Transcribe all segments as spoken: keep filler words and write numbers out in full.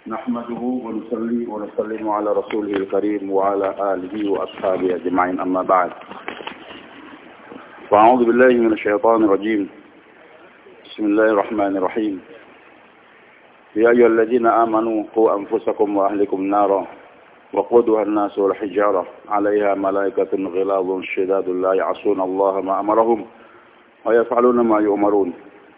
نحمده ونصلي ونسلم على رسوله الكريم وعلى آله وأصحابه أجمعين أما بعد فأعوذ بالله من الشيطان الرجيم بسم الله الرحمن الرحيم يا أيها الذين آمنوا قوا أنفسكم وأهلكم نارا وقودها الناس والحجارة عليها ملائكة غلاظ شداد لا يعصون الله ما أمرهم ويفعلون ما يؤمرون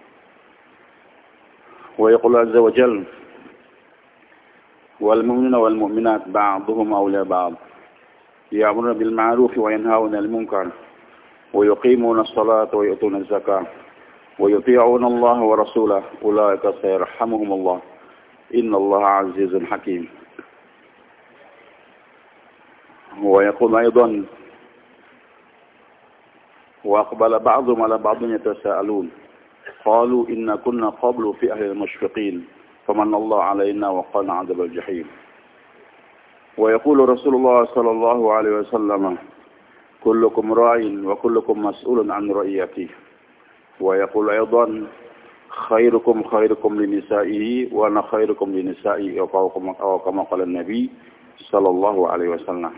ويقول عز وجل والمؤمنون والمؤمنات بعضهم أولياء بعض يأمرون بالمعروف وينهون عن المنكر ويقيمون الصلاة ويؤتون الزكاة ويطيعون الله ورسوله أولئك سيرحمهم الله إن الله عزيز حكيم. ويقول أيضا وأقبل بعضهم على بعض يتساءلون قالوا إن كنا قبل في أهل المشفقين فمن الله علينا وقنا عذاب الجحيم. ويقول رسول الله صلى الله عليه وسلم كلكم راع وكلكم مسؤول عن رعيته. ويقول أيضا خيركم خيركم لنسائه وأنا خيركم لنسائي أو كما قال النبي صلى الله عليه وسلم.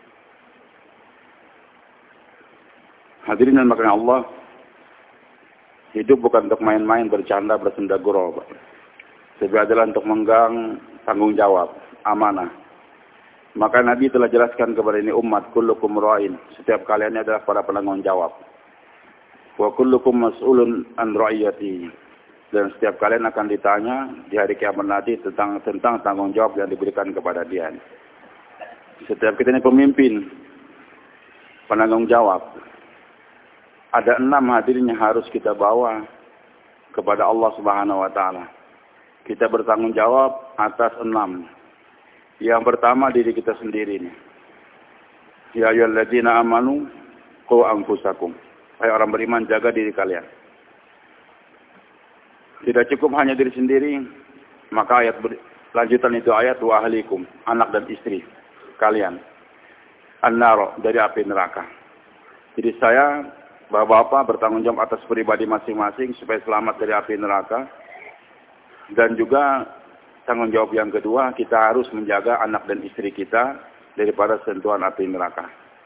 Hadirin dan makanya Allah, hidup bukan untuk main-main, bercanda, bersenda gurau, Pak. Tapi adalah untuk menggang tanggung jawab, amanah. Maka Nabi telah jelaskan kepada ini umat, kullukum ra'in, setiap kalian adalah para penanggung jawab. Wa kullukum mas'ulun an ra'iyati, dan setiap kalian akan ditanya di hari kiamat nanti tentang tentang tanggung jawab yang diberikan kepada dia. Setiap kita ini pemimpin, penanggung jawab. Ada enam hadirin yang harus kita bawa kepada Allah Subhanahu wa Ta'ala. Kita bertanggung jawab atas enam. Yang pertama diri kita sendiri nih. Ya ayyuhalladzina amanu qu anfusakum. Hai orang beriman, jaga diri kalian. Tidak cukup hanya diri sendiri, maka ayat ber... lanjutan itu ayat wa ahlikum, anak dan istri kalian. An-nar, dari api neraka. Jadi saya Bapak-bapak bertanggung jawab atas pribadi masing-masing supaya selamat dari api neraka. Dan juga tanggung jawab yang kedua, kita harus menjaga anak dan istri kita daripada sentuhan api neraka.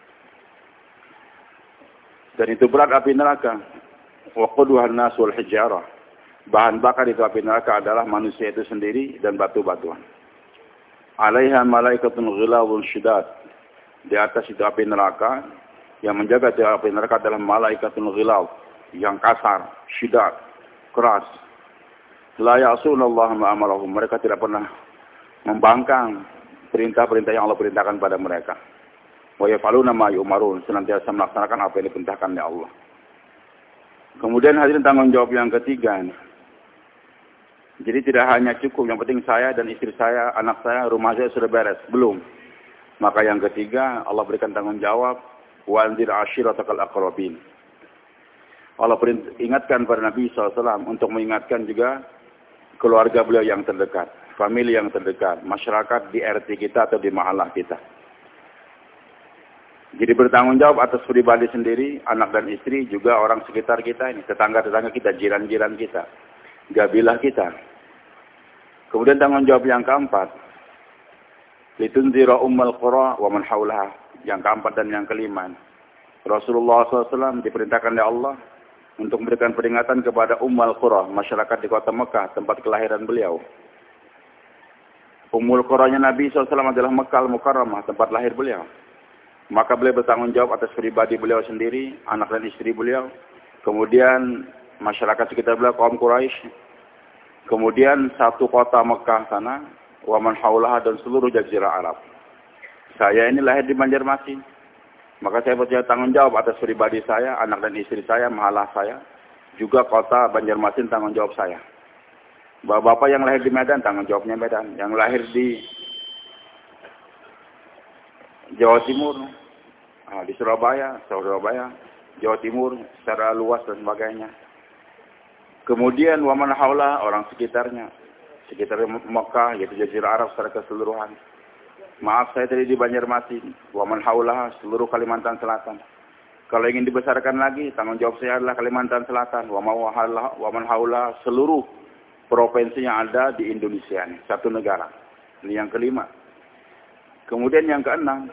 Dan itu berat api neraka. Waquduhan nas wal hijarah. Bahan bakar itu api neraka adalah manusia itu sendiri dan batu-batuan. Alaiha malaikatun ghilazun syidad. Di atas itu api neraka. Yang menjaga api neraka adalah malaikatul ghilaz, yang kasar, syiddat, keras. La ya'sunallaha ma amarahum. Mereka tidak pernah membangkang perintah-perintah yang Allah perintahkan pada mereka. Wa yaf'aluna ma yu'marun, senantiasa melaksanakan apa yang diperintahkan oleh Allah. Kemudian hadirin tanggung jawab yang ketiga. Jadi tidak hanya cukup, yang penting saya dan istri saya, anak saya, rumah saya sudah beres. Belum. Maka yang ketiga, Allah berikan tanggung jawab. Wa anzir ashiratakal aqrabin. Allah ingatkan pada Nabi shallallahu alaihi wasallam untuk mengingatkan juga keluarga beliau yang terdekat, famili yang terdekat, masyarakat di R T kita atau di mahalah kita. Jadi bertanggung jawab atas pribadi sendiri, anak dan istri, juga orang sekitar kita ini, tetangga-tetangga kita, jiran-jiran kita, gabilah kita. Kemudian tanggung jawab yang keempat, litunzira ummal qura wa man haulaha. Yang keempat dan yang kelima, Rasulullah shallallahu alaihi wasallam diperintahkan oleh Allah untuk memberikan peringatan kepada Ummul Qura, masyarakat di kota Mekah, tempat kelahiran beliau. Ummul Quranya Nabi shallallahu alaihi wasallam adalah Mekah Al-Mukarramah, tempat lahir beliau. Maka beliau bertanggung jawab atas pribadi beliau sendiri, anak dan istri beliau, kemudian masyarakat sekitar beliau, kaum Quraisy, kemudian satu kota Mekah sana, wa man haulaha, dan seluruh jazirah Arab. Saya ini lahir di Banjarmasin, maka saya percaya tanggung jawab atas pribadi saya, anak dan istri saya, mahalah saya, juga kota Banjarmasin tanggung jawab saya. Bapak-bapak yang lahir di Medan, tanggung jawabnya Medan. Yang lahir di Jawa Timur, di Surabaya, Surabaya, Jawa Timur, secara luas dan sebagainya. Kemudian waman haula, orang sekitarnya, sekitar Mekah, yaitu Jazirah Arab secara keseluruhan. Maaf, saya tadi di Banjarmasin, waman haulaha, seluruh Kalimantan Selatan. Kalau ingin dibesarkan lagi, tanggung jawab saya adalah Kalimantan Selatan, waman haulaha, seluruh provinsi yang ada di Indonesia, satu negara. Ini yang kelima. Kemudian yang keenam,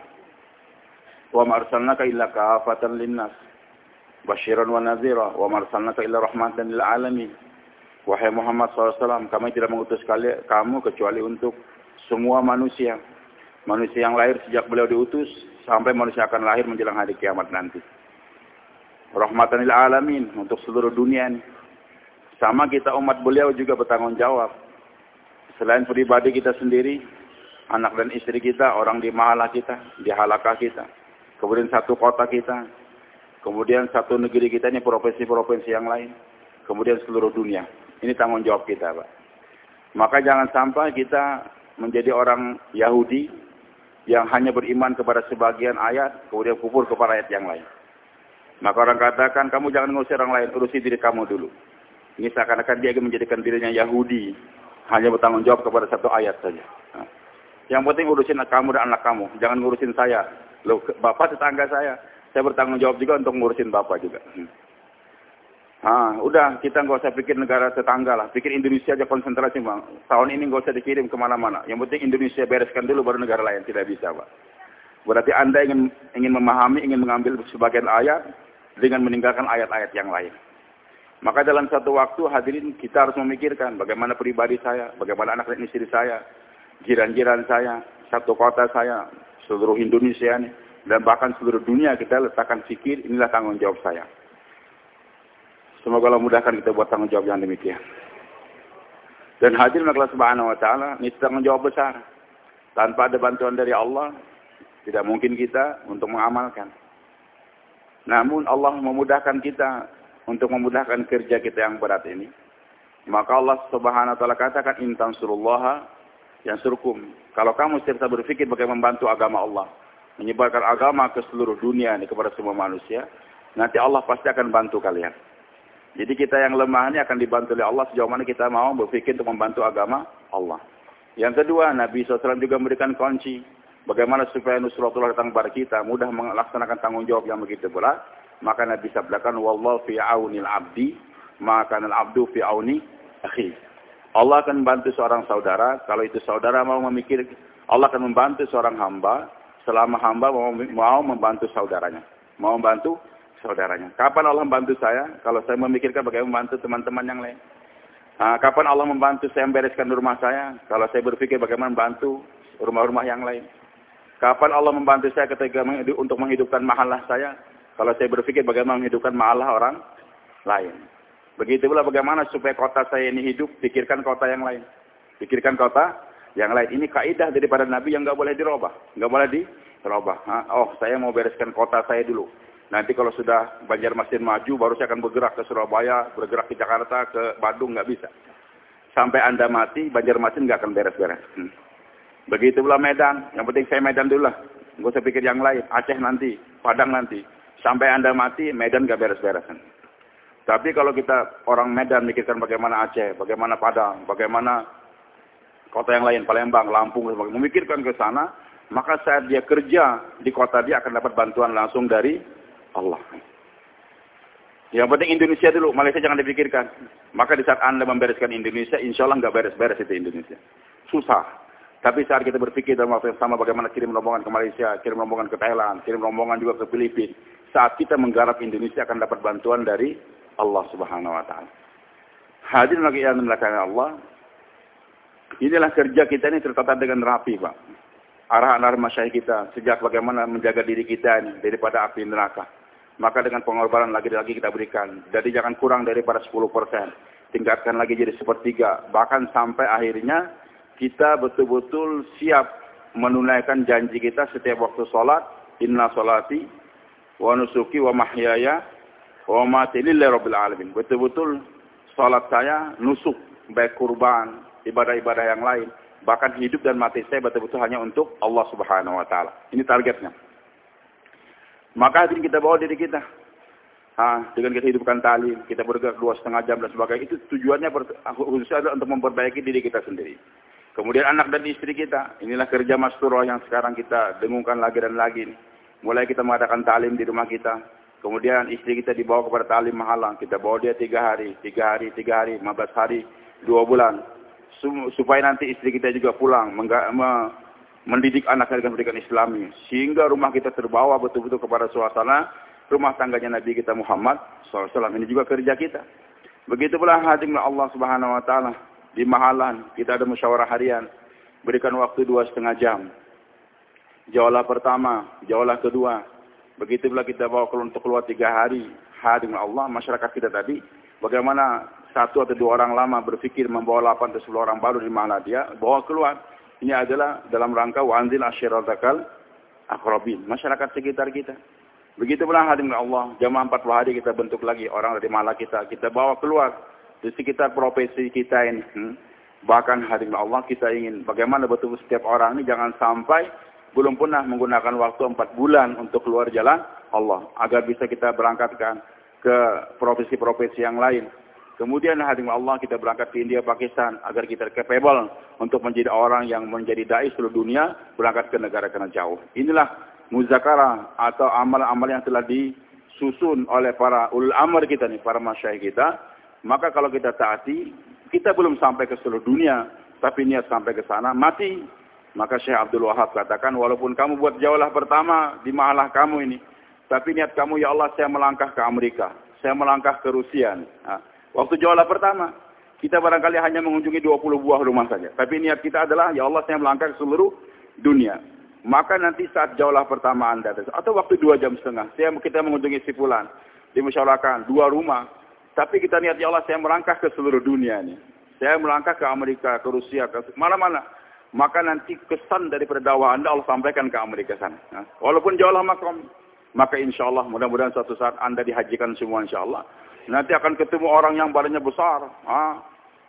wa ma arsalnaka illa kafatan linnas basyiran wa nadhira wa ma arsalnaka illa rahmatan lil alamin. Wahai Muhammad shallallahu alaihi wasallam, kami tidak mengutus kamu kecuali untuk semua manusia. Manusia yang lahir sejak beliau diutus sampai manusia akan lahir menjelang hari kiamat nanti. Rahmatan lil alamin, untuk seluruh dunia ini. Sama kita umat beliau juga bertanggung jawab. Selain pribadi kita sendiri, anak dan istri kita, orang di mahalah kita, di halakah kita, kemudian satu kota kita, kemudian satu negeri kita ini provinsi-provinsi yang lain, kemudian seluruh dunia. Ini tanggung jawab kita, Pak. Maka jangan sampai kita menjadi orang Yahudi yang hanya beriman kepada sebagian ayat, kemudian kufur kepada ayat yang lain. Maka orang katakan, kamu jangan ngusir orang lain, urusi diri kamu dulu. Ini seakan-akan dia ingin menjadikan dirinya Yahudi, hanya bertanggung jawab kepada satu ayat saja. Nah, yang penting urusin kamu dan anak kamu, jangan ngurusin saya. Loh, bapak tetangga saya, saya bertanggung jawab juga untuk ngurusin bapak juga. Hmm. Ah, udah, kita nggak usah pikir negara tetangga lah. Pikir Indonesia aja konsentrasi, Bang. Tahun ini nggak usah dikirim kemana-mana. Yang penting Indonesia bereskan dulu, baru negara lain. Tidak bisa, Pak. Berarti Anda ingin ingin memahami, ingin mengambil sebagian ayat dengan meninggalkan ayat-ayat yang lain. Maka dalam satu waktu, hadirin, kita harus memikirkan bagaimana pribadi saya, bagaimana anak dan istri saya, jiran-jiran saya, satu kota saya, seluruh Indonesia ini, dan bahkan seluruh dunia kita letakkan fikir, inilah tanggung jawab saya. Semoga Allah mudahkan kita buat tanggung jawab yang demikian. Dan hadirin Allah Subhanahu wa taala, ini tanggung jawab besar. Tanpa ada bantuan dari Allah, tidak mungkin kita untuk mengamalkan. Namun Allah memudahkan kita untuk memudahkan kerja kita yang berat ini. Maka Allah Subhanahu wa taala katakan, in tansurullaha yansurkum. Kalau kamu setiap berpikir bagaimana membantu agama Allah, menyebarkan agama ke seluruh dunia ini kepada semua manusia, nanti Allah pasti akan bantu kalian. Jadi kita yang lemah ini akan dibantu oleh Allah sejauh mana kita mau berpikir untuk membantu agama Allah. Yang kedua, Nabi shallallahu alaihi wasallam juga memberikan kunci bagaimana supaya nusratullah datang kepada kita, mudah melaksanakan tanggung jawab yang begitu berat. Maka Nabi sabdakan, wallahu fi aunil abdi, maka al abdu fi auni akhi. Allah akan membantu seorang saudara kalau itu saudara mau memikir. Allah akan membantu seorang hamba selama hamba mau, mau membantu saudaranya, mau membantu saudaranya. Kapan Allah membantu saya? Kalau saya memikirkan bagaimana membantu teman-teman yang lain. Nah, kapan Allah membantu saya membereskan rumah saya? Kalau saya berpikir bagaimana membantu rumah-rumah yang lain. Kapan Allah membantu saya ketika untuk menghidupkan mahallah saya? Kalau saya berpikir bagaimana menghidupkan mahallah orang lain. Begitu pula bagaimana supaya kota saya ini hidup, pikirkan kota yang lain. Pikirkan kota yang lain. Ini kaidah daripada Nabi yang nggak boleh dirubah. Nggak boleh dirubah. Oh, saya mau bereskan kota saya dulu. Nanti kalau sudah Banjarmasin maju, baru saya akan bergerak ke Surabaya, bergerak ke Jakarta, ke Bandung, nggak bisa. Sampai Anda mati, Banjarmasin nggak akan beres-beres. Hmm. Begitu pula Medan, yang penting saya Medan dulu lah. Nggak usah pikir yang lain, Aceh nanti, Padang nanti. Sampai Anda mati, Medan nggak beres-beres. Hmm. Tapi kalau kita orang Medan mikirkan bagaimana Aceh, bagaimana Padang, bagaimana kota yang lain, Palembang, Lampung, memikirkan ke sana, maka saat dia kerja di kota dia akan dapat bantuan langsung dari Allah. Yang penting Indonesia dulu, Malaysia jangan dipikirkan. Maka di saat Anda membereskan Indonesia, insya Allah nggak beres-beres itu Indonesia. Susah. Tapi saat kita berpikir dalam waktu yang sama bagaimana kirim rombongan ke Malaysia, kirim rombongan ke Thailand, kirim rombongan juga ke Filipina, saat kita menggarap Indonesia akan dapat bantuan dari Allah Subhanahu wa taala. Hadirin lagi yang dimulakan Allah. Inilah kerja kita ini tertata dengan rapi, Pak. Arahan-arahan masyayikh kita sejak bagaimana menjaga diri kita ini daripada api neraka. Maka dengan pengorbanan lagi-lagi kita berikan. Jadi jangan kurang daripada sepuluh persen. Tingkatkan lagi jadi sepertiga. Bahkan sampai akhirnya kita betul-betul siap menunaikan janji kita setiap waktu sholat. Inna sholati wa nusuki wa mahyaya wa mati lillahi rabbil alamin. Betul-betul sholat saya nusuk, baik kurban, ibadah-ibadah yang lain. Bahkan hidup dan mati saya betul-betul hanya untuk Allah Subhanahu wa taala. Ini targetnya. Maka hadirin kita bawa diri kita. Ha, dengan kita hidupkan tali, kita bergerak dua setengah jam dan sebagainya. Itu tujuannya khususnya adalah untuk memperbaiki diri kita sendiri. Kemudian anak dan istri kita. Inilah kerja Masturah yang sekarang kita dengungkan lagi dan lagi. Mulai kita mengadakan talim di rumah kita. Kemudian istri kita dibawa kepada talim mahalang. Kita bawa dia tiga hari, tiga hari, tiga hari, lima belas hari, dua bulan. supaya nanti istri kita juga pulang mendidik anaknya dengan pendidikan Islami, sehingga rumah kita terbawa betul-betul kepada suasana rumah tangganya Nabi kita Muhammad shallallahu alaihi wasallam. Ini juga kerja kita. Begitu pula hadirin Allah Subhanahu Wa Taala, di mahalan kita ada musyawarah harian, berikan waktu dua setengah jam. Jaulah pertama, jaulah kedua. Begitu pula kita bawa untuk keluar tiga hari. Hadirin Allah, masyarakat kita tadi, bagaimana satu atau dua orang lama berpikir membawa delapan atau sepuluh orang baru di mahalan dia, bawa keluar. Ini adalah dalam rangka wa'anzil asyiratakal aqrabin, masyarakat sekitar kita. Begitu pula hadirin Allah, jamaah empat puluh hari kita bentuk lagi orang dari mahalan kita, kita bawa keluar di sekitar profesi kita ini. Hmm. Bahkan hadirin Allah, kita ingin bagaimana betul setiap orang ini jangan sampai belum pernah menggunakan waktu empat bulan untuk keluar jalan Allah, agar bisa kita berangkatkan ke profesi-profesi yang lain. Kemudian hadirin Allah, kita berangkat ke India, Pakistan, agar kita capable untuk menjadi orang yang menjadi dai seluruh dunia, berangkat ke negara-negara jauh. Inilah muzakarah atau amal-amal yang telah disusun oleh para ulul amr kita nih, para masyayikh kita. Maka kalau kita taati, kita belum sampai ke seluruh dunia, tapi niat sampai ke sana, mati. Maka Syekh Abdul Wahab katakan, walaupun kamu buat jaulah pertama di mahalah kamu ini, tapi niat kamu, ya Allah, saya melangkah ke Amerika, saya melangkah ke Rusia. Nah, waktu jaulah pertama, kita barangkali hanya mengunjungi dua puluh buah rumah saja. Tapi niat kita adalah, ya Allah, saya melangkah ke seluruh dunia. Maka nanti saat jaulah pertama Anda, atau waktu dua jam setengah, saya kita mengunjungi si fulan, dimusyawarahkan dua rumah. Tapi kita niat, ya Allah, saya melangkah ke seluruh dunia ini. Saya melangkah ke Amerika, ke Rusia, ke mana-mana. Maka nanti kesan daripada dakwah Anda Allah sampaikan ke Amerika sana. Nah, walaupun jauhlah makom, maka insya Allah mudah-mudahan suatu saat Anda dihajikan semua insya Allah. Nanti akan ketemu orang yang badannya besar, ah,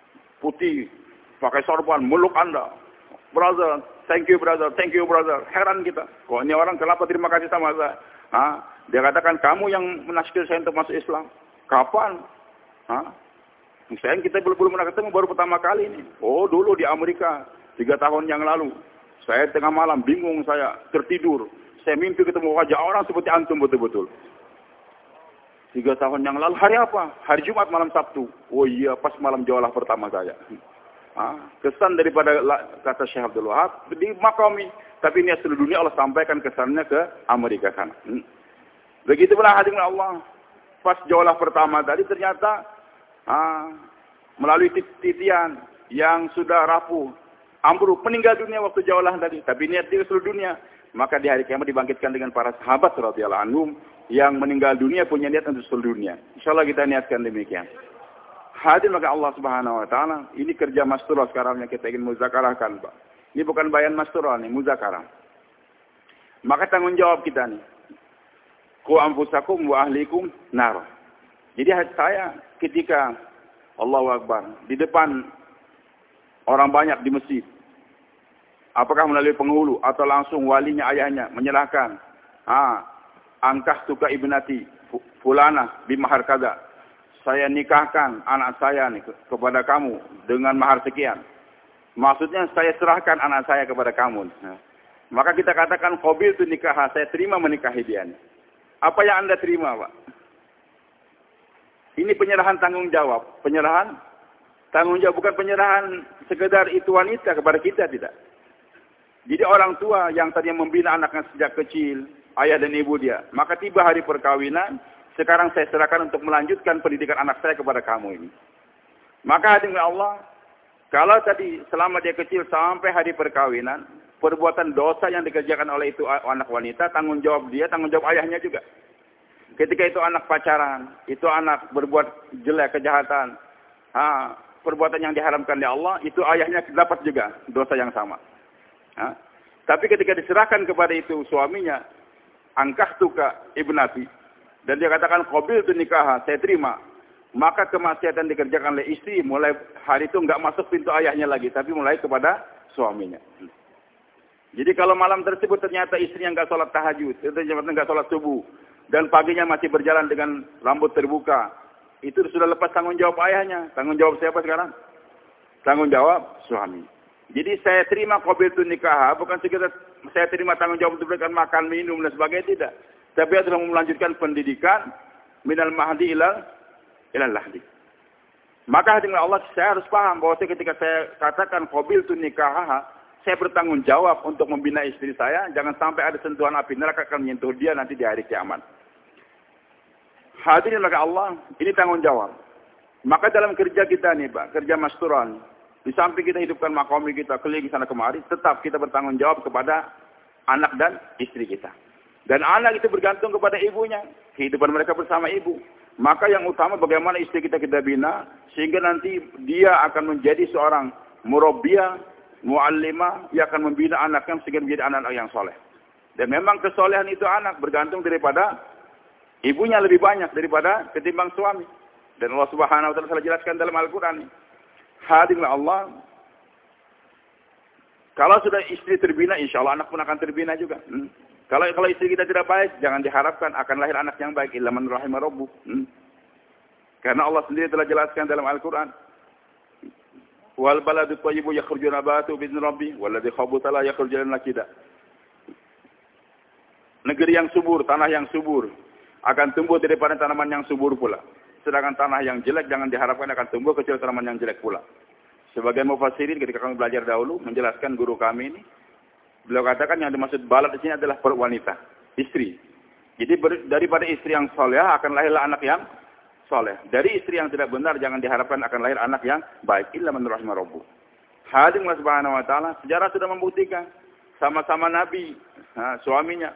putih, pakai sorban, meluk Anda. Brother, thank you brother, thank you brother. Heran kita, kok ini orang kenapa terima kasih sama saya? Ah, dia katakan, kamu yang menasihati saya untuk masuk Islam. Kapan? Ah, saya kita belum belum pernah ketemu, baru pertama kali ini. Oh, dulu di Amerika, tiga tahun yang lalu. Saya tengah malam bingung, saya tertidur. Saya mimpi ketemu wajah orang seperti antum betul-betul. Tiga tahun yang lalu, hari apa? Hari Jumat malam Sabtu. Oh iya, pas malam jaulah pertama saya. Ah, kesan daripada kata Syekh Abdul Wahab di Makami, tapi ini seluruh dunia Allah sampaikan kesannya ke Amerika sana. Hmm. Begitu pula hadirin Allah, pas jaulah pertama tadi ternyata ah, melalui titian yang sudah rapuh, ambruk, meninggal dunia waktu jaulah tadi, tapi niat dia seluruh dunia. Maka di hari kiamat dibangkitkan dengan para sahabat radhiyallahu anhum yang meninggal dunia punya niat untuk seluruh dunia. Insyaallah kita niatkan demikian. Hadir maka Allah Subhanahu Wa Taala, ini kerja masturah sekarang yang kita ingin muzakarahkan, Pak. Ini bukan bayan masturah nih, muzakarah. Maka tanggung jawab kita nih. Qu anfusakum wa ahlikum nar. Jadi saya ketika Allahu Akbar di depan orang banyak di masjid, apakah melalui penghulu atau langsung walinya ayahnya menyerahkan, ah, angkah tuka ibnati fulana bimahar kada. Saya nikahkan anak saya nih kepada kamu dengan mahar sekian. Maksudnya saya serahkan anak saya kepada kamu. Nah, maka kita katakan qabil tu nikah, saya terima menikahi dia. Apa yang Anda terima, Pak? Ini penyerahan tanggung jawab, penyerahan tanggung jawab, bukan penyerahan sekedar itu wanita kepada kita, tidak. Jadi orang tua yang tadinya membina anaknya sejak kecil, ayah dan ibu dia, maka tiba hari perkawinan, sekarang saya serahkan untuk melanjutkan pendidikan anak saya kepada kamu ini. Maka hadirin Allah, kalau tadi selama dia kecil sampai hari perkawinan, perbuatan dosa yang dikerjakan oleh itu anak wanita, tanggung jawab dia, tanggung jawab ayahnya juga. Ketika itu anak pacaran, itu anak berbuat jelek, kejahatan, ha, perbuatan yang diharamkan oleh Allah, itu ayahnya dapat juga dosa yang sama. Ha? Tapi ketika diserahkan kepada itu suaminya, angkah tuka ibnati, dan dia katakan qabil tu nikah, saya terima, maka kemaksiatan dikerjakan oleh istri mulai hari itu enggak masuk pintu ayahnya lagi, tapi mulai kepada suaminya. Jadi kalau malam tersebut ternyata istrinya enggak sholat tahajud, ternyata enggak sholat subuh, dan paginya masih berjalan dengan rambut terbuka, itu sudah lepas tanggung jawab ayahnya. Tanggung jawab siapa sekarang? Tanggung jawab suami. Jadi saya terima qabil tu nikah, bukan sekedar saya terima tanggung jawab untuk berikan makan, minum dan sebagainya, tidak. Tapi dia telah melanjutkan pendidikan minal mahdi ilal ilal lahdi. Maka dengan Allah saya harus paham bahwa ketika saya katakan qabil tu nikah, saya bertanggung jawab untuk membina istri saya, jangan sampai ada sentuhan api neraka akan menyentuh dia nanti di hari kiamat. Hadirin maka Allah, ini tanggung jawab. Maka dalam kerja kita nih Pak, kerja masturan, di samping kita hidupkan makomi kita, keliling sana kemari, tetap kita bertanggung jawab kepada anak dan istri kita. Dan anak itu bergantung kepada ibunya, kehidupan mereka bersama ibu. Maka yang utama bagaimana istri kita kita bina, sehingga nanti dia akan menjadi seorang murabbiyah, muallimah, yang akan membina anaknya sehingga menjadi anak-anak yang soleh. Dan memang kesolehan itu anak bergantung daripada ibunya lebih banyak daripada ketimbang suami. Dan Allah Subhanahu wa taala telah jelaskan dalam Al-Qur'an. Hadirin Allah, kalau sudah istri terbina, insya Allah anak pun akan terbina juga. Hmm. Kalau kalau istri kita tidak baik, jangan diharapkan akan lahir anak yang baik. Illa man rahimah rabbuh. Hmm. Karena Allah sendiri telah jelaskan dalam Al-Quran. Wal baladu thayyibu yakhruju nabatu bi'izni rabbi, walladzi khabutha la yakhruju illa nakida. Negeri yang subur, tanah yang subur akan tumbuh daripada tanaman yang subur pula. Sedangkan tanah yang jelek jangan diharapkan akan tumbuh kecuali tanaman yang jelek pula. Sebagian mufassirin ketika kami belajar dahulu menjelaskan guru kami ini, beliau katakan yang dimaksud balad di sini adalah wanita, istri. Jadi ber, daripada istri yang soleh akan lahirlah anak yang soleh. Dari istri yang tidak benar jangan diharapkan akan lahir anak yang baik. Illa man rahimah rabbuh. Hadirin Allah Subhanahu wa taala, sejarah sudah membuktikan sama-sama Nabi, nah, suaminya.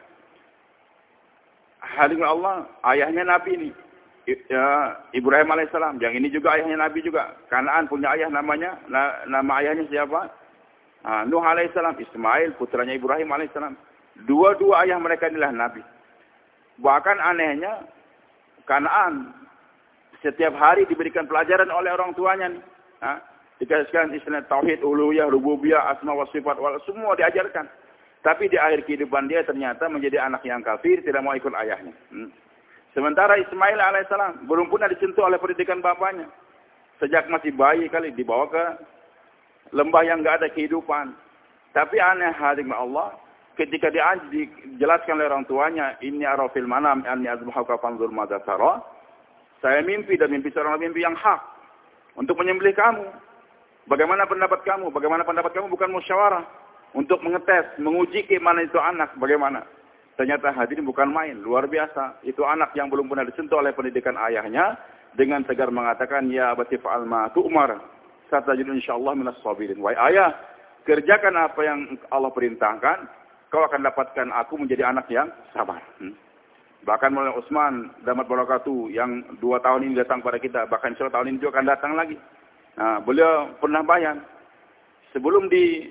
Hadirin Allah, ayahnya Nabi ini. Ya, Ibrahim alaihissalam. Yang ini juga ayahnya Nabi juga. Kanaan punya ayah namanya, na, nama ayahnya siapa? Nah, Nuh alaihissalam, Ismail, putranya Ibrahim alaihissalam. Dua-dua ayah mereka inilah Nabi. Bahkan anehnya, Kanaan setiap hari diberikan pelajaran oleh orang tuanya. Nih. Nah, dikasihkan istilah tauhid, uluhiyah, rububiyah, asma wa sifat, semua diajarkan. Tapi di akhir kehidupan dia ternyata menjadi anak yang kafir, tidak mau ikut ayahnya. Hmm. Sementara Ismail alaihissalam belum pernah disentuh oleh pendidikan bapaknya. Sejak masih bayi kali dibawa ke lembah yang enggak ada kehidupan. Tapi aneh hadirin Allah, ketika dia dijelaskan oleh orang tuanya, inni ara fil manam anni azbahuka fanzur madza tara. Saya mimpi dan mimpi seorang mimpi yang hak untuk menyembelih kamu. Bagaimana pendapat kamu? Bagaimana pendapat kamu bukan musyawarah untuk mengetes, menguji keimanan itu anak bagaimana? Ternyata hadirin bukan main, luar biasa. Itu anak yang belum pernah disentuh oleh pendidikan ayahnya dengan tegar mengatakan ya abati fa'al ma tu'mar. Satajidun insyaallah minas sabirin. Wahai ayah, kerjakan apa yang Allah perintahkan, kau akan dapatkan aku menjadi anak yang sabar. Hmm. Bahkan Maulana Utsman damat barakatuh yang dua tahun ini datang pada kita, bahkan insya Allah tahun ini juga akan datang lagi. Nah, beliau pernah bayan sebelum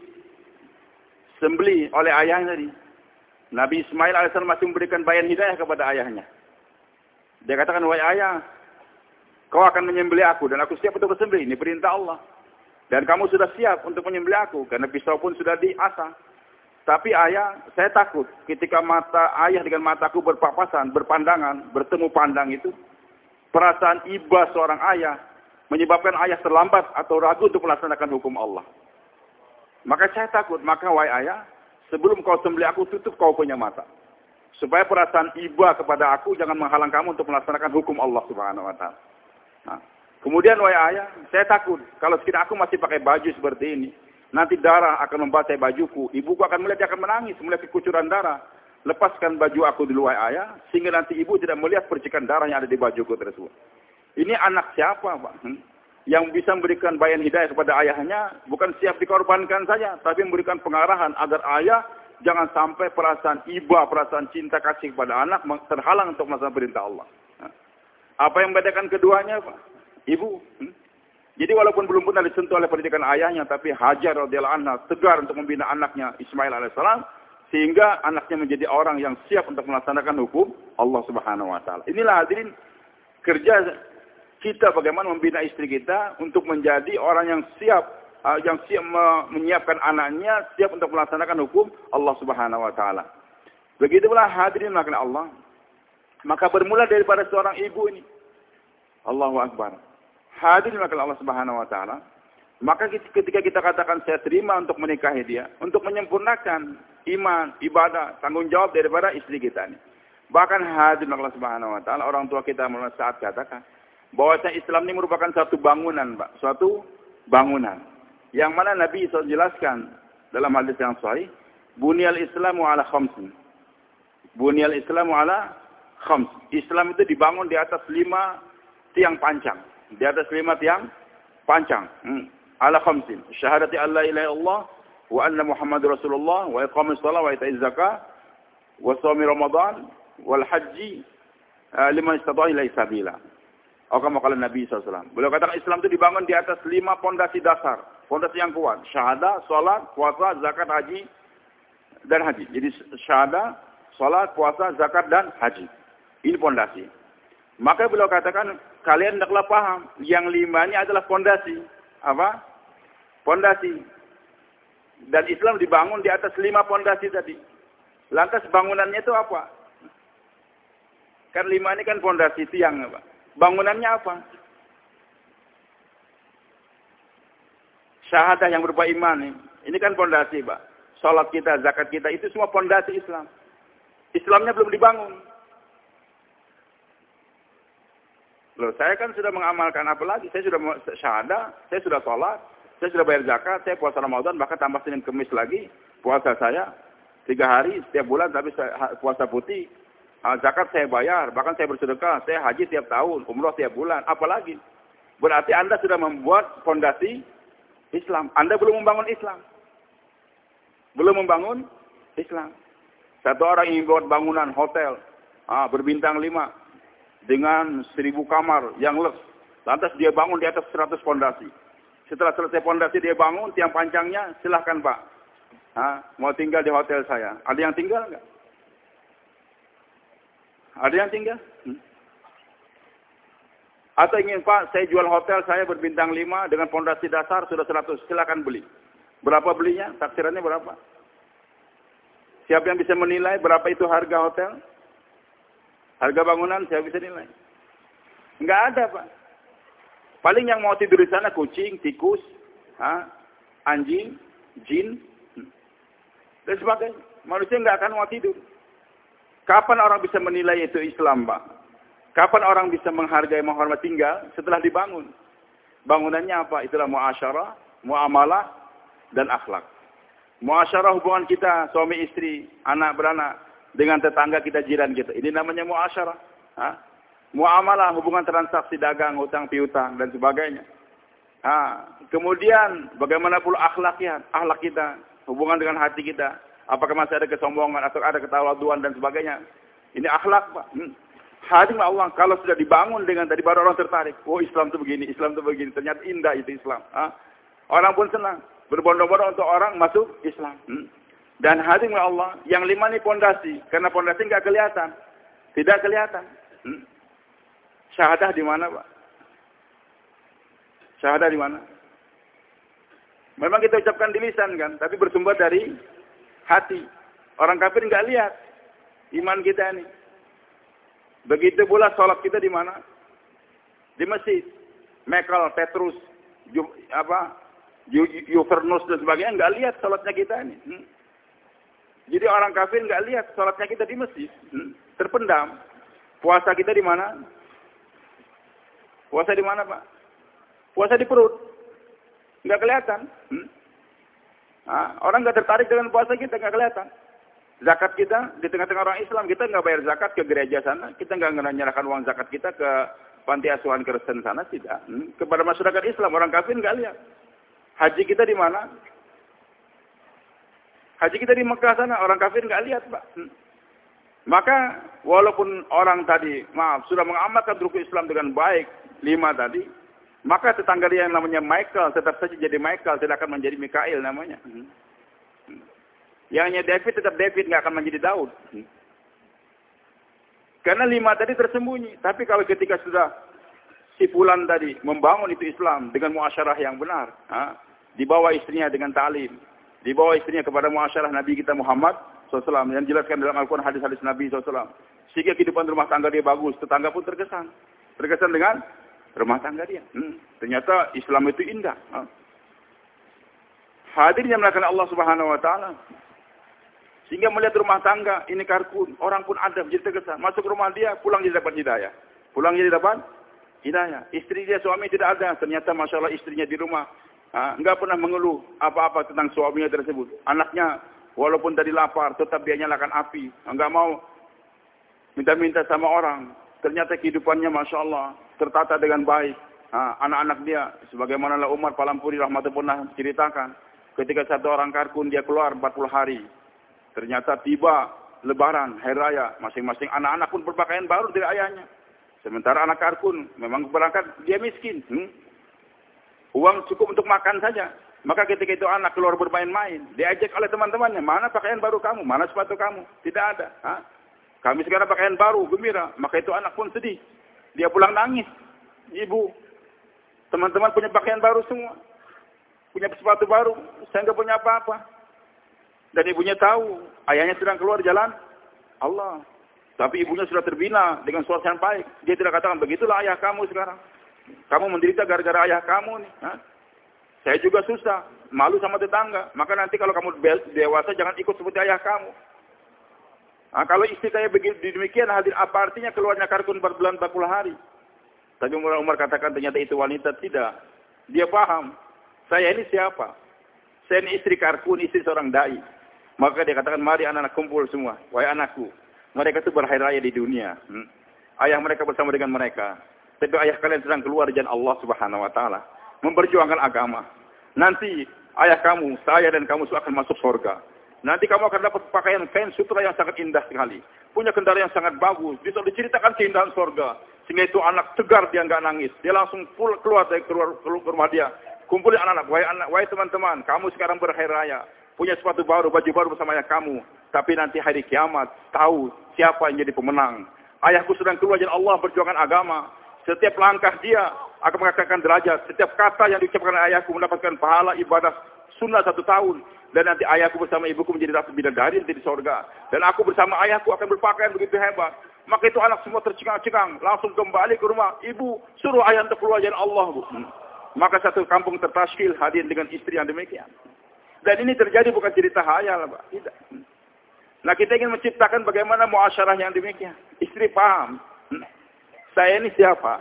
disembelih oleh ayahnya tadi. Nabi Ismail alaihissalam masih memberikan bayan hidayah kepada ayahnya. Dia katakan, wahai ayah, kau akan menyembelih aku dan aku siap untuk bersembelih. Ini perintah Allah. Dan kamu sudah siap untuk menyembelih aku karena pisau pun sudah diasah. Tapi ayah, saya takut ketika mata ayah dengan mataku berpapasan, berpandangan, bertemu pandang itu, perasaan iba seorang ayah menyebabkan ayah terlambat atau ragu untuk melaksanakan hukum Allah. Maka saya takut, maka wahai ayah, sebelum kau sembelih aku, tutup kau punya mata. Supaya perasaan iba kepada aku jangan menghalang kamu untuk melaksanakan hukum Allah Subhanahu wa taala. Nah, kemudian wahai ayah, saya takut kalau sekiranya aku masih pakai baju seperti ini, nanti darah akan membasahi bajuku. Ibuku akan melihat, dia akan menangis, melihat kekucuran darah. Lepaskan baju aku dulu wahai ayah, sehingga nanti ibu tidak melihat percikan darah yang ada di bajuku tersebut. Ini anak siapa, Pak? Hmm? Yang bisa memberikan bayan hidayah kepada ayahnya, bukan siap dikorbankan saja, tapi memberikan pengarahan agar ayah jangan sampai perasaan iba, perasaan cinta kasih kepada anak terhalang untuk melaksanakan perintah Allah. Nah, apa yang membedakan keduanya, Pak? Ibu. Hmm? Jadi walaupun belum pernah disentuh oleh pendidikan ayahnya, tapi Hajar radhiyallahu anha tegar untuk membina anaknya Ismail alaihissalam, sehingga anaknya menjadi orang yang siap untuk melaksanakan hukum Allah Subhanahu wa taala. Inilah hadirin kerja kita bagaimana membina istri kita untuk menjadi orang yang siap, uh, yang siap menyiapkan anaknya, siap untuk melaksanakan hukum Allah Subhanahu wa taala. Begitulah hadirin makna Allah. Maka bermula daripada seorang ibu ini. Allahu Akbar. Hadirin makna Allah Subhanahu wa taala. Maka ketika kita katakan saya terima untuk menikahi dia, untuk menyempurnakan iman, ibadah, tanggung jawab daripada istri kita ini. Bahkan hadirin Allah Subhanahu wa taala, orang tua kita mulai saat katakan, bahwasanya Islam ini merupakan satu bangunan, Pak. Suatu bangunan. Yang mana Nabi shallallahu alaihi wasallam jelaskan dalam hadis yang sahih, Bunyal Islamu ala khamsin. Bunyal Islamu ala khams. Islam itu dibangun di atas lima tiang pancang. Di atas lima tiang pancang. Hmm. Ala khamsin. Syahadati an la ilaha illallah wa anna Muhammadur Rasulullah wa iqamis shalah wa ita'iz zakah wa shaumi Ramadan wal haji uh, liman istata'a ilaihi sabila. Atau kama qala Nabi sallallahu alaihi wasallam. Beliau katakan Islam itu dibangun di atas lima pondasi dasar, pondasi yang kuat. Syahadah, salat, puasa, zakat, haji dan haji. Jadi syahadah, salat, puasa, zakat dan haji. Ini pondasi. Maka beliau katakan kalian hendaklah paham yang lima ini adalah pondasi. Apa? Pondasi. Dan Islam dibangun di atas lima pondasi tadi. Lantas bangunannya itu apa? Kan lima ini kan pondasi tiang, Pak. Bangunannya apa? Syahadah yang berupa iman ini. Ini kan pondasi, Pak. Salat kita, zakat kita, itu semua pondasi Islam. Islamnya belum dibangun. Loh, saya kan sudah mengamalkan apa lagi? Saya sudah syahadah, saya sudah salat, saya sudah bayar zakat, saya puasa Ramadan, bahkan tambah Senin Kemis lagi. Puasa saya tiga hari setiap bulan, tapi saya puasa putih. Zakat saya bayar, bahkan saya bersedekah, saya haji tiap tahun, umroh tiap bulan, apalagi. Berarti Anda sudah membuat fondasi Islam. Anda belum membangun Islam. Belum membangun Islam. Satu orang ingin buat bangunan hotel ah, berbintang lima dengan seribu kamar yang lux. Lantas dia bangun di atas seratus fondasi. Setelah selesai fondasi dia bangun, tiang pancangnya, silahkan Pak. Ah, mau tinggal di hotel saya. Ada yang tinggal enggak? Ada yang tinggal? Hmm. Atau ingin Pak, saya jual hotel saya berbintang lima dengan fondasi dasar sudah seratus, silakan beli. Berapa belinya? Taksirannya berapa? Siapa yang bisa menilai berapa itu harga hotel? Harga bangunan siapa bisa nilai? Enggak ada, Pak. Paling yang mau tidur di sana kucing, tikus, ha, anjing, jin, hmm. dan sebagainya. Manusia enggak akan mau tidur. Kapan orang bisa menilai itu Islam, Pak? Kapan orang bisa menghargai, menghormati tinggal? Setelah dibangun. Bangunannya apa? Itulah muasyarah, muamalah, dan akhlak. Muasyarah hubungan kita, suami istri, anak beranak, dengan tetangga kita, jiran kita. Ini namanya muasyarah. Ha? Muamalah, hubungan transaksi dagang, hutang piutang, dan sebagainya. Ha? Kemudian, bagaimana pula akhlaknya? Akhlak kita, hubungan dengan hati kita. Apakah masih ada kesombongan atau ada ketawaduan dan sebagainya. Ini akhlak, Pak. Hmm. Hadir Allah, kalau sudah dibangun dengan tadi baru orang tertarik. Oh, Islam itu begini, Islam itu begini. Ternyata indah itu Islam. Ha? Orang pun senang. Berbondong-bondong untuk orang masuk Islam. Hmm. Dan hadir Allah, yang lima ini pondasi. Karena pondasi nggak kelihatan. Tidak kelihatan. Hmm. Syahadah di mana, Pak? Syahadah di mana? Memang kita ucapkan di lisan kan, tapi bersumber dari hati. Orang kafir nggak lihat iman kita ini. Begitu pula sholat kita di mana? Di masjid. Mekal, Petrus, Ju, apa, Yuvernus dan sebagainya nggak lihat sholatnya kita ini. Hmm. Jadi orang kafir nggak lihat sholatnya kita di masjid. Hmm. Terpendam. Puasa kita di mana? Puasa di mana, Pak? Puasa di perut. Nggak kelihatan. Hmm. Nah, orang nggak tertarik dengan puasa kita, nggak kelihatan. Zakat kita di tengah-tengah orang Islam, kita nggak bayar zakat ke gereja sana, kita nggak menyerahkan uang zakat kita ke panti asuhan Kristen sana, tidak. Hmm. Kepada masyarakat Islam, orang kafir nggak lihat. Haji kita di mana? Haji kita di Mekah sana, orang kafir nggak lihat, Pak. Hmm. Maka walaupun orang tadi, maaf, sudah mengamalkan rukun Islam dengan baik, lima tadi, maka tetangga dia yang namanya Michael tetap saja jadi Michael, tidak akan menjadi Mikail namanya. Hmm. Hmm. Yang hanya David tetap David, nggak akan menjadi Daud. Hmm. Karena lima tadi tersembunyi. Tapi kalau ketika sudah si Fulan tadi membangun itu Islam dengan muasyarah yang benar, ha? Dibawa istrinya dengan ta'lim, dibawa istrinya kepada muasyarah Nabi kita Muhammad shallallahu alaihi wasallam yang dijelaskan dalam Al-Quran hadis-hadis Nabi shallallahu alaihi wasallam. Sehingga kehidupan rumah tangga dia bagus, tetangga pun terkesan. Terkesan dengan rumah tangga dia. Hmm. Ternyata Islam itu indah. Ha? Hadir yang melakukan Allah Subhanahu Wa Taala. Sehingga melihat rumah tangga ini karkun, orang pun ada menjadi terkesan. Masuk rumah dia, pulang jadi dapat hidayah. Pulang jadi dapat hidayah. Istri dia, suami tidak ada. Ternyata Masya Allah istrinya di rumah. Ha, enggak pernah mengeluh apa-apa tentang suaminya tersebut. Anaknya walaupun tadi lapar, tetap dia nyalakan api. Enggak mau minta-minta sama orang. Ternyata kehidupannya Masya Allah tertata dengan baik. Ha, anak-anak dia, sebagaimana Umar Palampuri rahmatullah pernah ceritakan. Ketika satu orang karkun dia keluar empat puluh hari. Ternyata tiba Lebaran, Hari Raya. Masing-masing anak-anak pun berpakaian baru dari ayahnya. Sementara anak karkun memang berangkat dia miskin. Hmm? Uang cukup untuk makan saja. Maka ketika itu anak keluar bermain-main, diajak oleh teman-temannya, mana pakaian baru kamu, mana sepatu kamu? Tidak ada. Ha? Kami sekarang pakaian baru, gembira. Maka itu anak pun sedih. Dia pulang nangis. Ibu, teman-teman punya pakaian baru semua. Punya sepatu baru, saya nggak punya apa-apa. Dan ibunya tahu, ayahnya sedang keluar jalan Allah. Tapi ibunya sudah terbina dengan suasana baik. Dia tidak katakan, begitulah ayah kamu sekarang. Kamu menderita gara-gara ayah kamu nih. Ha? Saya juga susah, malu sama tetangga. Maka nanti kalau kamu dewasa, jangan ikut seperti ayah kamu. Nah, kalau istri kayak begitu demikian, hadir apa artinya keluarnya karkun empat bulan empat puluh hari? Tapi Umar, Umar katakan ternyata itu wanita tidak. Dia paham, saya ini siapa? Saya ini istri karkun, istri seorang dai. Maka dia katakan, mari anak-anak kumpul semua. Wahai anakku, mereka itu berhari raya di dunia. Hmm? Ayah mereka bersama dengan mereka. Tapi ayah kalian sedang keluar jalan Allah Subhanahu Wa Taala, memperjuangkan agama. Nanti ayah kamu, saya dan kamu akan masuk surga. Nanti kamu akan dapat pakaian kain sutra yang sangat indah sekali. Punya kendaraan yang sangat bagus. Bisa diceritakan keindahan surga. Sehingga itu anak tegar, dia nggak nangis. Dia langsung pull, keluar dari keluar, keluar ke rumah dia. Kumpulin anak-anak. Wahai anak, wahai teman-teman, kamu sekarang berhari raya. Punya sepatu baru, baju baru bersama ayah kamu. Tapi nanti hari kiamat, tahu siapa yang jadi pemenang. Ayahku sedang keluar jalan Allah berjuangkan agama. Setiap langkah dia akan mengatakan derajat. Setiap kata yang diucapkan oleh ayahku mendapatkan pahala ibadah sunnah satu tahun. Dan nanti ayahku bersama ibuku menjadi ratu bidadari di sorga. Dan aku bersama ayahku akan berpakaian begitu hebat. Maka itu anak semua tercengang-cengang. Langsung kembali ke rumah. Ibu, suruh ayah untuk keluar jalan Allah. Bu. Maka satu kampung tertaskil hadir dengan istri yang demikian. Dan ini terjadi bukan cerita hayal. Pak. Tidak. Nah kita ingin menciptakan bagaimana muasyarah yang demikian. Istri paham. Saya ini siapa?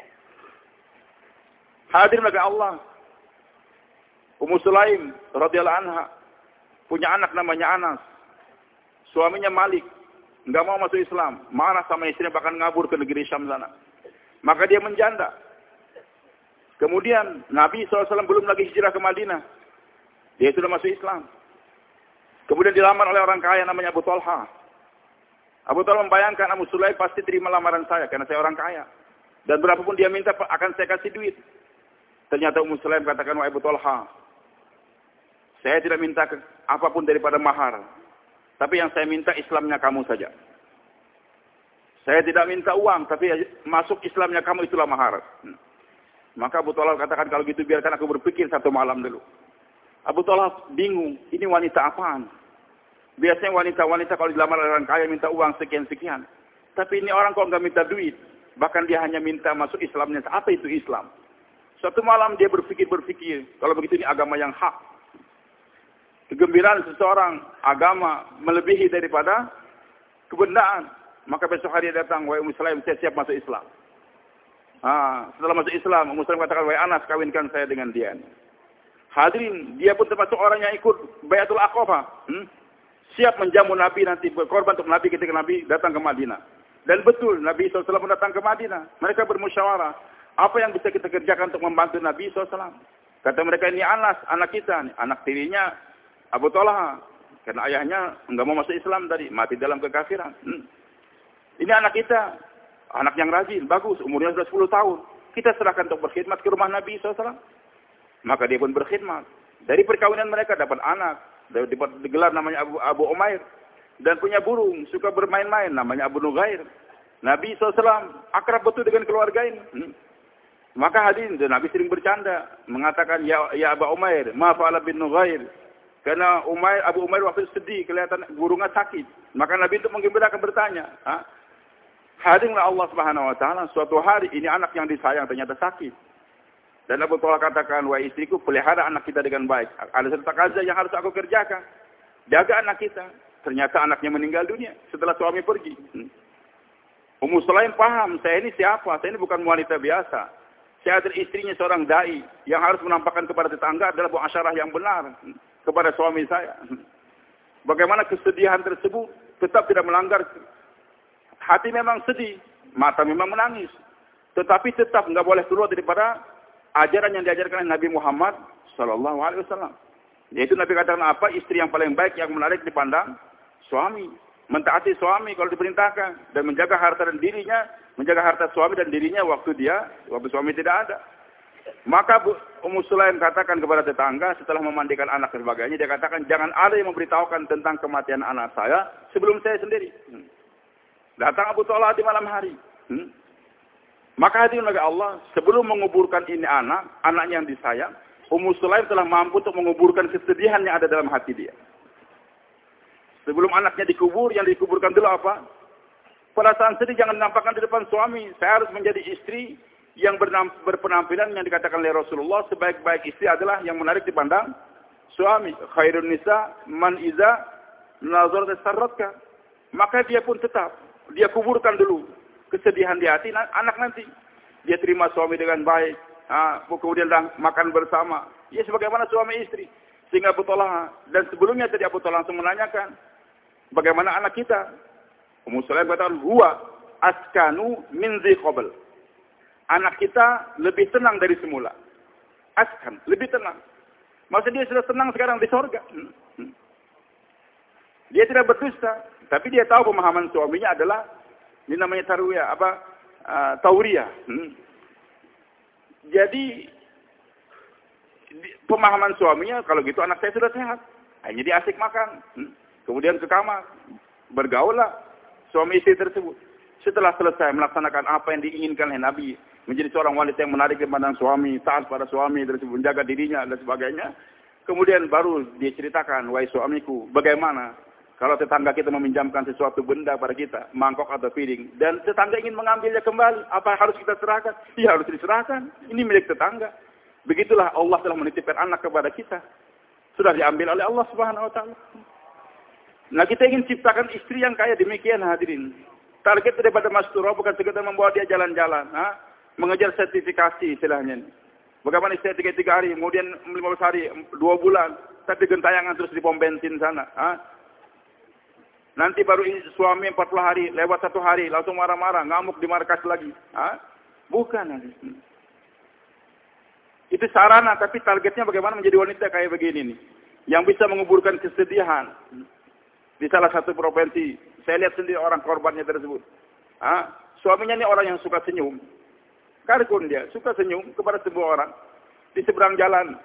Hadir bagi Allah. Ummu Sulaim radhiyallahu anha punya anak namanya Anas. Suaminya Malik, enggak mau masuk Islam, marah sama istrinya bahkan ngabur ke negeri Syam sana. Maka dia menjanda. Kemudian Nabi shallallahu alaihi wasallam belum lagi hijrah ke Madinah. Dia sudah masuk Islam. Kemudian dilamar oleh orang kaya namanya Abu Talha. Abu Talha membayangkan Ummu Sulaim pasti terima lamaran saya karena saya orang kaya. Dan berapapun dia minta akan saya kasih duit. Ternyata Ummu Sulaim katakan, wahai Abu Talha, saya tidak minta ke, apapun daripada mahar. Tapi yang saya minta Islamnya kamu saja. Saya tidak minta uang, tapi masuk Islamnya kamu itulah mahar. Maka Abu Talha katakan, kalau gitu biarkan aku berpikir satu malam dulu. Abu Talha bingung, ini wanita apaan? Biasanya wanita-wanita kalau dilamar orang kaya minta uang sekian-sekian. Tapi ini orang kok nggak minta duit. Bahkan dia hanya minta masuk Islamnya. Apa itu Islam? Suatu malam dia berpikir-berpikir, kalau begitu ini agama yang hak. Kegembiraan seseorang agama melebihi daripada kebenaran. Maka besok hari dia datang, wahai Ummu Sulaim, saya siap masuk Islam. Ah, setelah masuk Islam, Ummu Sulaim katakan, wahai Anas, kawinkan saya dengan dia. Hadirin, dia pun termasuk orang yang ikut Bayatul Aqabah. Hmm? Siap menjamu Nabi nanti, berkorban untuk Nabi ketika Nabi datang ke Madinah. Dan betul, Nabi shallallahu alaihi wasallam datang ke Madinah. Mereka bermusyawarah. Apa yang bisa kita kerjakan untuk membantu Nabi shallallahu alaihi wasallam? Kata mereka, ini Anas, anak kita. Anak tirinya Abu Talha. Karena ayahnya enggak mau masuk Islam tadi. Mati dalam kekafiran. Hmm. Ini anak kita. Anak yang rajin, bagus. Umurnya sudah sepuluh tahun. Kita serahkan untuk berkhidmat ke rumah Nabi shallallahu alaihi wasallam. Maka dia pun berkhidmat. Dari perkawinan mereka dapat anak. Dapat digelar namanya Abu, Abu Umair. Dan punya burung. Suka bermain-main. Namanya Abu Nughair. Nabi shallallahu alaihi wasallam akrab betul dengan keluarga ini. Hmm. Maka hadirin, Nabi sering bercanda. Mengatakan, ya, ya Abu Umair, ma fa'ala bin Nughair. Karena Umair, Abu Umair waktu itu sedih, kelihatan burungnya sakit. Maka Nabi itu menggembirakan bertanya. Ha? Hadirlah Allah Subhanahu Wa Taala. Suatu hari ini anak yang disayang ternyata sakit. Dan Abu Talha katakan, wahai istriku, pelihara anak kita dengan baik. Ada satu takazah yang harus aku kerjakan. Jaga anak kita. Ternyata anaknya meninggal dunia setelah suami pergi. Hmm. Ummu Sulaim paham, saya ini siapa? Saya ini bukan wanita biasa. Saya adalah istrinya seorang dai yang harus menampakkan kepada tetangga adalah muasyarah yang benar kepada suami saya. Bagaimana kesedihan tersebut tetap tidak melanggar. Hati memang sedih, mata memang menangis. Tetapi tetap nggak boleh keluar daripada ajaran yang diajarkan oleh Nabi Muhammad Sallallahu Alaihi Wasallam. Yaitu Nabi katakan apa? Istri yang paling baik yang menarik dipandang suami. Mentaati suami kalau diperintahkan. Dan menjaga harta dan dirinya. Menjaga harta suami dan dirinya waktu dia, waktu suami tidak ada. Maka Ummu Sulaim katakan kepada tetangga setelah memandikan anak dan sebagainya. Dia katakan jangan ada yang memberitahukan tentang kematian anak saya sebelum saya sendiri. Hmm. Datang Abu Talha di malam hari. Hmm. Maka hadirin oleh Allah, sebelum menguburkan ini anak, anaknya yang disayang, Ummu Sulaim telah mampu untuk menguburkan kesedihan yang ada dalam hati dia. Sebelum anaknya dikubur, yang dikuburkan dulu apa? Perasaan sedih jangan dinampakkan di depan suami. Saya harus menjadi istri yang berpenampilan yang dikatakan oleh Rasulullah, sebaik-baik istri adalah yang menarik dipandang suami. Khairun nisa man iza nazarat sarratka. Maka dia pun tetap, dia kuburkan dulu kesedihan di hati anak nanti. Dia terima suami dengan baik. Nah, kemudian makan bersama. Ya sebagaimana suami istri. Sehingga Abu Talha, dan sebelumnya tadi Abu Talha langsung menanyakan, bagaimana anak kita? Ummu Sulaim katakan, huwa askanu min zi qabl. Anak kita lebih tenang dari semula. Askan, lebih tenang. Maksudnya dia sudah tenang sekarang di sorga. Hmm. Hmm. Dia tidak berdusta, tapi dia tahu pemahaman suaminya adalah, ini namanya tarwiyah, apa? Uh, tauriyah. Hmm. Jadi, pemahaman suaminya, kalau gitu anak saya sudah sehat. Hanya dia asik makan. Hmm. Kemudian ke kamar. Bergaul lah suami istri tersebut. Setelah selesai melaksanakan apa yang diinginkan oleh Nabi, menjadi seorang wanita yang menarik di pandang suami, taat pada suami, tersebut, menjaga dirinya, dan sebagainya. Kemudian baru dia ceritakan, wahai suamiku, bagaimana kalau tetangga kita meminjamkan sesuatu benda pada kita, mangkok atau piring, dan tetangga ingin mengambilnya kembali, apa harus kita serahkan? Ya harus diserahkan, ini milik tetangga. Begitulah Allah telah menitipkan anak kepada kita. Sudah diambil oleh Allah Subhanahu wa taala. Nah, kita ingin ciptakan istri yang kaya demikian, hadirin. Target daripada Masturah bukan sekedar membawa dia jalan-jalan, ha? Mengejar sertifikasi istilahnya. Bagaimana istri tiga, tiga hari, kemudian lima belas hari, dua bulan, tapi gentayangan terus di pom bensin sana. Ha? Nanti baru suami empat puluh hari, lewat satu hari, langsung marah-marah, ngamuk di markas lagi. Ha? Bukan. Hadirin. Itu sarana, tapi targetnya bagaimana menjadi wanita kayak begini nih. Yang bisa menguburkan kesedihan. Di salah satu provinsi, saya lihat sendiri orang korbannya tersebut. Ah, suaminya ini orang yang suka senyum. Karkun dia, suka senyum kepada sebuah orang. Di seberang jalan,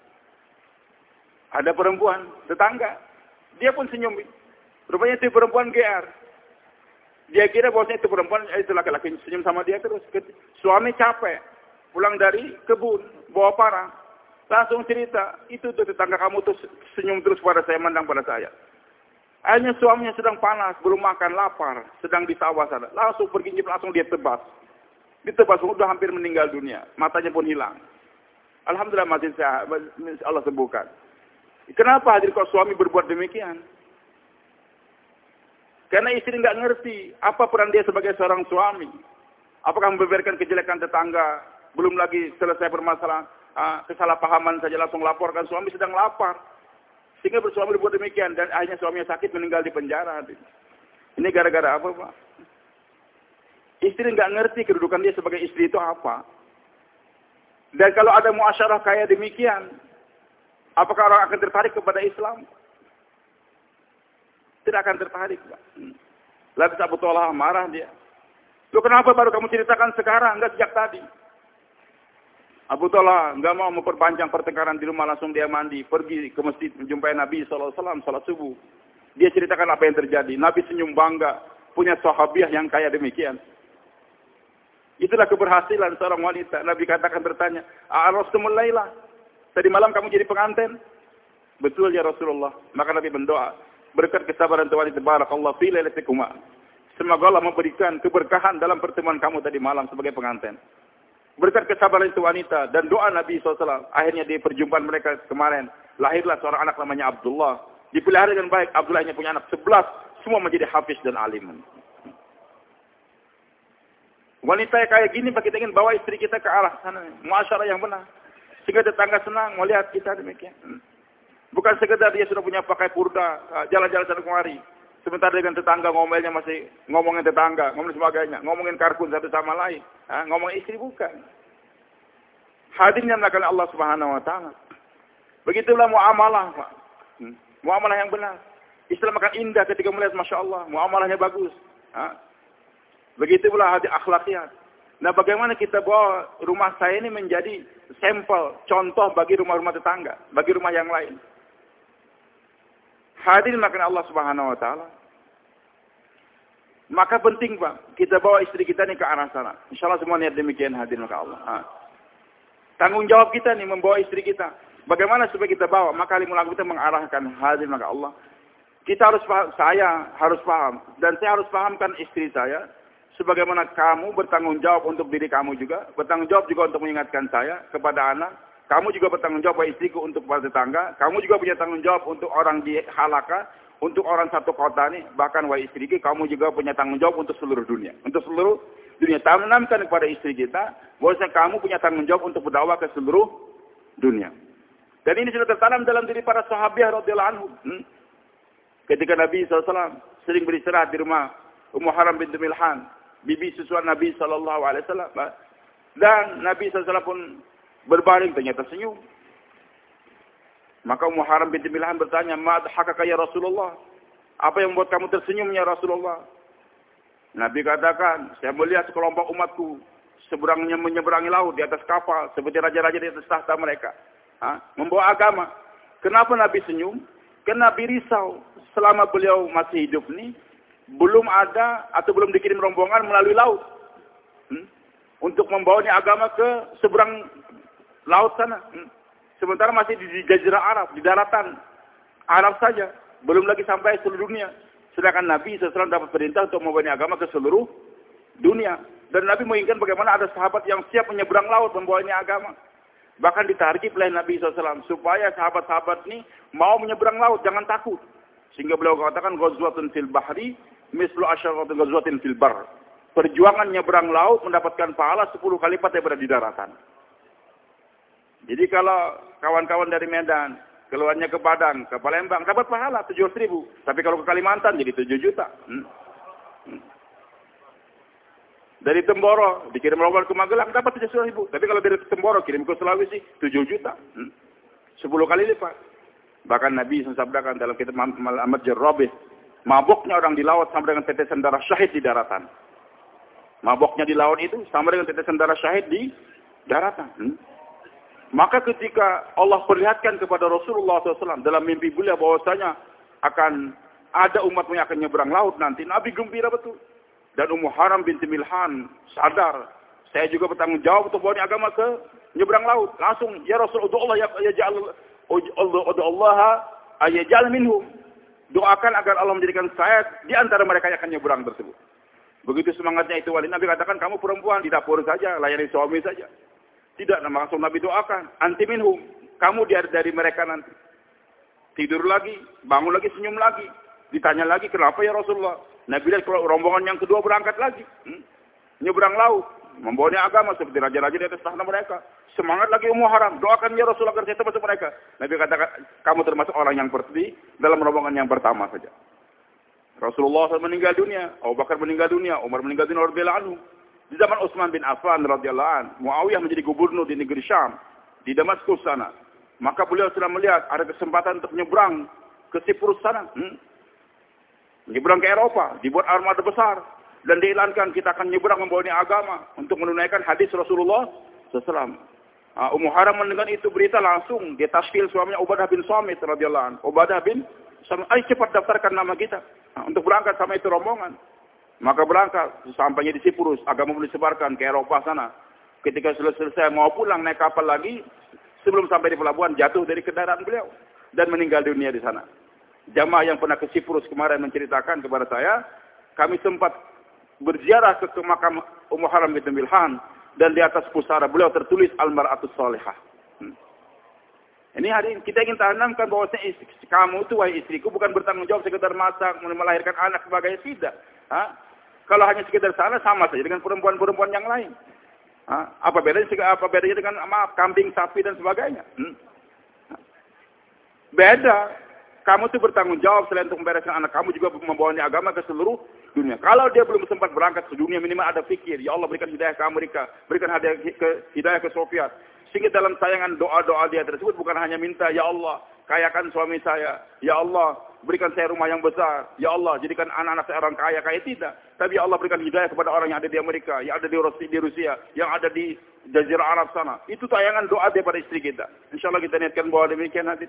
ada perempuan, tetangga. Dia pun senyum. Rupanya itu perempuan G R. Dia kira bahwasanya itu perempuan, itu laki-laki senyum sama dia terus. Suami capek, pulang dari kebun, bawa parang. Langsung cerita, itu tuh tetangga kamu tuh senyum terus pada saya, mandang pada saya. Akhirnya suaminya sedang panas, belum makan, lapar, sedang di sawah sana. Langsung pergi, langsung dia tebas. Ditebas, sudah hampir meninggal dunia. Matanya pun hilang. Alhamdulillah masih sehat, Allah sembuhkan. Kenapa hadir kok suami berbuat demikian? Karena istri nggak ngerti apa peran dia sebagai seorang suami. Apakah membeberkan kejelekan tetangga, belum lagi selesai permasalahan, kesalahpahaman saja langsung laporkan suami sedang lapar. Sehingga bersuami berbuat demikian, dan akhirnya suaminya sakit meninggal di penjara. Ini gara-gara apa, Pak? Istri nggak ngerti kedudukan dia sebagai istri itu apa. Dan kalau ada muasyarah kayak demikian, apakah orang akan tertarik kepada Islam? Tidak akan tertarik, Pak. Lalu Abu Talha marah dia. Loh, kenapa baru kamu ceritakan sekarang, enggak sejak tadi? Abu Talha nggak mau memperpanjang pertengkaran di rumah, langsung dia mandi, pergi ke masjid menjumpai Nabi shallallahu alaihi wasallam salat subuh. Dia ceritakan apa yang terjadi. Nabi senyum bangga, punya sahabiah yang kaya demikian. Itulah keberhasilan seorang wanita. Nabi katakan bertanya, "A'arastumul laila? Tadi malam kamu jadi pengantin?" Betul ya Rasulullah. Maka Nabi berdoa, berkat kesabaran Tuhan barakallahu fi lailatikuma. Semoga Allah memberikan keberkahan dalam pertemuan kamu tadi malam sebagai pengantin. Berkat kesabaran itu wanita dan doa Nabi shallallahu alaihi wasallam, akhirnya di perjumpaan mereka kemarin, lahirlah seorang anak namanya Abdullah. Dipelihara dengan baik, Abdullahnya punya anak sebelas, semua menjadi hafiz dan alim. Wanita yang kayak gini, kita ingin bawa istri kita ke arah sana, muasyarah yang benar. Sehingga tetangga senang melihat kita demikian. Bukan sekedar dia sudah punya pakai purda, jalan-jalan sana kemari. Sementara dengan tetangga ngomelnya masih ngomongin tetangga, ngomongin sebagainya, ngomongin karkun satu sama lain, ngomongin istri bukan. Hadirin yang melakukan Allah Subhanahu wa taala. Begitulah muamalah, Pak. Hmm. Muamalah yang benar. Islam akan indah ketika melihat Masya Allah, muamalahnya bagus. Ha? Begitu pula hati akhlakiyat. Nah, bagaimana kita bawa rumah saya ini menjadi sampel, contoh bagi rumah-rumah tetangga, bagi rumah yang lain. Hadirin melakukan Allah Subhanahu wa taala. Maka penting, Pak, kita bawa istri kita ini ke arah sana. Insyaallah semua niat demikian, hadirin maka Allah. Ha. Tanggung jawab kita nih membawa istri kita. Bagaimana supaya kita bawa? Maka alimul kita mengarahkan, hadirin maka Allah. Kita harus paham, saya harus paham. Dan saya harus pahamkan istri saya. Sebagaimana kamu bertanggung jawab untuk diri kamu juga. Bertanggung jawab juga untuk mengingatkan saya kepada anak. Kamu juga bertanggung jawab istriku untuk para tetangga. Kamu juga punya tanggung jawab untuk orang di halaka. Untuk orang satu kota nih. Bahkan wahai istriku, kamu juga punya tanggung jawab untuk seluruh dunia. Untuk seluruh dunia. Tanamkan kepada istri kita. Bahwa kamu punya tanggung jawab untuk berdakwah ke seluruh dunia. Dan ini sudah tertanam dalam diri para sahabat radhiyallahu anhum. Hmm? Ketika Nabi shallallahu alaihi wasallam sering beristirahat di rumah Ummu Haram binti Milhan, bibi susuan Nabi shallallahu alaihi wasallam, dan Nabi shallallahu alaihi wasallam pun berbaring ternyata senyum. Maka Ummu Haram binti Milhan bertanya, "Ma adhakaka ya Rasulullah?" Apa yang membuat kamu tersenyum ya Rasulullah? Nabi katakan, "Saya melihat sekelompok umatku seberangnya menyeberangi laut di atas kapal seperti raja-raja di atas tahta mereka. Ha? Membawa agama." Kenapa Nabi senyum? Karena Nabi risau selama beliau masih hidup ini belum ada atau belum dikirim rombongan melalui laut hmm? untuk membawa agama ke seberang laut sana. Hmm? Sementara masih di Jazirah Arab, di daratan Arab saja, belum lagi sampai seluruh dunia. Sedangkan Nabi shallallahu alaihi wasallam dapat perintah untuk membawa agama ke seluruh dunia. Dan Nabi menginginkan bagaimana ada sahabat yang siap menyeberang laut membawa agama. Bahkan ditarikh oleh Nabi shallallahu alaihi wasallam supaya sahabat-sahabat ini mau menyeberang laut, jangan takut. Sehingga beliau katakan, ghazwatun fil bahri mislu asyaratin ghazwatin fil bar. Perjuangan nyeberang laut mendapatkan pahala sepuluh kali lipat daripada di daratan. Jadi kalau kawan-kawan dari Medan keluarnya ke Padang, ke Palembang dapat pahala tujuh ratus ribu. Tapi kalau ke Kalimantan jadi tujuh juta. Hmm. Hmm. Dari Temboro dikirim rombongan ke Magelang dapat tujuh ratus ribu. Tapi kalau dari Temboro kirim ke Sulawesi tujuh juta. Hmm. sepuluh kali lipat. Bahkan Nabi sabdakan dalam kitab Ahmad Jarrabih, mabuknya orang di laut sama dengan tetesan darah syahid di daratan. Mabuknya di laut itu sama dengan tetesan darah syahid di daratan. Hmm. Maka ketika Allah perlihatkan kepada Rasulullah shallallahu alaihi wasallam dalam mimpi beliau bahwasanya akan ada umat yang akan nyebrang laut nanti, Nabi gembira betul. Dan Ummu Haram binti Milhan sadar, saya juga bertanggung jawab untuk bawa agama ke nyebrang laut. Langsung, ya Rasulullah, ya yaj'al Allah ayaj'al minhum. Doakan agar Allah menjadikan saya di antara mereka yang akan nyebrang tersebut. Begitu semangatnya itu wali Nabi katakan, kamu perempuan di dapur saja, layani suami saja. Tidak, langsung Nabi doakan, anti minhum, kamu dari, dari mereka nanti. Tidur lagi, bangun lagi, senyum lagi. Ditanya lagi, kenapa ya Rasulullah? Nabi lihat kalau rombongan yang kedua berangkat lagi. Hmm? Nyebrang laut. Membawanya agama seperti raja-raja di atas tahta mereka. Semangat lagi Ummu Haram. Doakan ya Rasulullah agar saya termasuk mereka. Nabi katakan, kamu termasuk orang yang pertama dalam rombongan yang pertama saja. Rasulullah meninggal dunia. Abu Bakar meninggal dunia. Umar meninggal dunia radhiyallahu anhu. Di zaman Utsman bin Affan radhiyallahu anhu, Muawiyah menjadi gubernur di negeri Syam, di Damaskus sana. Maka beliau sudah melihat ada kesempatan untuk menyeberang ke Siprus sana. Hmm? Nyebrang ke Eropa, dibuat armada besar. Dan diiklankan kita akan nyebrang membawa agama untuk menunaikan hadis Rasulullah shallallahu alaihi wasallam. Uh, Ummu Haram mendengar itu berita langsung, dia tasfil suaminya Ubadah bin Samit radhiyallahu anhu. Ubadah bin Samit, ayo cepat daftarkan nama kita uh, untuk berangkat sama itu rombongan. Maka berangkat, sampainya di Siprus, agama boleh disebarkan ke Eropa sana. Ketika selesai mau pulang naik kapal lagi, sebelum sampai di pelabuhan jatuh dari kendaraan beliau dan meninggal dunia di sana. Jamaah yang pernah ke Siprus kemarin menceritakan kepada saya, kami sempat berziarah ke, ke makam Ummu Haram binti Milhan dan di atas pusara beliau tertulis Al-Mar'atus Salihah. Hmm. Ini hari ini kita ingin tanamkan bahwa kamu itu wahai istriku bukan bertanggung jawab sekedar masak, melahirkan anak sebagainya, tidak. Ha? Kalau hanya sekedar sana, sama saja dengan perempuan-perempuan yang lain. Hah? Apa bedanya, apa bedanya dengan maaf, kambing, sapi, dan sebagainya? Hmm? Beda. Kamu tuh bertanggung jawab selain untuk membereskan anak kamu juga membawanya agama ke seluruh dunia. Kalau dia belum sempat berangkat ke dunia, minimal ada fikir. Ya Allah, berikan hidayah ke Amerika, berikan hidayah ke, hidayah ke Soviet. Sehingga dalam sayangan doa-doa dia tersebut bukan hanya minta, ya Allah, kayakan suami saya. Ya Allah, berikan saya rumah yang besar. Ya Allah, jadikan anak-anak saya orang kaya. Kaya tidak. Tapi ya Allah, berikan hidayah kepada orang yang ada di Amerika, yang ada di Rusia, di Rusia yang ada di Jazirah Arab sana. Itu tayangan doa daripada istri kita. Insya Allah kita niatkan bahwa demikian hati.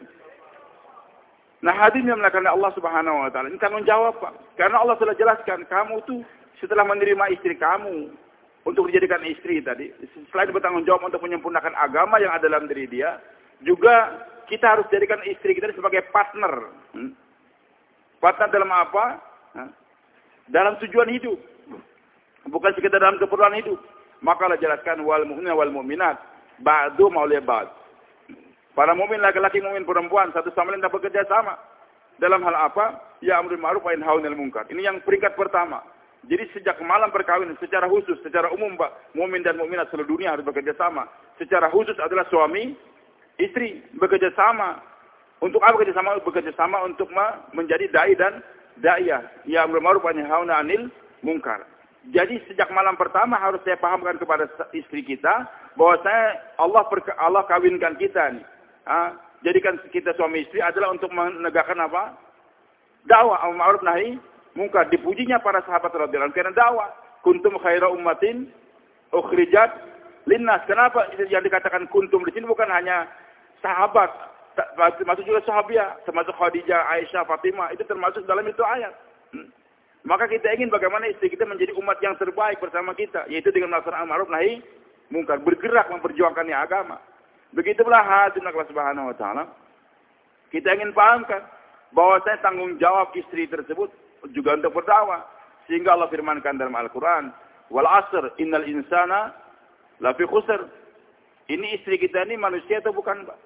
Nah, hadirin yang melakukan Allah Subhanahu wa taala, ini tanggung jawab, Pak. Karena Allah sudah jelaskan, kamu tuh setelah menerima istri kamu untuk dijadikan istri tadi, selain bertanggung jawab untuk menyempurnakan agama yang ada dalam diri dia, juga kita harus jadikan istri kita sebagai partner. Hmm? Partner dalam apa? Nah, dalam tujuan hidup. Bukan sekedar dalam keperluan hidup. Maka Allah jelaskan wal mu'minuna wal mu'minat ba'du ma'awliya ba'd. Para mukmin laki-laki, mukmin perempuan satu sama lain tak bekerja sama. Dalam hal apa? Ya amrul ma'ruf wa nahy 'anil munkar. Ini yang peringkat pertama. Jadi sejak malam perkawinan secara khusus, secara umum, Pak, mukmin dan mukminat seluruh dunia harus bekerja sama. Secara khusus adalah suami istri bekerja sama. Untuk apa bekerja sama? Bekerja sama untuk menjadi dai dan daiyah. Ya amrul ma'ruf wa nahy 'anil munkar. Jadi sejak malam pertama harus saya pahamkan kepada istri kita bahwa saya Allah perka, Allah kawinkan kita nih. Ha? Jadikan kita suami istri adalah untuk menegakkan apa? Dakwah amar ma'ruf nahi munkar. Dipujinya para sahabat radhiyallahu anhum karena dakwah. Kuntum khaira ummatin ukhrijat linnas. Kenapa yang dikatakan kuntum di sini bukan hanya sahabat, termasuk juga sahabiah, termasuk Khadijah, Aisyah, Fatimah, itu termasuk dalam itu ayat. Hmm. Maka kita ingin bagaimana istri kita menjadi umat yang terbaik bersama kita, yaitu dengan melaksanakan amar ma'ruf nahi munkar, bergerak memperjuangkan agama. Begitulah hadirin Allah Subhanahu wa taala. Kita ingin pahamkan bahwa saya tanggung jawab istri tersebut juga untuk berdakwah. Sehingga Allah firmankan dalam Al-Qur'an, "Wal 'asr innal insana lafi khusr." Ini istri kita ini manusia atau bukan, Pak?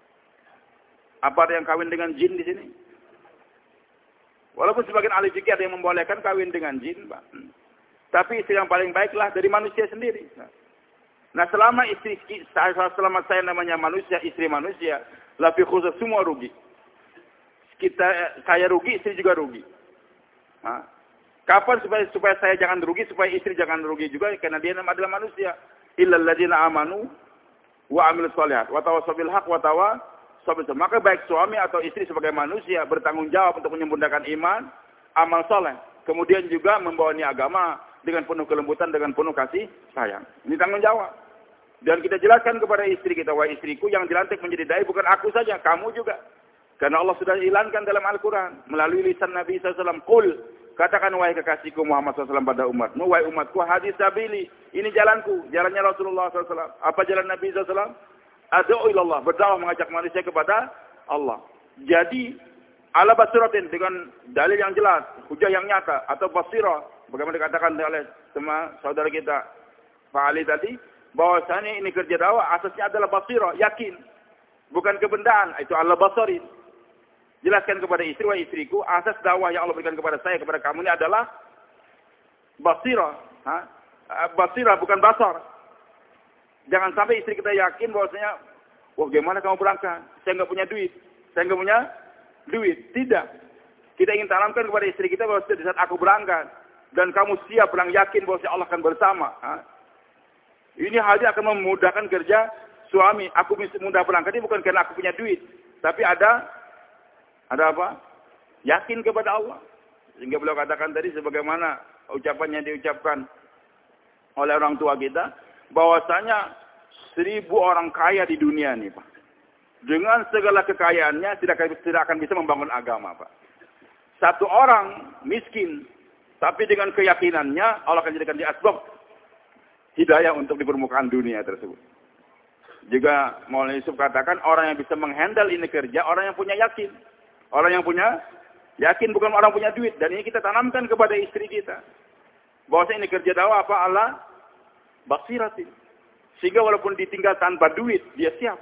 Apa ada yang kawin dengan jin di sini? Walaupun sebagian ahli fikih ada yang membolehkan kawin dengan jin, Pak. Tapi istri yang paling baiklah dari manusia sendiri. Nah, selama istri selama saya namanya manusia, istri manusia, lafi khusus semua rugi. Kita saya rugi, istri juga rugi. Nah, kapan supaya supaya saya jangan rugi, supaya istri jangan rugi juga karena dia adalah manusia. Illal ladzina amanu wa amilus shalihat wa tawassaw bil haqq wa tawassaw bis sabr. Maka baik suami atau istri sebagai manusia bertanggung jawab untuk menyempurnakan iman, amal saleh, kemudian juga membawani agama dengan penuh kelembutan, dengan penuh kasih sayang. Ini tanggung jawab. Dan kita jelaskan kepada istri kita, wahai istriku yang dilantik menjadi dai bukan aku saja, kamu juga. Karena Allah sudah ilankan dalam Al-Quran melalui lisan Nabi sallallahu alaihi wasallam. Qul, katakan wahai kekasihku Muhammad sallallahu alaihi wasallam pada umatmu, wahai umatku, hadis sabili, ini jalanku, jalannya Rasulullah sallallahu alaihi wasallam. Apa jalan Nabi sallallahu alaihi wasallam? Ad'u ilallah, berdakwah mengajak manusia kepada Allah. Jadi, ala basiratin dengan dalil yang jelas, hujah yang nyata, atau basirah, bagaimana dikatakan oleh sama saudara kita Pak Ali tadi, bahwasanya ini kerja dakwah asasnya adalah basirah, yakin, bukan kebendaan, itu ala basarin. Jelaskan kepada istri, wahai istriku, asas dakwah yang Allah berikan kepada saya, kepada kamu ini adalah basirah. Ha? Basirah, bukan basar. Jangan sampai istri kita yakin bahwasanya, wah gimana kamu berangkat? Saya nggak punya duit. Saya nggak punya duit. Tidak. Kita ingin tanamkan kepada istri kita bahwa di saat aku berangkat, dan kamu siap berang yakin bahwa Allah akan bersama. Ha? Ini halnya akan memudahkan kerja suami. Aku mudah berangkat ini bukan karena aku punya duit. Tapi ada, ada apa? Yakin kepada Allah. Sehingga beliau katakan tadi sebagaimana ucapannya diucapkan oleh orang tua kita. Bahwasanya seribu orang kaya di dunia ini, Pak. Dengan segala kekayaannya tidak, tidak akan bisa membangun agama, Pak. Satu orang miskin. Tapi dengan keyakinannya Allah akan jadikan dia asbab hidayah untuk di permukaan dunia tersebut. Juga Maulana Yusuf katakan orang yang bisa menghandle ini kerja, orang yang punya yakin. Orang yang punya yakin, bukan orang punya duit. Dan ini kita tanamkan kepada istri kita. Bahwasanya ini kerja dakwah apa Allah? Basiratin. Sehingga walaupun ditinggal tanpa duit, dia siap.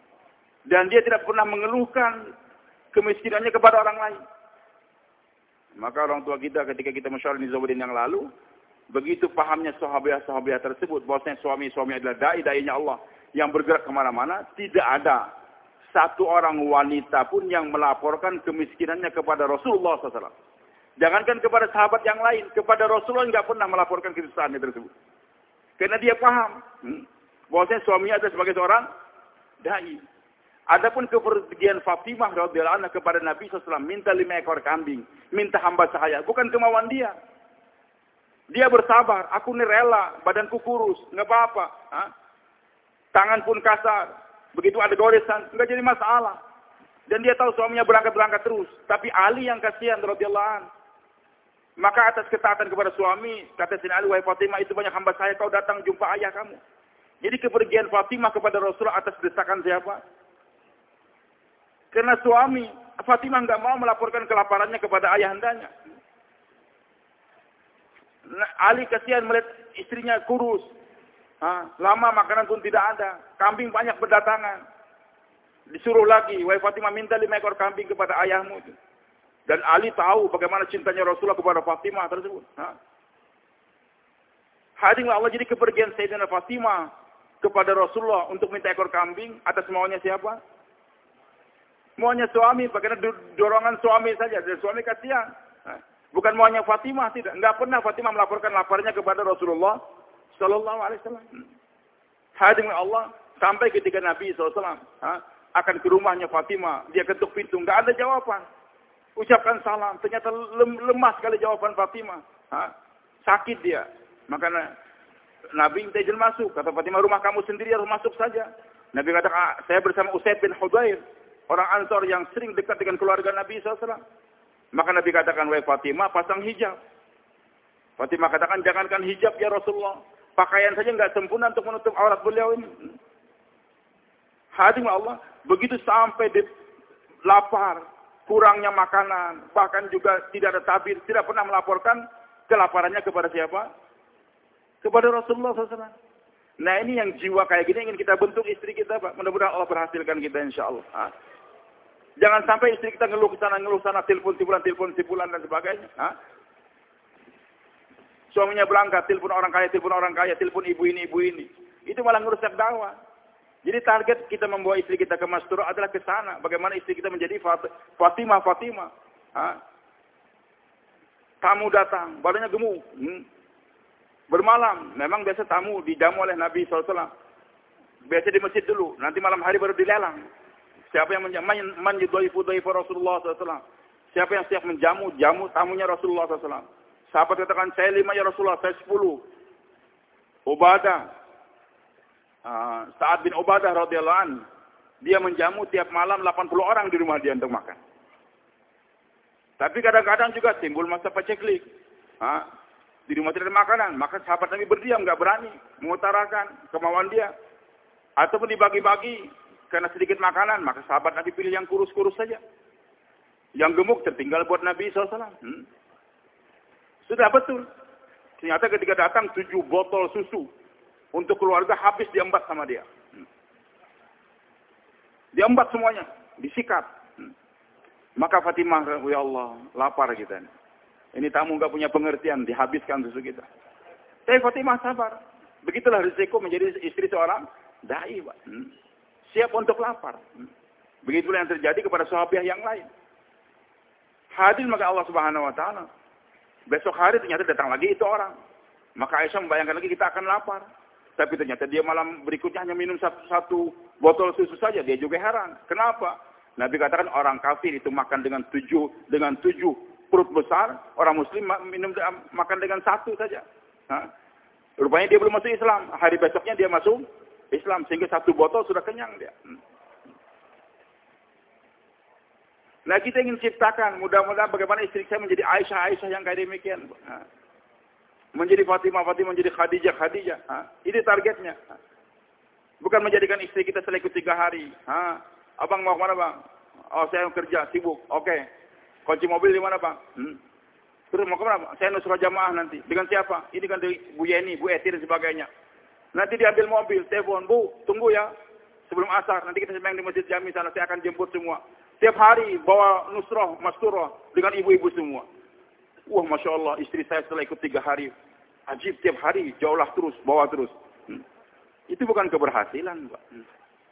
Dan dia tidak pernah mengeluhkan kemiskinannya kepada orang lain. Maka orang tua kita ketika kita masyarakat Nizamuddin yang lalu, begitu pahamnya sahabiah-sahabiah tersebut, bahwasanya suami-suami adalah dai-dainya Allah yang bergerak kemana-mana, tidak ada satu orang wanita pun yang melaporkan kemiskinannya kepada Rasulullah shallallahu alaihi wasallam. Jangankan kepada sahabat yang lain, kepada Rasulullah nggak pernah melaporkan kesusahannya tersebut. Karena dia paham, hmm, bahwasanya suaminya ada sebagai seorang dai. Adapun kepergian Fatimah radhiyallahu anha kepada Nabi shallallahu alaihi wasallam, minta lima ekor kambing, minta hamba sahaya, bukan kemauan dia. Dia bersabar, aku ini rela, badanku kurus, nggak apa-apa. Ha? Tangan pun kasar, begitu ada goresan, nggak jadi masalah. Dan dia tahu suaminya berangkat-berangkat terus. Tapi Ali yang kasihan radhiyallahu anhu. Maka atas ketaatan kepada suami, kata Sayyidina Ali, wahai Fatimah, itu banyak hamba saya, kau datang jumpa ayah kamu. Jadi kepergian Fatimah kepada Rasulullah atas desakan siapa? Karena suami, Fatimah nggak mau melaporkan kelaparannya kepada ayahandanya. Ali kasihan melihat istrinya kurus. Ha, lama makanan pun tidak ada. Kambing banyak berdatangan. Disuruh lagi, wahai Fatimah, minta lima ekor kambing kepada ayahmu. Dan Ali tahu bagaimana cintanya Rasulullah kepada Fatimah tersebut. Ha? Hadirin Allah, jadi kepergian Sayyidina Fatimah kepada Rasulullah untuk minta ekor kambing atas maunya siapa? Maunya suami, bagaimana dorongan suami saja. Dan suami kasihan. Bukan maunya Fatimah, tidak. Enggak pernah Fatimah melaporkan laparnya kepada Rasulullah Sallallahu Alaihi Wasallam. Hadirin Allah, sampai ketika Nabi Sallallahu Alaihi Wasallam ha, akan ke rumahnya Fatimah, dia ketuk pintu, enggak ada jawaban. Ucapkan salam, ternyata lem, lemah sekali jawaban Fatimah. Ha, sakit dia. Maka Nabi minta izin masuk. Kata Fatimah, rumah kamu sendiri harus masuk saja. Nabi kata, ah, saya bersama Usaid bin Hudayr, orang Ansor yang sering dekat dengan keluarga Nabi Sallallahu Alaihi Wasallam. Maka Nabi katakan, wahai Fatimah, pasang hijab. Fatimah katakan, jangankan hijab ya Rasulullah. Pakaian saja nggak sempurna untuk menutup aurat beliau ini. Hadirin Allah, begitu sampai di lapar, kurangnya makanan, bahkan juga tidak ada tabir, tidak pernah melaporkan kelaparannya kepada siapa? Kepada Rasulullah shallallahu alaihi wasallam. Nah ini yang jiwa kayak gini ingin kita bentuk istri kita, Pak. Mudah-mudahan Allah berhasilkan kita insya Allah. Ha? Jangan sampai istri kita ngeluh sana, ngeluh sana, telepon sibulan, telepon sibulan dan sebagainya. Ha? Suaminya berangkat, telepon orang kaya, telepon orang kaya, telepon ibu ini, ibu ini. Itu malah ngerusak dakwah. Jadi target kita membawa istri kita ke Mastura adalah ke sana. Bagaimana istri kita menjadi Fatimah, Fatimah. Ha? Tamu datang, badannya gemuk. Hmm. Bermalam, memang biasa tamu dijamu oleh Nabi shallallahu alaihi wasallam. Biasa di masjid dulu, nanti malam hari baru dilelang. Siapa yang menjamu, man yudhaifu dhaifa Rasulullah shallallahu alaihi wasallam. Siapa yang siap menjamu, jamu tamunya Rasulullah shallallahu alaihi wasallam. Sahabat katakan, saya lima ya Rasulullah, saya sepuluh. Ubadah, uh, Sa'ad bin Ubadah radhiyallahu anhu, dia menjamu tiap malam delapan puluh orang di rumah dia untuk makan. Tapi kadang-kadang juga timbul masa paceklik. Ha? Di rumah tidak ada makanan, maka sahabat Nabi berdiam, nggak berani mengutarakan kemauan dia. Ataupun dibagi-bagi karena sedikit makanan, maka sahabat Nabi pilih yang kurus-kurus saja. Yang gemuk tertinggal buat Nabi shallallahu alaihi wasallam. Hmm. Sudah betul. Ternyata ketika datang tujuh botol susu untuk keluarga habis diembat sama dia. Hmm. Diembat semuanya, disikat. Hmm. Maka Fatimah, ya Allah, lapar kita ini. Ini tamu nggak punya pengertian, dihabiskan susu kita. Tapi Fatimah sabar. Begitulah risiko menjadi istri seorang dai, Pak. Hmm. Siap untuk lapar. Hmm. Begitulah yang terjadi kepada sahabiah yang lain. Hadir maka Allah Subhanahu Wa Taala. Besok hari ternyata datang lagi itu orang. Maka Aisyah membayangkan lagi kita akan lapar. Tapi ternyata dia malam berikutnya hanya minum satu, satu botol susu saja. Dia juga heran. Kenapa? Nabi katakan orang kafir itu makan dengan tujuh dengan tujuh perut besar, orang muslim minum makan dengan satu saja. Hah? Rupanya dia belum masuk Islam. Hari besoknya dia masuk Islam sehingga satu botol sudah kenyang dia. Hmm. Nah kita ingin ciptakan mudah-mudahan bagaimana istri saya menjadi Aisyah Aisyah yang kayak demikian. Hah? Menjadi Fatimah Fatimah, menjadi Khadijah Khadijah. Hah? Ini targetnya. Hah? Bukan menjadikan istri kita selekut tiga hari. Hah? Abang mau kemana bang? Oh saya kerja sibuk. Oke. Okay. Kunci mobil di mana, Bang? Hmm. Terus mau kemana, Bang? Saya nusrah jamaah nanti. Dengan siapa? Ini kan dari Bu Yeni, Bu Eti dan sebagainya. Nanti diambil mobil, telepon, Bu, tunggu ya. Sebelum asar, nanti kita sembahyang di Masjid Jami sana, saya akan jemput semua. Tiap hari bawa nusrah, masturah dengan ibu-ibu semua. Wah, Masya Allah, istri saya setelah ikut tiga hari, ajib tiap hari, jauhlah terus, bawa terus. Hmm. Itu bukan keberhasilan, Pak. Hmm.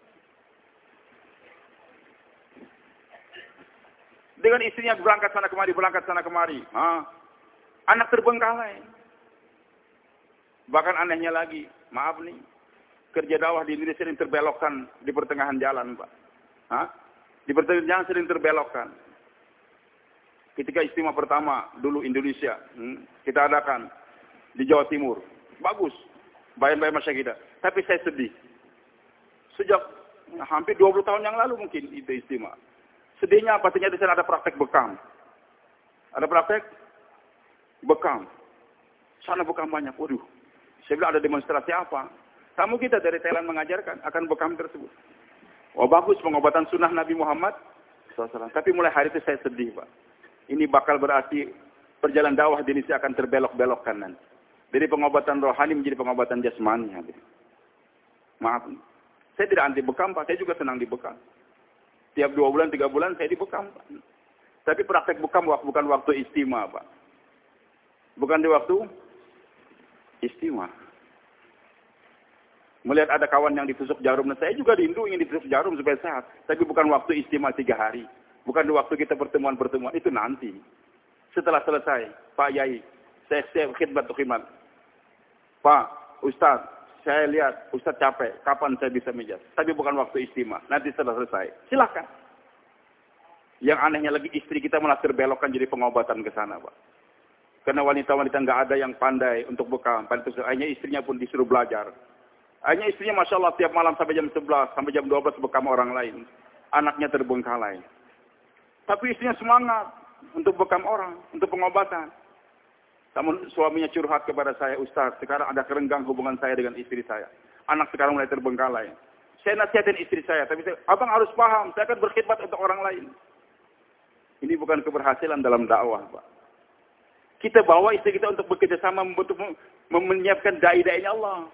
Dengan istrinya berangkat sana kemari, berangkat sana kemari. Ah. Anak terbengkalai. Bahkan anehnya lagi, maaf nih, kerja dakwah di Indonesia sering terbelokkan di pertengahan jalan, Pak. Hah? Di pertengahan jalan sering terbelokkan. Ketika istimewa pertama dulu Indonesia, hmm, kita adakan di Jawa Timur. Bagus, bayan-bayan masyarakat kita. Tapi saya sedih. Sejak hampir dua puluh tahun yang lalu mungkin itu istimewa. Sedihnya apa? Ternyata di sana ada praktek bekam. Ada praktek bekam. Sana bekam banyak. Waduh. Saya bilang ada demonstrasi apa? Kamu kita dari Thailand mengajarkan akan bekam tersebut. Oh bagus pengobatan sunnah Nabi Muhammad shallallahu alaihi wasallam. Tapi mulai hari itu saya sedih, Pak. Ini bakal berarti perjalanan dakwah di Indonesia akan terbelok-belokkan nanti. Dari pengobatan rohani menjadi pengobatan jasmani. Maaf. Saya tidak anti bekam, Pak. Saya juga senang dibekam. Tiap dua bulan, tiga bulan saya dibekam, Pak. Tapi praktek bekam bukan waktu istimewa, Pak. Bukan di waktu istimewa. Melihat ada kawan yang ditusuk jarum, nah saya juga rindu ingin ditusuk jarum supaya sehat. Tapi bukan waktu istimewa tiga hari. Bukan di waktu kita pertemuan-pertemuan, itu nanti. Setelah selesai, Pak Yai, saya siap khidmat untuk khidmat. Pak, Ustaz, saya lihat Ustaz capek, kapan saya bisa mijat? Tapi bukan waktu istimewa, nanti setelah selesai. Silakan. Yang anehnya lagi istri kita malah terbelokkan jadi pengobatan ke sana, Pak. Karena wanita-wanita nggak ada yang pandai untuk bekam. Akhirnya istrinya pun disuruh belajar. Akhirnya istrinya Masya Allah tiap malam sampai jam sebelas, sampai jam dua belas bekam orang lain. Anaknya terbengkalai. Tapi istrinya semangat untuk bekam orang, untuk pengobatan. Namun suaminya curhat kepada saya, Ustaz, sekarang ada kerenggang hubungan saya dengan istri saya. Anak sekarang mulai terbengkalai. Saya nasihatin istri saya, tapi saya, abang harus paham, saya akan berkhidmat untuk orang lain. Ini bukan keberhasilan dalam dakwah, Pak. Kita bawa istri kita untuk bekerja sama, untuk menyiapkan dai-dainya Allah.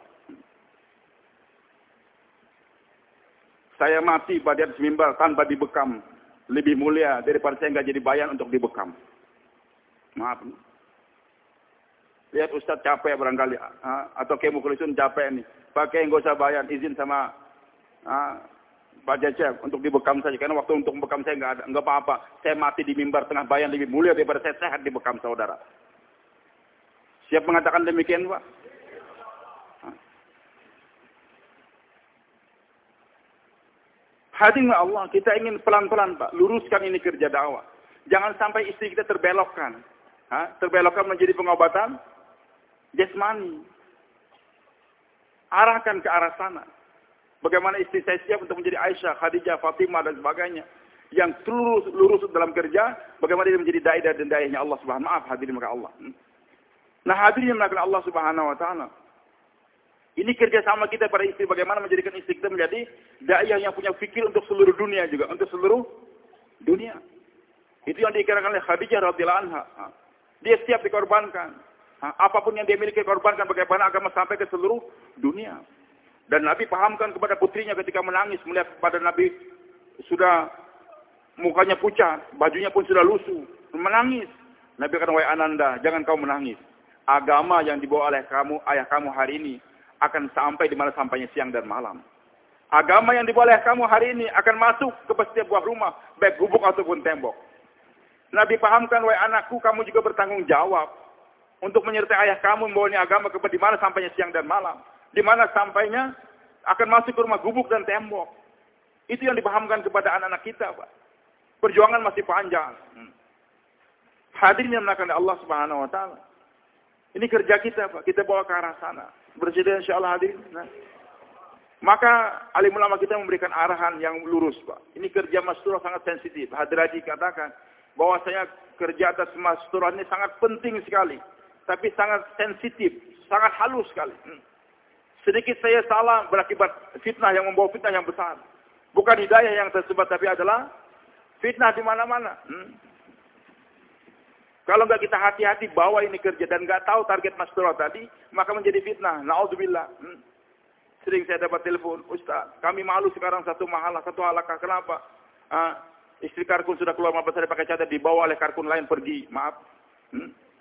Saya mati pada atas mimbar tanpa dibekam. Lebih mulia daripada saya nggak jadi bayan untuk dibekam. Maaf. Lihat Ustaz capek barangkali. Atau kayak Mukhlisun capek nih. Pakai nggak usah bayan. Izin sama ah, Pak Jajab untuk dibekam saja. Karena waktu untuk bekam saya nggak ada. Nggak apa-apa. Saya mati di mimbar tengah bayan lebih mulia daripada saya sehat dibekam saudara. Siap mengatakan demikian, Pak? Hadirin Allah, kita ingin pelan-pelan, Pak, luruskan ini kerja dakwah. Jangan sampai istri kita terbelokkan. Ha? Terbelokkan menjadi pengobatan jasmani. Arahkan ke arah sana. Bagaimana istri saya siap untuk menjadi Aisyah, Khadijah, Fatimah, dan sebagainya. Yang lurus, lurus dalam kerja, bagaimana dia menjadi dai dan dainya Allah Subhanahu wa Ta'ala. Maaf, hadirin maka Allah. Nah, hadirin yang melakukan Allah Subhanahu wa Ta'ala. Ini kerjasama kita pada istri, bagaimana menjadikan istri kita menjadi dai yang punya fikir untuk seluruh dunia juga, untuk seluruh dunia. Itu yang dikirakan oleh Khadijah radhiyallahu anha. Dia siap dikorbankan. Apapun yang dia miliki korbankan, bagaimana agama sampai ke seluruh dunia. Dan Nabi pahamkan kepada putrinya ketika menangis melihat pada Nabi sudah mukanya pucat, bajunya pun sudah lusuh, menangis. Nabi kata, wahai Ananda, jangan kau menangis. Agama yang dibawa oleh kamu, ayah kamu hari ini akan sampai di mana sampainya siang dan malam. Agama yang dibawa oleh kamu hari ini akan masuk ke setiap buah rumah, baik gubuk ataupun tembok. Nabi pahamkan, wahai anakku, kamu juga bertanggung jawab untuk menyertai ayah kamu membawa agama ke di mana sampainya siang dan malam. Di mana sampainya akan masuk ke rumah gubuk dan tembok. Itu yang dipahamkan kepada anak-anak kita, Pak. Perjuangan masih panjang. Hmm. Hadirin yang melakukan Allah Subhanahu wa Ta'ala. Ini kerja kita, Pak. Kita bawa ke arah sana. Bersedia insyaallah hadirin. Nah. Maka alim ulama kita memberikan arahan yang lurus, Pak. Ini kerja masturah sangat sensitif. Hadraji katakan bahwa saya kerja atas masturah ini sangat penting sekali. Tapi sangat sensitif, sangat halus sekali. Hmm. Sedikit saya salah berakibat fitnah yang membawa fitnah yang besar. Bukan hidayah yang tersebar, tapi adalah fitnah di mana-mana. Hmm. Kalau nggak kita hati-hati bawa ini kerja dan nggak tahu target masturah tadi, maka menjadi fitnah. Na'udzubillah. Hmm. Sering saya dapat telepon, Ustaz, kami malu sekarang satu mahalah, satu halakah. Kenapa? Ah, istri karkun sudah keluar maaf saya pakai catat, dibawa oleh karkun lain pergi. Maaf. Hmm.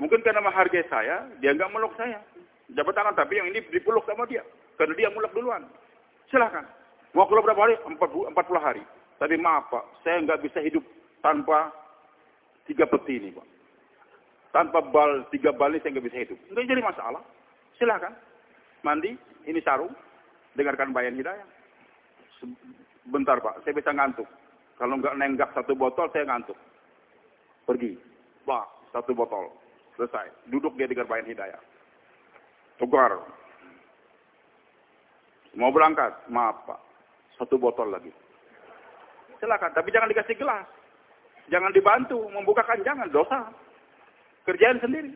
Mungkin karena menghargai saya, dia nggak meluk saya. Jabat tangan, tapi yang ini dipeluk sama dia. Karena dia meluk duluan. Silahkan. Mau keluar berapa hari? empat puluh hari. Tapi maaf Pak, saya nggak bisa hidup tanpa tiga peti ini Pak. Tanpa bal, tiga bal ini saya nggak bisa hidup. Nggak jadi masalah. Silahkan. Mandi, ini sarung. Dengarkan bayan hidayah. Bentar Pak, saya bisa ngantuk. Kalau nggak nenggak satu botol, saya ngantuk. Pergi. Pak, satu botol. Selesai. Duduk dia dengar bayan hidayah. Tukar. Mau berangkat? Maaf Pak. Satu botol lagi. Silakan. Tapi jangan dikasih gelas. Jangan dibantu. Membukakan jangan. Dosa. Kerjaan sendiri.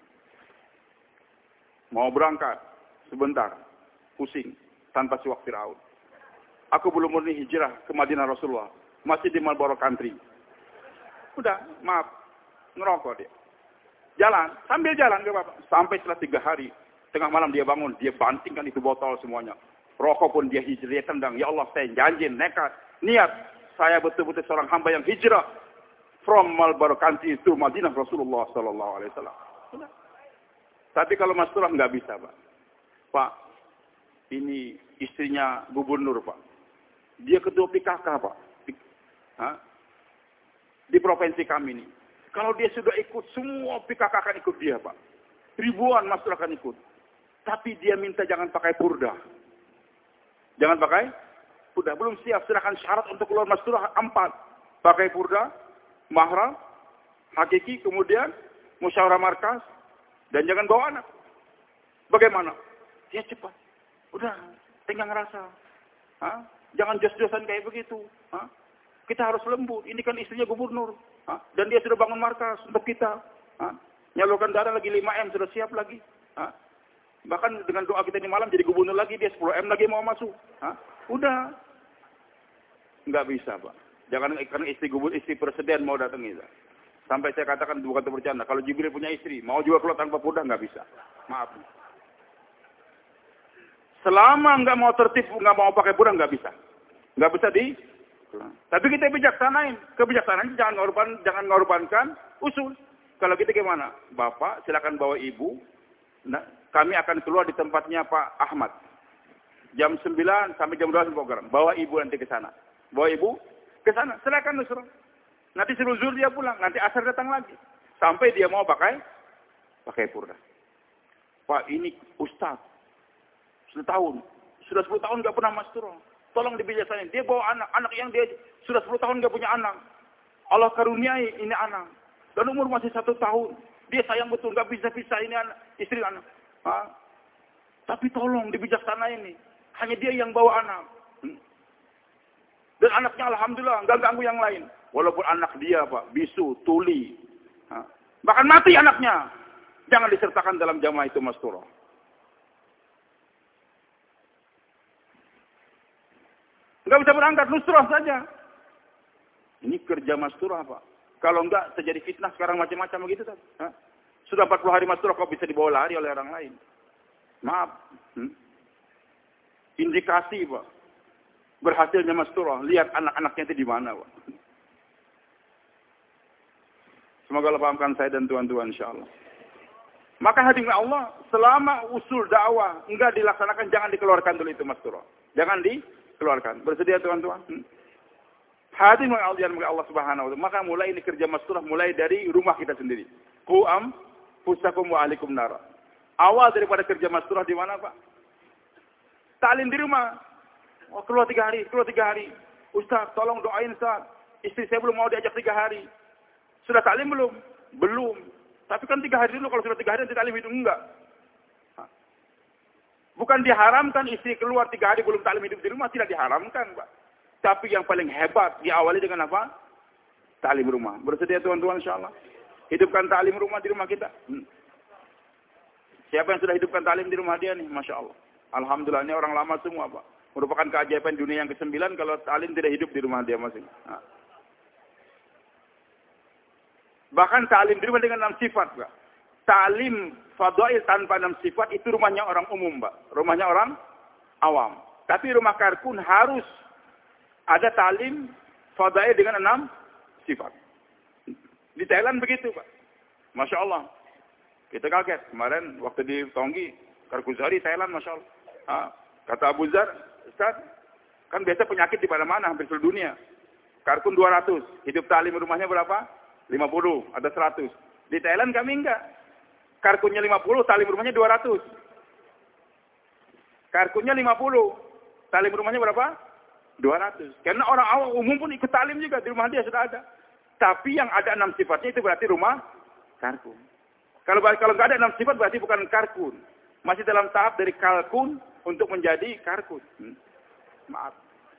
Mau berangkat. Sebentar. Pusing. Tanpa siwak Firaun. Aku belum murni hijrah ke Madinah Rasulullah. Masih di Marlboro Country. Udah. Maaf. Ngerokok dia. Jalan, sambil jalan ke Bapak. Sampai setelah tiga hari, tengah malam dia bangun, dia bantingkan itu botol semuanya. Rokok pun dia hijrah, dia tendang. Ya Allah, saya janji, nekat, niat. Saya betul-betul seorang hamba yang hijrah. From Marlboro Country to Madinah Rasulullah Sallallahu Alaihi Wasallam. Tapi kalau Mas Turah nggak bisa Pak. Pak, ini istrinya gubernur Pak. Dia ketua P K K Pak. Hah? Di provinsi kami ini. Kalau dia sudah ikut, semua P K K akan ikut dia, Pak. Ribuan masyarakat akan ikut. Tapi dia minta jangan pakai purda. Jangan pakai purda. Belum siap, serahkan syarat untuk keluar masyarakat empat. Pakai purda, mahram, hakiki, kemudian musyawarah markas, dan jangan bawa anak. Bagaimana? Dia cepat. Udah, tinggal ngerasa. Hah? Jangan jos-josan kayak begitu. Hah? Kita harus lembut. Ini kan istrinya gubernur. Hah? Dan dia sudah bangun markas untuk kita. Hah? Nyalurkan dana lagi lima M, sudah siap lagi. Hah? Bahkan dengan doa kita di malam jadi gubernur lagi, dia sepuluh M lagi mau masuk. Hah? Udah. Nggak bisa, Pak. Jangan karena istri gubernur, istri presiden mau datang itu. Sampai saya katakan bukan itu bercanda. Kalau Jibril punya istri, mau juga keluar tanpa purda, nggak bisa. Maaf. Selama nggak mau tertib, nggak mau pakai purda, nggak bisa. Nggak bisa di. Tapi kita bijaksanain. Kebijaksanaan jangan ngorban, jangan ngorbankan usul. Kalau kita gimana? Bapak, silakan bawa ibu. Nah, kami akan keluar di tempatnya Pak Ahmad. Jam sembilan sampai jam dua belas program. Bawa ibu nanti ke sana. Bawa ibu ke sana. Silakan suruh. Nanti suruh zuhur dia pulang. Nanti asar datang lagi. Sampai dia mau pakai pakai purda. Pak, ini ustaz. Sudah tahun. Sudah sepuluh tahun nggak pernah masturah. Tolong dibijaksanain. Dia bawa anak. Anak yang dia sudah sepuluh tahun nggak punya anak. Allah karuniai ini anak. Dan umur masih satu tahun. Dia sayang betul. Nggak bisa-bisa ini anak, istri anak. Ha? Tapi tolong dibijaksanain ini. Hanya dia yang bawa anak. Hmm. Dan anaknya alhamdulillah nggak ganggu yang lain. Walaupun anak dia Pak, bisu, tuli. Ha? Bahkan mati anaknya. Jangan disertakan dalam jamaah itu masturah. Nggak bisa berangkat, nusrah saja. Ini kerja masturah Pak. Kalau enggak, terjadi fitnah sekarang macam-macam begitu. Hah? Sudah empat puluh hari masturah, kok bisa dibawa lari oleh orang lain? Maaf. Hmm? Indikasi Pak. Berhasilnya masturah. Lihat anak-anaknya itu di mana Pak. Semoga Allah pahamkan saya dan tuan-tuan insyaAllah. Maka hadirin Allah, selama usul dakwah enggak dilaksanakan, jangan dikeluarkan dulu itu masturah. Jangan di keluarkan. Bersedia tuan-tuan? Hmm? Hadirin wa Allah Allah Subhanahu wa taala. Maka mulai ini kerja masturah mulai dari rumah kita sendiri. Qu am fusakum wa ahlikum nar. Awal daripada kerja masturah di mana, Pak? Taklim di rumah. Oh, keluar tiga hari, keluar tiga hari. Ustaz, tolong doain Ustaz. Istri saya belum mau diajak tiga hari. Sudah taklim belum? Belum. Tapi kan tiga hari dulu, kalau sudah tiga hari nanti taklim itu enggak. Bukan diharamkan istri keluar tiga hari belum taklim hidup di rumah, tidak diharamkan, Pak. Tapi yang paling hebat diawali dengan apa? Taklim rumah. Bersedia tuan-tuan insyaallah? Hidupkan taklim rumah di rumah kita. Hmm. Siapa yang sudah hidupkan taklim di rumah dia nih? Masya Allah. Alhamdulillah, ini orang lama semua, Pak. Merupakan keajaiban dunia yang kesembilan kalau taklim tidak hidup di rumah dia masing. Nah. Bahkan taklim di rumah dengan enam sifat, Pak. Taklim fadhail tanpa enam sifat itu rumahnya orang umum, Pak. Rumahnya orang awam. Tapi rumah Karkun harus ada taklim fadhail dengan enam sifat. Di Thailand begitu, Pak. Masya Allah. Kita kaget. Kemarin waktu di Tonggi, Karkuzari, Thailand, Masya Allah. Ha? Kata Abu Zar, Ustaz, kan biasa penyakit di mana-mana, hampir seluruh dunia. Karkun dua ratus. Hidup ta'lim rumahnya berapa? lima puluh. Ada seratus. Di Thailand kami enggak. Karkunnya lima puluh, ta'lim rumahnya dua ratus. Karkunnya lima puluh. Ta'lim rumahnya berapa? dua ratus. Karena orang awam umum pun ikut ta'lim juga. Di rumah dia sudah ada. Tapi yang ada enam sifatnya itu berarti rumah karkun. Kalau kalau nggak ada enam sifat berarti bukan karkun. Masih dalam tahap dari kalkun untuk menjadi karkun. Hmm. Maaf.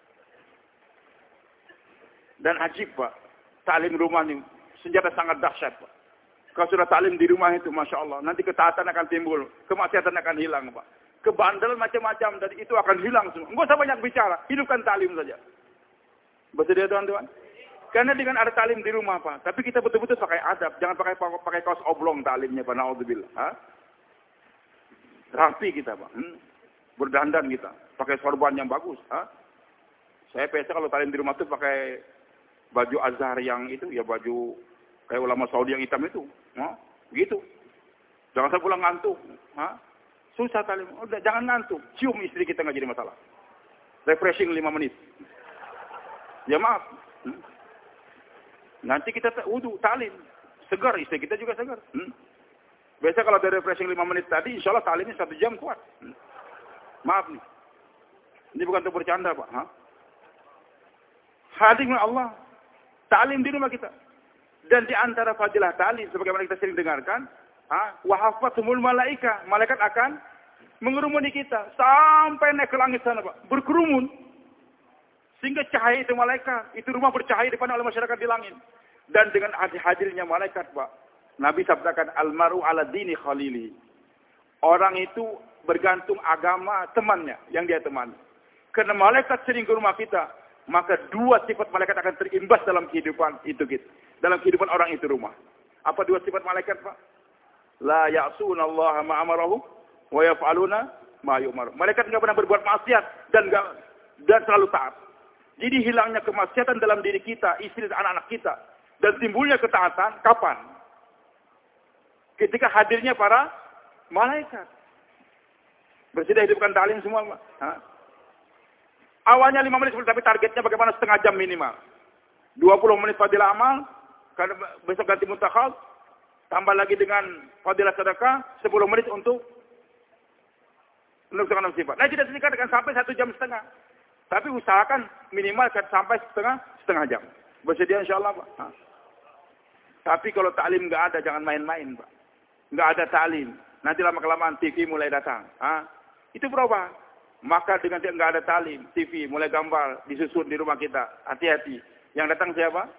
Dan ajib Pak. Ta'lim rumah ini senjata sangat dahsyat Pak. Kalau sudah ta'lim di rumah itu Masya Allah. Nanti ketaatan akan timbul. Kemaksiatan akan hilang Pak. Kebandelan macam-macam dari itu akan hilang semua. Enggak usah banyak bicara, hidupkan ta'lim saja. Bersedia tuan-tuan? Karena dengan ada ta'lim di rumah Pak, tapi kita betul-betul pakai adab, jangan pakai pakai kaos oblong ta'limnya Pak, naudzubillah. Ha? Rapi kita Pak, hmm? Berdandan kita, pakai sorban yang bagus. Ha? Saya biasa kalau ta'lim di rumah tuh pakai baju azhar yang itu, ya baju kayak ulama Saudi yang hitam itu, ha? Begitu. Jangan saya pulang ngantuk. Ha? Susah ta'lim. Udah, jangan ngantuk. Cium istri kita nggak jadi masalah. Refreshing lima menit. Ya maaf. Hmm. Nanti kita wudu, ta'lim. Segar, istri kita juga segar. Hmm. Biasa kalau ada refreshing lima menit tadi, insya Allah ta'limnya satu jam kuat. Hmm. Maaf nih. Ini bukan untuk bercanda Pak. Ha? Hadir Allah. Ta'lim di rumah kita. Dan di antara fadilah ta'lim, sebagaimana kita sering dengarkan, wahafatumul malaika, malaikat akan mengerumuni kita sampai naik ke langit sana Pak, berkerumun sehingga cahaya itu malaikat, itu rumah bercahaya dipandang oleh masyarakat di langit. Dan dengan hadirnya malaikat Pak, Nabi sabdakan almaru ala dini khalili, orang itu bergantung agama temannya yang dia temani. Karena malaikat sering ke rumah kita, maka dua sifat malaikat akan terimbas dalam kehidupan itu kita, dalam kehidupan orang itu rumah. Apa dua sifat malaikat Pak? La ya'suna Allah ma amarahu wa yaf'aluna ma yu'maru. Malaikat enggak pernah berbuat maksiat dan enggak dan selalu taat. Jadi hilangnya kemaksiatan dalam diri kita, istri dan anak-anak kita, dan timbulnya ketaatan kapan? Ketika hadirnya para malaikat. Bersedia hidupkan ta'lim semua, Pak. Ha? Awalnya lima menit tapi targetnya bagaimana setengah jam minimal. dua puluh menit fadilah amal, karena besok ganti muntakhab. Tambah lagi dengan fadilah sedekah, sepuluh menit untuk menunjukkan enam sifat. Nah, tidak ditingkatkan sampai satu jam setengah. Tapi usahakan minimal sampai setengah setengah jam. Bersedia insya Allah Pak. Ha. Tapi kalau ta'lim nggak ada, jangan main-main Pak. Nggak ada ta'lim. Nanti lama-kelamaan T V mulai datang. Ha. Itu berubah. Maka dengan nggak ada ta'lim, T V mulai gambar, disusun di rumah kita. Hati-hati. Yang datang siapa?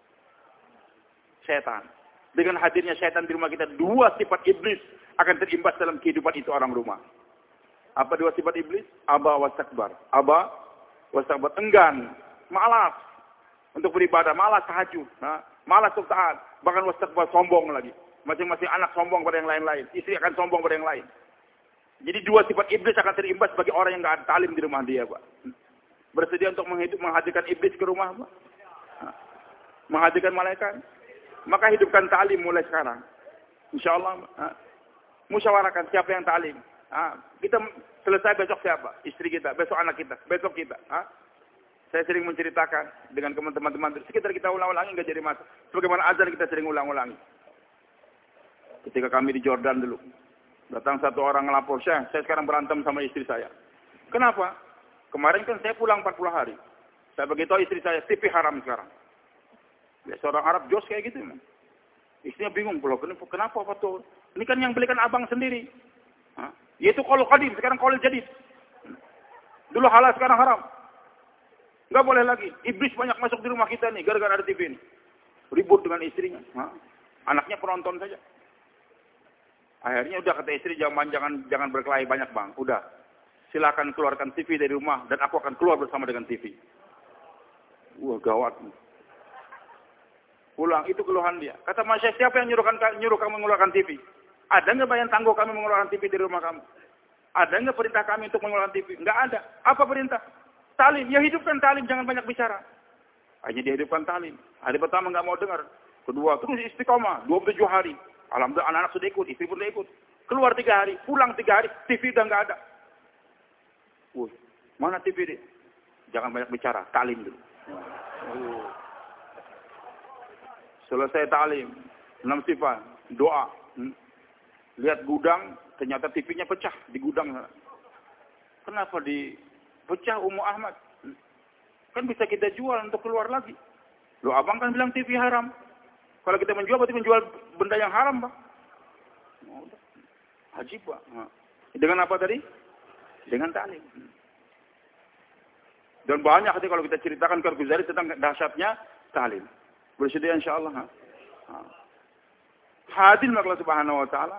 Setan. Dengan hadirnya syaitan di rumah kita, dua sifat iblis akan terimbas dalam kehidupan itu orang rumah. Apa dua sifat iblis? Aba wastakbar. Aba wastakbar. Enggan. Malas. Untuk beribadah. Malas tahajud. Nah, malas untuk taat. Bahkan wastakbar sombong lagi. Masing-masing anak sombong pada yang lain-lain. Istri akan sombong pada yang lain. Jadi dua sifat iblis akan terimbas bagi orang yang nggak ada ta'lim di rumah dia, Pak. Bersedia untuk menghidup, menghadirkan iblis ke rumah, Pak? Menghadirkan malaikat? Maka hidupkan ta'lim mulai sekarang. Insya Allah. Ha? Musyawarahkan siapa yang ta'lim. Ha? Kita selesai besok siapa? Istri kita, besok anak kita, besok kita. Ha? Saya sering menceritakan dengan teman-teman sekitar kita ulang-ulangi nggak jadi masalah. Sebagaimana azan kita sering ulang-ulangi. Ketika kami di Jordan dulu, datang satu orang ngelapor, saya, saya sekarang berantem sama istri saya. Kenapa? Kemarin kan saya pulang empat puluh hari. Saya beritahu istri saya, T V haram sekarang. Ya, seorang Arab jos kayak gitu. Man. Istrinya bingung, kenapa, kenapa Pak? Ini kan yang belikan abang sendiri. Hah? Yaitu qaul qadim, sekarang qaul jadid. Dulu halal, sekarang haram. Enggak boleh lagi. Iblis banyak masuk di rumah kita nih, gara-gara ada T V ini. Ribut dengan istrinya. Hah? Anaknya penonton saja. Akhirnya udah kata istri, jangan jangan jangan berkelahi banyak bang. Udah, silakan keluarkan T V dari rumah dan aku akan keluar bersama dengan T V. Wah gawat. Pulang, itu keluhan dia. Kata Masya, siapa yang nyuruhkan, nyuruh kamu mengeluarkan T V? Ada nggak bayang tangguh kami mengeluarkan T V di rumah kamu? Ada nggak perintah kami untuk mengeluarkan T V? Nggak ada. Apa perintah? Talim. Ya hidupkan talim, jangan banyak bicara. Hanya dihidupkan talim. Hari pertama nggak mau dengar. Kedua, terus istiqomah. dua puluh tujuh hari. Alhamdulillah anak-anak sudah ikut, istri pun sudah ikut. Keluar tiga hari, pulang tiga hari, T V udah nggak ada. Wuh, mana T V dia? Jangan banyak bicara, talim dulu. Uh. Selesai talim, enam sifat, doa. Hmm. Lihat gudang, ternyata T V-nya pecah di gudang. Kenapa dipecah Ummu Ahmad? Hmm. Kan bisa kita jual untuk keluar lagi. Loh, abang kan bilang T V haram. Kalau kita menjual, berarti menjual benda yang haram, Bang. Oh, ajib, Pak. Nah. Dengan apa tadi? Dengan talim. Dan banyak nanti kalau kita ceritakan ke Ghazali tentang dahsyatnya talim. Bersedia insya Allah. Nah. Hadir Allah Subhanahu wa taala.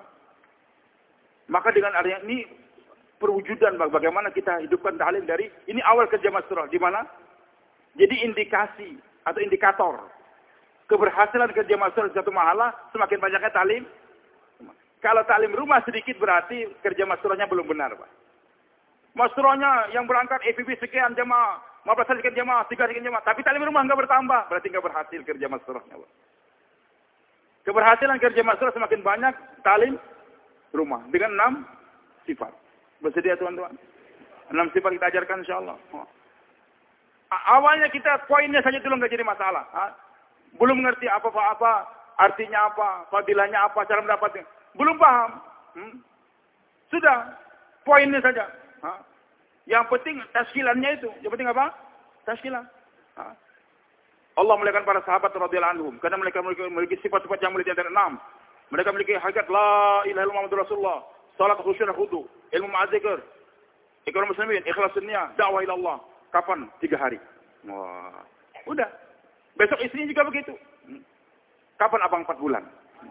Maka dengan adanya ini perwujudan bagaimana kita hidupkan talim dari ini awal kerja Masrah di mana? Jadi indikasi atau indikator keberhasilan kerja Masrah di satu mahalah semakin banyaknya talim. Kalau talim rumah sedikit berarti kerja Masrahnya belum benar, Pak. Masrahnya yang berangkat F I B sekian jamaah, lima belas sekian jamaah, tiga sekian jamaah, tapi talim rumah enggak bertambah, berarti enggak berhasil kerja Masrahnya, Pak. Keberhasilan kerja Masrah semakin banyak talim rumah dengan enam sifat. Bersedia teman-teman? Enam sifat kita ajarkan insyaallah. Awalnya kita poinnya saja dulu nggak jadi masalah. Ha? Belum mengerti apa-apa, artinya apa, fadilahnya apa, cara mendapatnya. Belum paham. Hmm? Sudah, poinnya saja. Ha? Yang penting taskilannya itu. Yang penting apa? Taskilan. Ha? Allah muliakan para sahabat radhiyallahu anhum karena mereka memiliki, memiliki sifat-sifat yang mulia dari enam. Mereka memiliki hakikat la ilaha illallah Muhammadur Rasulullah, salat khusyuk khudu, ilmu ma'adzikr, ikram muslimin, ikhlas niyyah, dakwah ila Allah. Kapan? Tiga hari. Wah, udah. Besok istrinya juga begitu. Kapan abang empat bulan?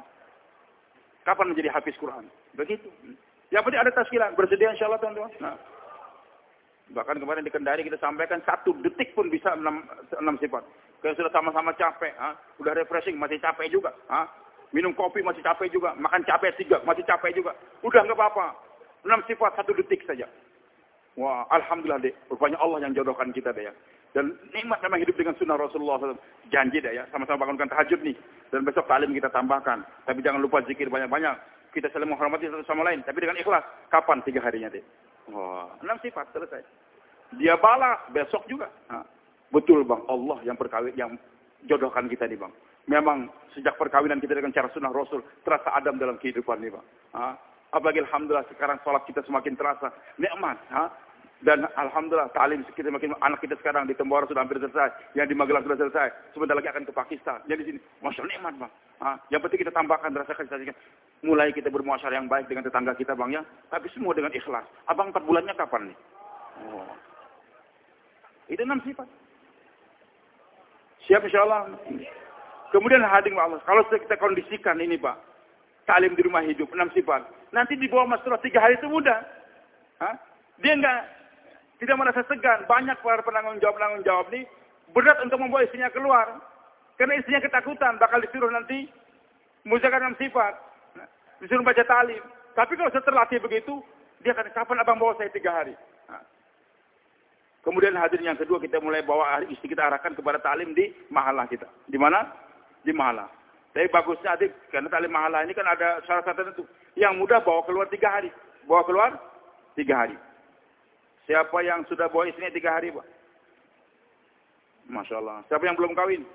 Kapan menjadi hafiz Quran? Begitu. Yang penting ada taskilan. Bersedia insya Allah teman-teman. Nah. Bahkan kemarin di Kendari kita sampaikan satu detik pun bisa enam, enam sifat. Kalau sudah sama-sama capek, ha? Udah refreshing masih capek juga. Ha? Minum kopi masih capek juga. Makan capek tiga masih capek juga. Udah nggak apa-apa. Enam sifat satu detik saja. Wah, alhamdulillah deh. Rupanya Allah yang jodohkan kita deh ya. Dan nikmat memang hidup dengan sunnah Rasulullah shallallahu alaihi wasallam. Janji deh ya. Sama-sama bangunkan tahajud nih. Dan besok talim kita tambahkan. Tapi jangan lupa zikir banyak-banyak. Kita saling menghormati satu sama lain. Tapi dengan ikhlas. Kapan? Tiga harinya deh. Wah, enam sifat selesai. Dia balas besok juga. Nah, betul bang. Allah yang perkawin, yang jodohkan kita nih bang. Memang sejak perkawinan kita dengan cara sunnah Rasul. Terasa adam dalam kehidupan nih bang. Nah, apalagi alhamdulillah sekarang sholat kita semakin terasa. Nikmat. Ha? Dan alhamdulillah ta'lim kita makin, anak kita sekarang di Tembora sudah hampir selesai, yang di Magelang sudah selesai, sebentar lagi akan ke Pakistan. Jadi di sini, masya Allah nikmat bang. Ha? Yang penting kita tambahkan rasa kasih sayang. Mulai kita bermuasyarah yang baik dengan tetangga kita bang ya, tapi semua dengan ikhlas. Abang empat bulannya kapan nih? Oh. Itu enam sifat. Siap insya Allah. Kemudian hadir Allah. Kalau kita kondisikan ini pak, ta'lim di rumah hidup enam sifat. Nanti di bawah Masrah tiga hari itu mudah. Ha? Dia enggak tidak merasa segan. Banyak para penanggung jawab-penanggung jawab ini berat untuk membawa istrinya keluar. Karena istrinya ketakutan. Bakal disuruh nanti mengucapkan enam sifat. Disuruh baca talim. Tapi kalau sudah terlatih begitu, dia akan, kapan abang bawa saya tiga hari? Nah. Kemudian hadir yang kedua, kita mulai bawa istri kita arahkan kepada talim di mahalah kita. Di mana? Di mahalah. Tapi bagusnya adik, karena talim mahalah ini kan ada syarat tertentu. Yang mudah bawa keluar tiga hari. Bawa keluar tiga hari. Siapa yang sudah bawa istrinya tiga hari, Pak? Masya Allah. Siapa yang belum kawin?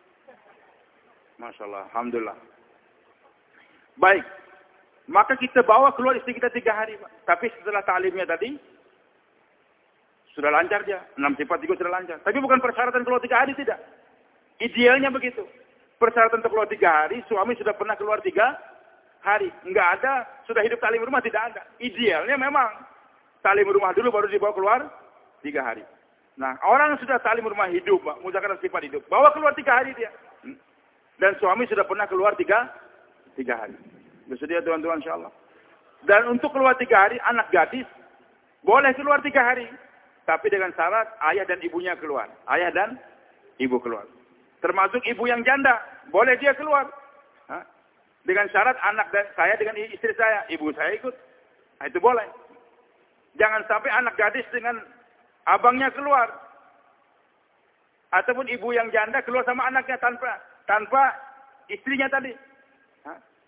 Masya Allah. Alhamdulillah. Baik. Maka kita bawa keluar istri kita tiga hari, Pak. Tapi setelah ta'limnya tadi, sudah lancar dia. Enam sifat juga sudah lancar. Tapi bukan persyaratan keluar tiga hari, tidak. Idealnya begitu. Persyaratan untuk keluar tiga hari, suami sudah pernah keluar tiga hari. Enggak ada, sudah hidup ta'lim rumah, tidak ada. Idealnya memang ta'lim rumah dulu baru dibawa keluar tiga hari. Nah, orang yang sudah ta'lim rumah hidup, mengucapkan sifat hidup, bawa keluar tiga hari dia. Dan suami sudah pernah keluar tiga, tiga hari. Bersedia tuan-tuan insyaAllah. Dan untuk keluar tiga hari, anak gadis boleh keluar tiga hari. Tapi dengan syarat ayah dan ibunya keluar. Ayah dan ibu keluar. Termasuk ibu yang janda, boleh dia keluar. Hah? Dengan syarat anak dan saya dengan istri saya, ibu saya ikut. Nah, itu boleh. Jangan sampai anak gadis dengan abangnya keluar. Ataupun ibu yang janda keluar sama anaknya tanpa tanpa istrinya tadi. Hah?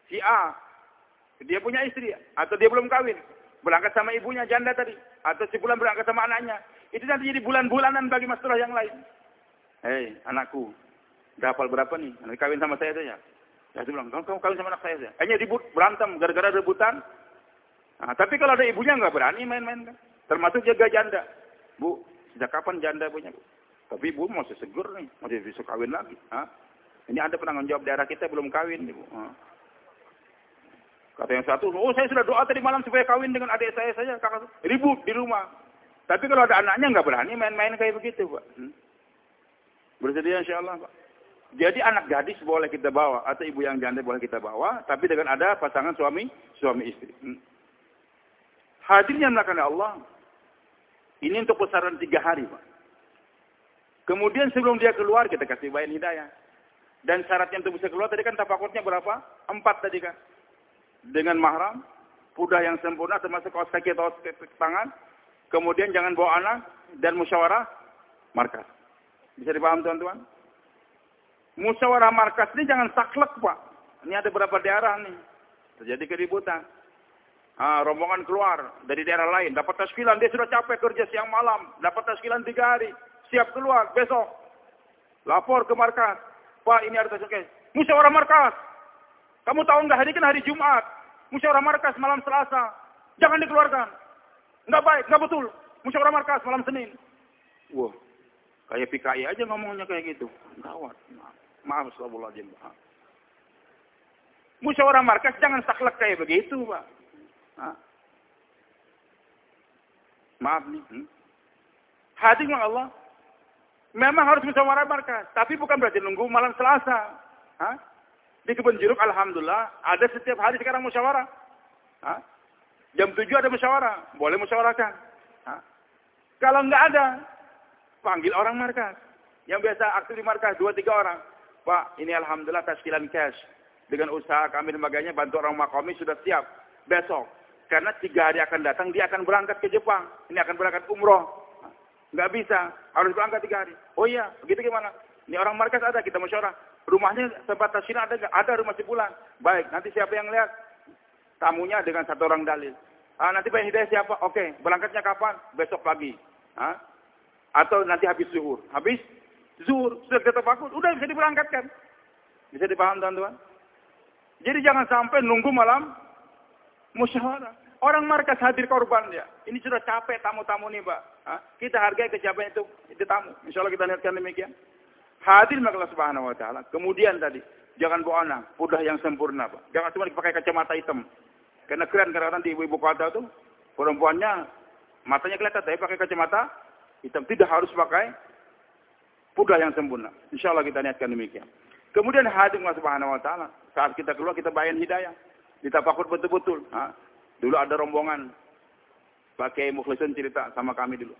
Si A, dia punya istri, atau dia belum kawin, berangkat sama ibunya janda tadi, atau si bulan berangkat sama anaknya. Itu nanti jadi bulan-bulanan bagi masalah yang lain. Hei, anakku, udah hafal berapa nih? Nanti kawin sama saya saja. Ya, dia bilang, kamu kawin sama anak saya saja. Hanya ribut, berantem, gara-gara rebutan. Nah, tapi kalau ada ibunya nggak berani main-main kan. Termasuk jaga janda. Bu, sejak kapan janda punya, Bu? Tapi ibu masih seger nih, masih bisa kawin lagi. Hah? Ini ada penanggung jawab daerah kita belum kawin, Ibu. Hah? Kata yang satu, oh saya sudah doa tadi malam supaya kawin dengan adik saya saja. Kakak ribut di rumah. Tapi kalau ada anaknya nggak berani main-main kayak begitu, Pak. Hmm? Bersedia insya Allah, Pak. Jadi anak gadis boleh kita bawa, atau ibu yang janda boleh kita bawa, tapi dengan ada pasangan suami, suami istri. Hmm? Hadirnya melakukan Allah, ini untuk besaran tiga hari, Pak. Kemudian sebelum dia keluar, kita kasih bayan hidayah. Dan syaratnya untuk bisa keluar, tadi kan tafakurnya berapa? Empat tadi kan. Dengan mahram, pudah yang sempurna, termasuk kaos kaki atau tangan. Kemudian jangan bawa anak, dan musyawarah markas. Bisa dipaham teman-teman? Musyawarah markas ini jangan saklek, Pak. Ini ada beberapa daerah nih. Terjadi keributan. Ah, rombongan keluar dari daerah lain. Dapat taskilan, dia sudah capek kerja siang malam. Dapat taskilan tiga hari. Siap keluar, besok. Lapor ke markas. Pak, ini ada taskilan. Musyawarah markas. Kamu tahu nggak, hari kan hari Jumat. Musyawarah markas malam Selasa. Jangan dikeluarkan. Nggak baik, nggak betul. Musyawarah markas malam Senin. Wah, kayak P K I aja ngomongnya kayak gitu. Gawat. Maaf, astagfirullahaladzim. Musyawarah markas jangan saklek kayak begitu, Pak. Hah? Maaf nih. Hmm? Hadir Allah. Memang harus musyawarah markas. Tapi bukan berarti nunggu malam Selasa. Hah? Di Kebun Jeruk, alhamdulillah, ada setiap hari sekarang musyawarah. Hah? Jam tujuh ada musyawarah. Boleh musyawarahkan. Hah? Kalau nggak ada, panggil orang markas. Yang biasa aktif di markas, dua tiga orang. Pak, ini alhamdulillah taskilan cash. Dengan usaha kami lemaganya, bantu orang makomi sudah siap. Besok. Karena tiga hari akan datang, dia akan berangkat ke Jepang. Ini akan berangkat umroh. Nggak bisa. Harus berangkat tiga hari. Oh iya, begitu gimana? Ini orang markas ada, kita musyawarah. Rumahnya tempat taskilan ada nggak? Ada rumah sebulan. Baik, nanti siapa yang lihat? Tamunya dengan satu orang dalil. Ah, nanti Pak Hidayah siapa? Oke, berangkatnya kapan? Besok pagi. Ah? Atau nanti habis zuhur. Habis zuhur, sudah kita tafakur, udah bisa diberangkatkan. Bisa dipaham teman-teman? Jadi jangan sampai nunggu malam musyawarah. Orang markas hadir korban ya. Ini sudah capek tamu-tamu nih, Pak. Ah? Kita hargai kecapean itu, itu tamu. Insya Allah kita niatkan demikian. Hadir maka Allah Subhanahu wa taala. Kemudian tadi, jangan bawa anak, pudah yang sempurna, Pak. Jangan cuma dipakai kacamata hitam. Karena keren kadang-kadang di ibu-ibu kota tuh, perempuannya matanya kelihatan tapi pakai kacamata hitam. Tidak harus pakai pudah yang sempurna. Insya Allah kita niatkan demikian. Kemudian hadir Allah Subhanahu wa taala. Saat kita keluar kita bayan hidayah. Ditafakur betul-betul. Ha? Dulu ada rombongan pakai Mukhlisin cerita sama kami dulu.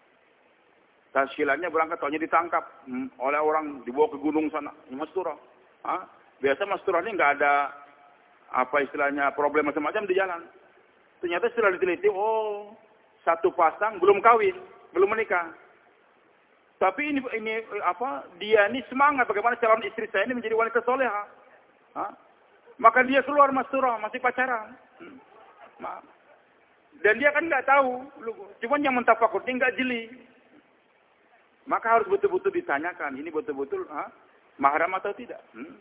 Taskilannya berangkat, taunya ditangkap hmm, oleh orang, dibawa ke gunung sana, Masturah. Ah, biasa Masturah ini nggak ada apa istilahnya problem macam-macam di jalan. Ternyata setelah diteliti, oh satu pasang belum kawin, belum menikah. Tapi ini ini apa? Dia ini semangat bagaimana calon istri saya ini menjadi wanita soleha. Ah, maka dia keluar Masturah, masih pacaran. Hmm, maaf. Dan dia kan nggak tahu, cuma yang mentafakur dia nggak jeli. Maka harus betul-betul ditanyakan, ini betul-betul ha, mahram atau tidak. Hmm?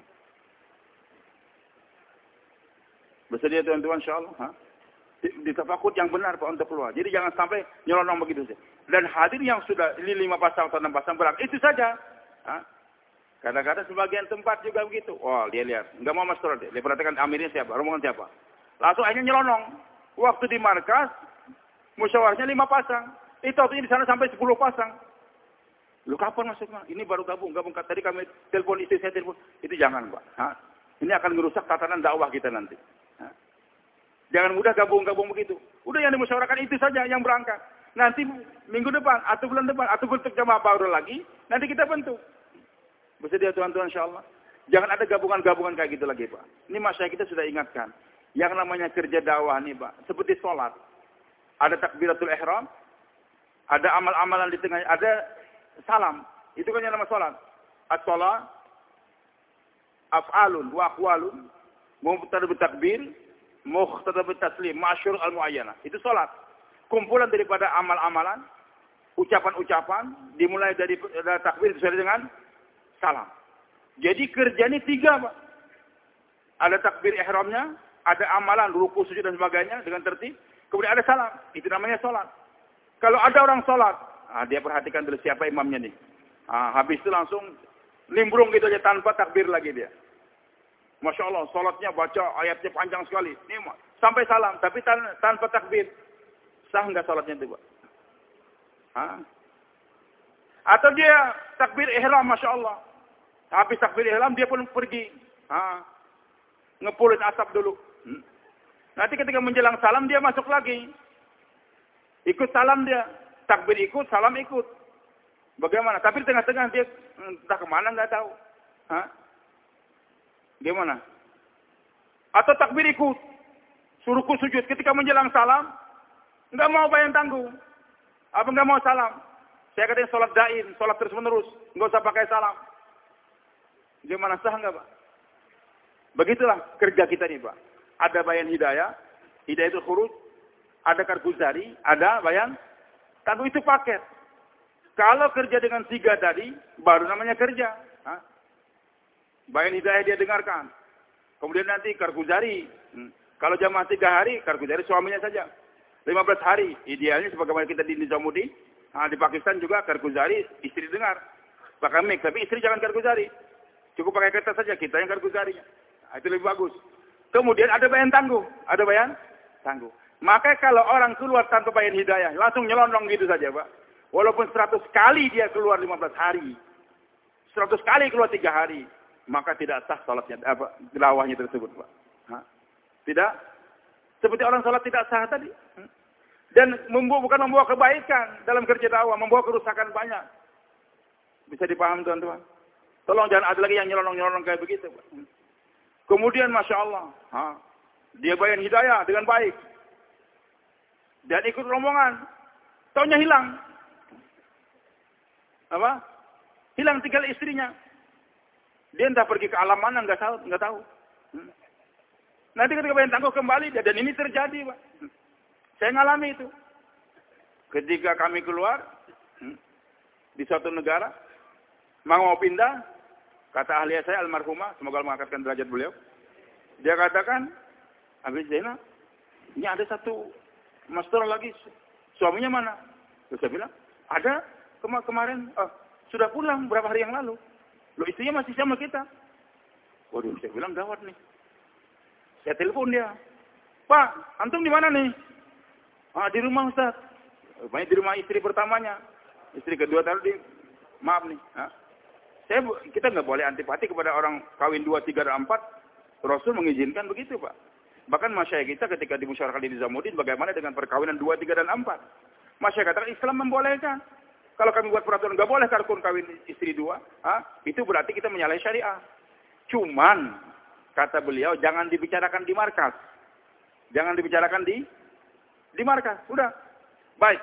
Bersedia tuan-tuan insyaAllah. Ha? Ditafakut yang benar Pak untuk keluar. Jadi jangan sampai nyelonong begitu saja. Dan hadir yang sudah ini lima pasang atau enam pasang berang, itu saja. Ha? Kadang-kadang sebagian tempat juga begitu. Oh dia lihat, nggak mau masuk dia. Dia perhatikan amirnya siapa, rombongan siapa. Langsung akhirnya nyelonong. Waktu di markas, musyawarahnya lima pasang. Itu waktunya di sana sampai sepuluh pasang. Lu kapan masuknya? Ini baru gabung, gabung. Tadi kami telepon istri saya telepon. Itu jangan, Pak. Ha? Ini akan merusak tatanan dakwah kita nanti. Ha? Jangan mudah gabung-gabung begitu. Udah yang dimusyawarahkan itu saja yang berangkat. Nanti minggu depan, atau bulan depan, atau bentuk jamaah baru lagi, nanti kita bentuk. Bersedia tuan-tuan insyaAllah. Jangan ada gabungan-gabungan kayak gitu lagi, Pak. Ini masyarakat kita sudah ingatkan. Yang namanya kerja dakwah nih, Pak. Seperti sholat. Ada takbiratul ihram. Ada amal-amalan di tengahnya. Ada salam, itu kan yang nama salat. As-salat af'alun wa aqwalun Mubtada bertakbir, mukhtada bertaslim, masyhur al-muayyana. Itu salat. Kumpulan daripada amal-amalan, ucapan-ucapan, dimulai dari, dari takbir disertai dengan salam. Jadi kerja ini tiga, Pak. Ada takbir ihramnya, ada amalan, ruku, sujud dan sebagainya dengan tertib. Kemudian ada salam. Itu namanya salat. Kalau ada orang salat, ah, dia perhatikan dulu siapa imamnya nih. Ah, habis itu langsung nimbrung gitu aja tanpa takbir lagi dia. Masya Allah, salatnya baca ayatnya panjang sekali. Ini sampai salam, tapi tan tanpa takbir. Sah nggak salatnya itu, Pak? Ah. Atau dia takbir ihram, Masya Allah. Habis takbir ihram, dia pun pergi. Ah. Ngepulin asap dulu. Hmm. Nanti ketika menjelang salam, dia masuk lagi. Ikut salam dia. Takbir ikut, salam ikut. Bagaimana? Tapi di tengah-tengah dia entah kemana nggak tahu. Hah? Gimana? Atau takbir ikut. Suruhku sujud. Ketika menjelang salam, nggak mau bayar tanggung. Apa nggak mau salam? Saya katanya sholat daim, sholat terus-menerus. Nggak usah pakai salam. Gimana, sah nggak, Pak? Begitulah kerja kita nih, Pak. Ada bayan hidayah, hidayah itu khuruj, ada karguzari, ada bayan tanggung, itu paket. Kalau kerja dengan tiga tadi, baru namanya kerja. Hah? Bayan hidayah dia dengarkan. Kemudian nanti karguzari. Hmm. Kalau jamaah tiga hari, karguzari suaminya saja. lima belas hari, idealnya sebagaimana kita di Nizamuddin, nah, di Pakistan juga karguzari, istri dengar. Pakai mic, tapi istri jangan karguzari. Cukup pakai kertas saja, kita yang karguzari. Nah, itu lebih bagus. Kemudian ada bayan tangguh. Ada bayan tangguh. Maka kalau orang keluar tanpa bayan hidayah, langsung nyelonong gitu saja, Pak. Walaupun seratus kali dia keluar lima belas hari. seratus kali keluar tiga hari. Maka tidak sah salatnya, apa, tilawahnya tersebut, Pak. Hah? Tidak? Seperti orang salat tidak sah tadi. Dan membawa, bukan membawa kebaikan dalam kerja dakwah, membawa kerusakan banyak. Bisa dipaham, teman-teman? Tolong jangan ada lagi yang nyelonong-nyelonong kayak begitu, Pak. Kemudian, Masya Allah, ha, dia bayan hidayah dengan baik. Dan ikut rombongan. Taunya hilang. Apa? Hilang, tinggal istrinya. Dia entah pergi ke alam mana, nggak tahu. Nggak tahu. Hmm. Nanti ketika bayan tangguh kembali, dan ini terjadi, Pak. Hmm. Saya ngalami itu. Ketika kami keluar, hmm, di suatu negara, mau pindah, kata ahli saya almarhumah, semoga Allah mengangkatkan derajat beliau. Dia katakan, habis Zainal, ini ada satu master lagi, suaminya mana? Terus saya bilang, ada kema kemarin, oh, sudah pulang berapa hari yang lalu. Loh, istrinya masih sama kita. Waduh, saya bilang gawat nih. Saya telepon dia, Pak, antum di mana nih? Ah, di rumah Ustaz. Rupanya di rumah istri pertamanya. Istri kedua tadi, maaf nih. Ha? Saya, kita nggak boleh antipati kepada orang kawin dua, tiga, dan empat. Rasul mengizinkan begitu, Pak. Bahkan masyarakat kita ketika dimusyawarahkan di Nizamuddin, bagaimana dengan perkawinan dua, tiga, dan empat. Masyarakat Islam membolehkan. Kalau kami buat peraturan nggak boleh karkun kawin istri dua, ha? Itu berarti kita menyalahi syariah. Cuman, kata beliau, jangan dibicarakan di markas. Jangan dibicarakan di di markas. Udah. Baik.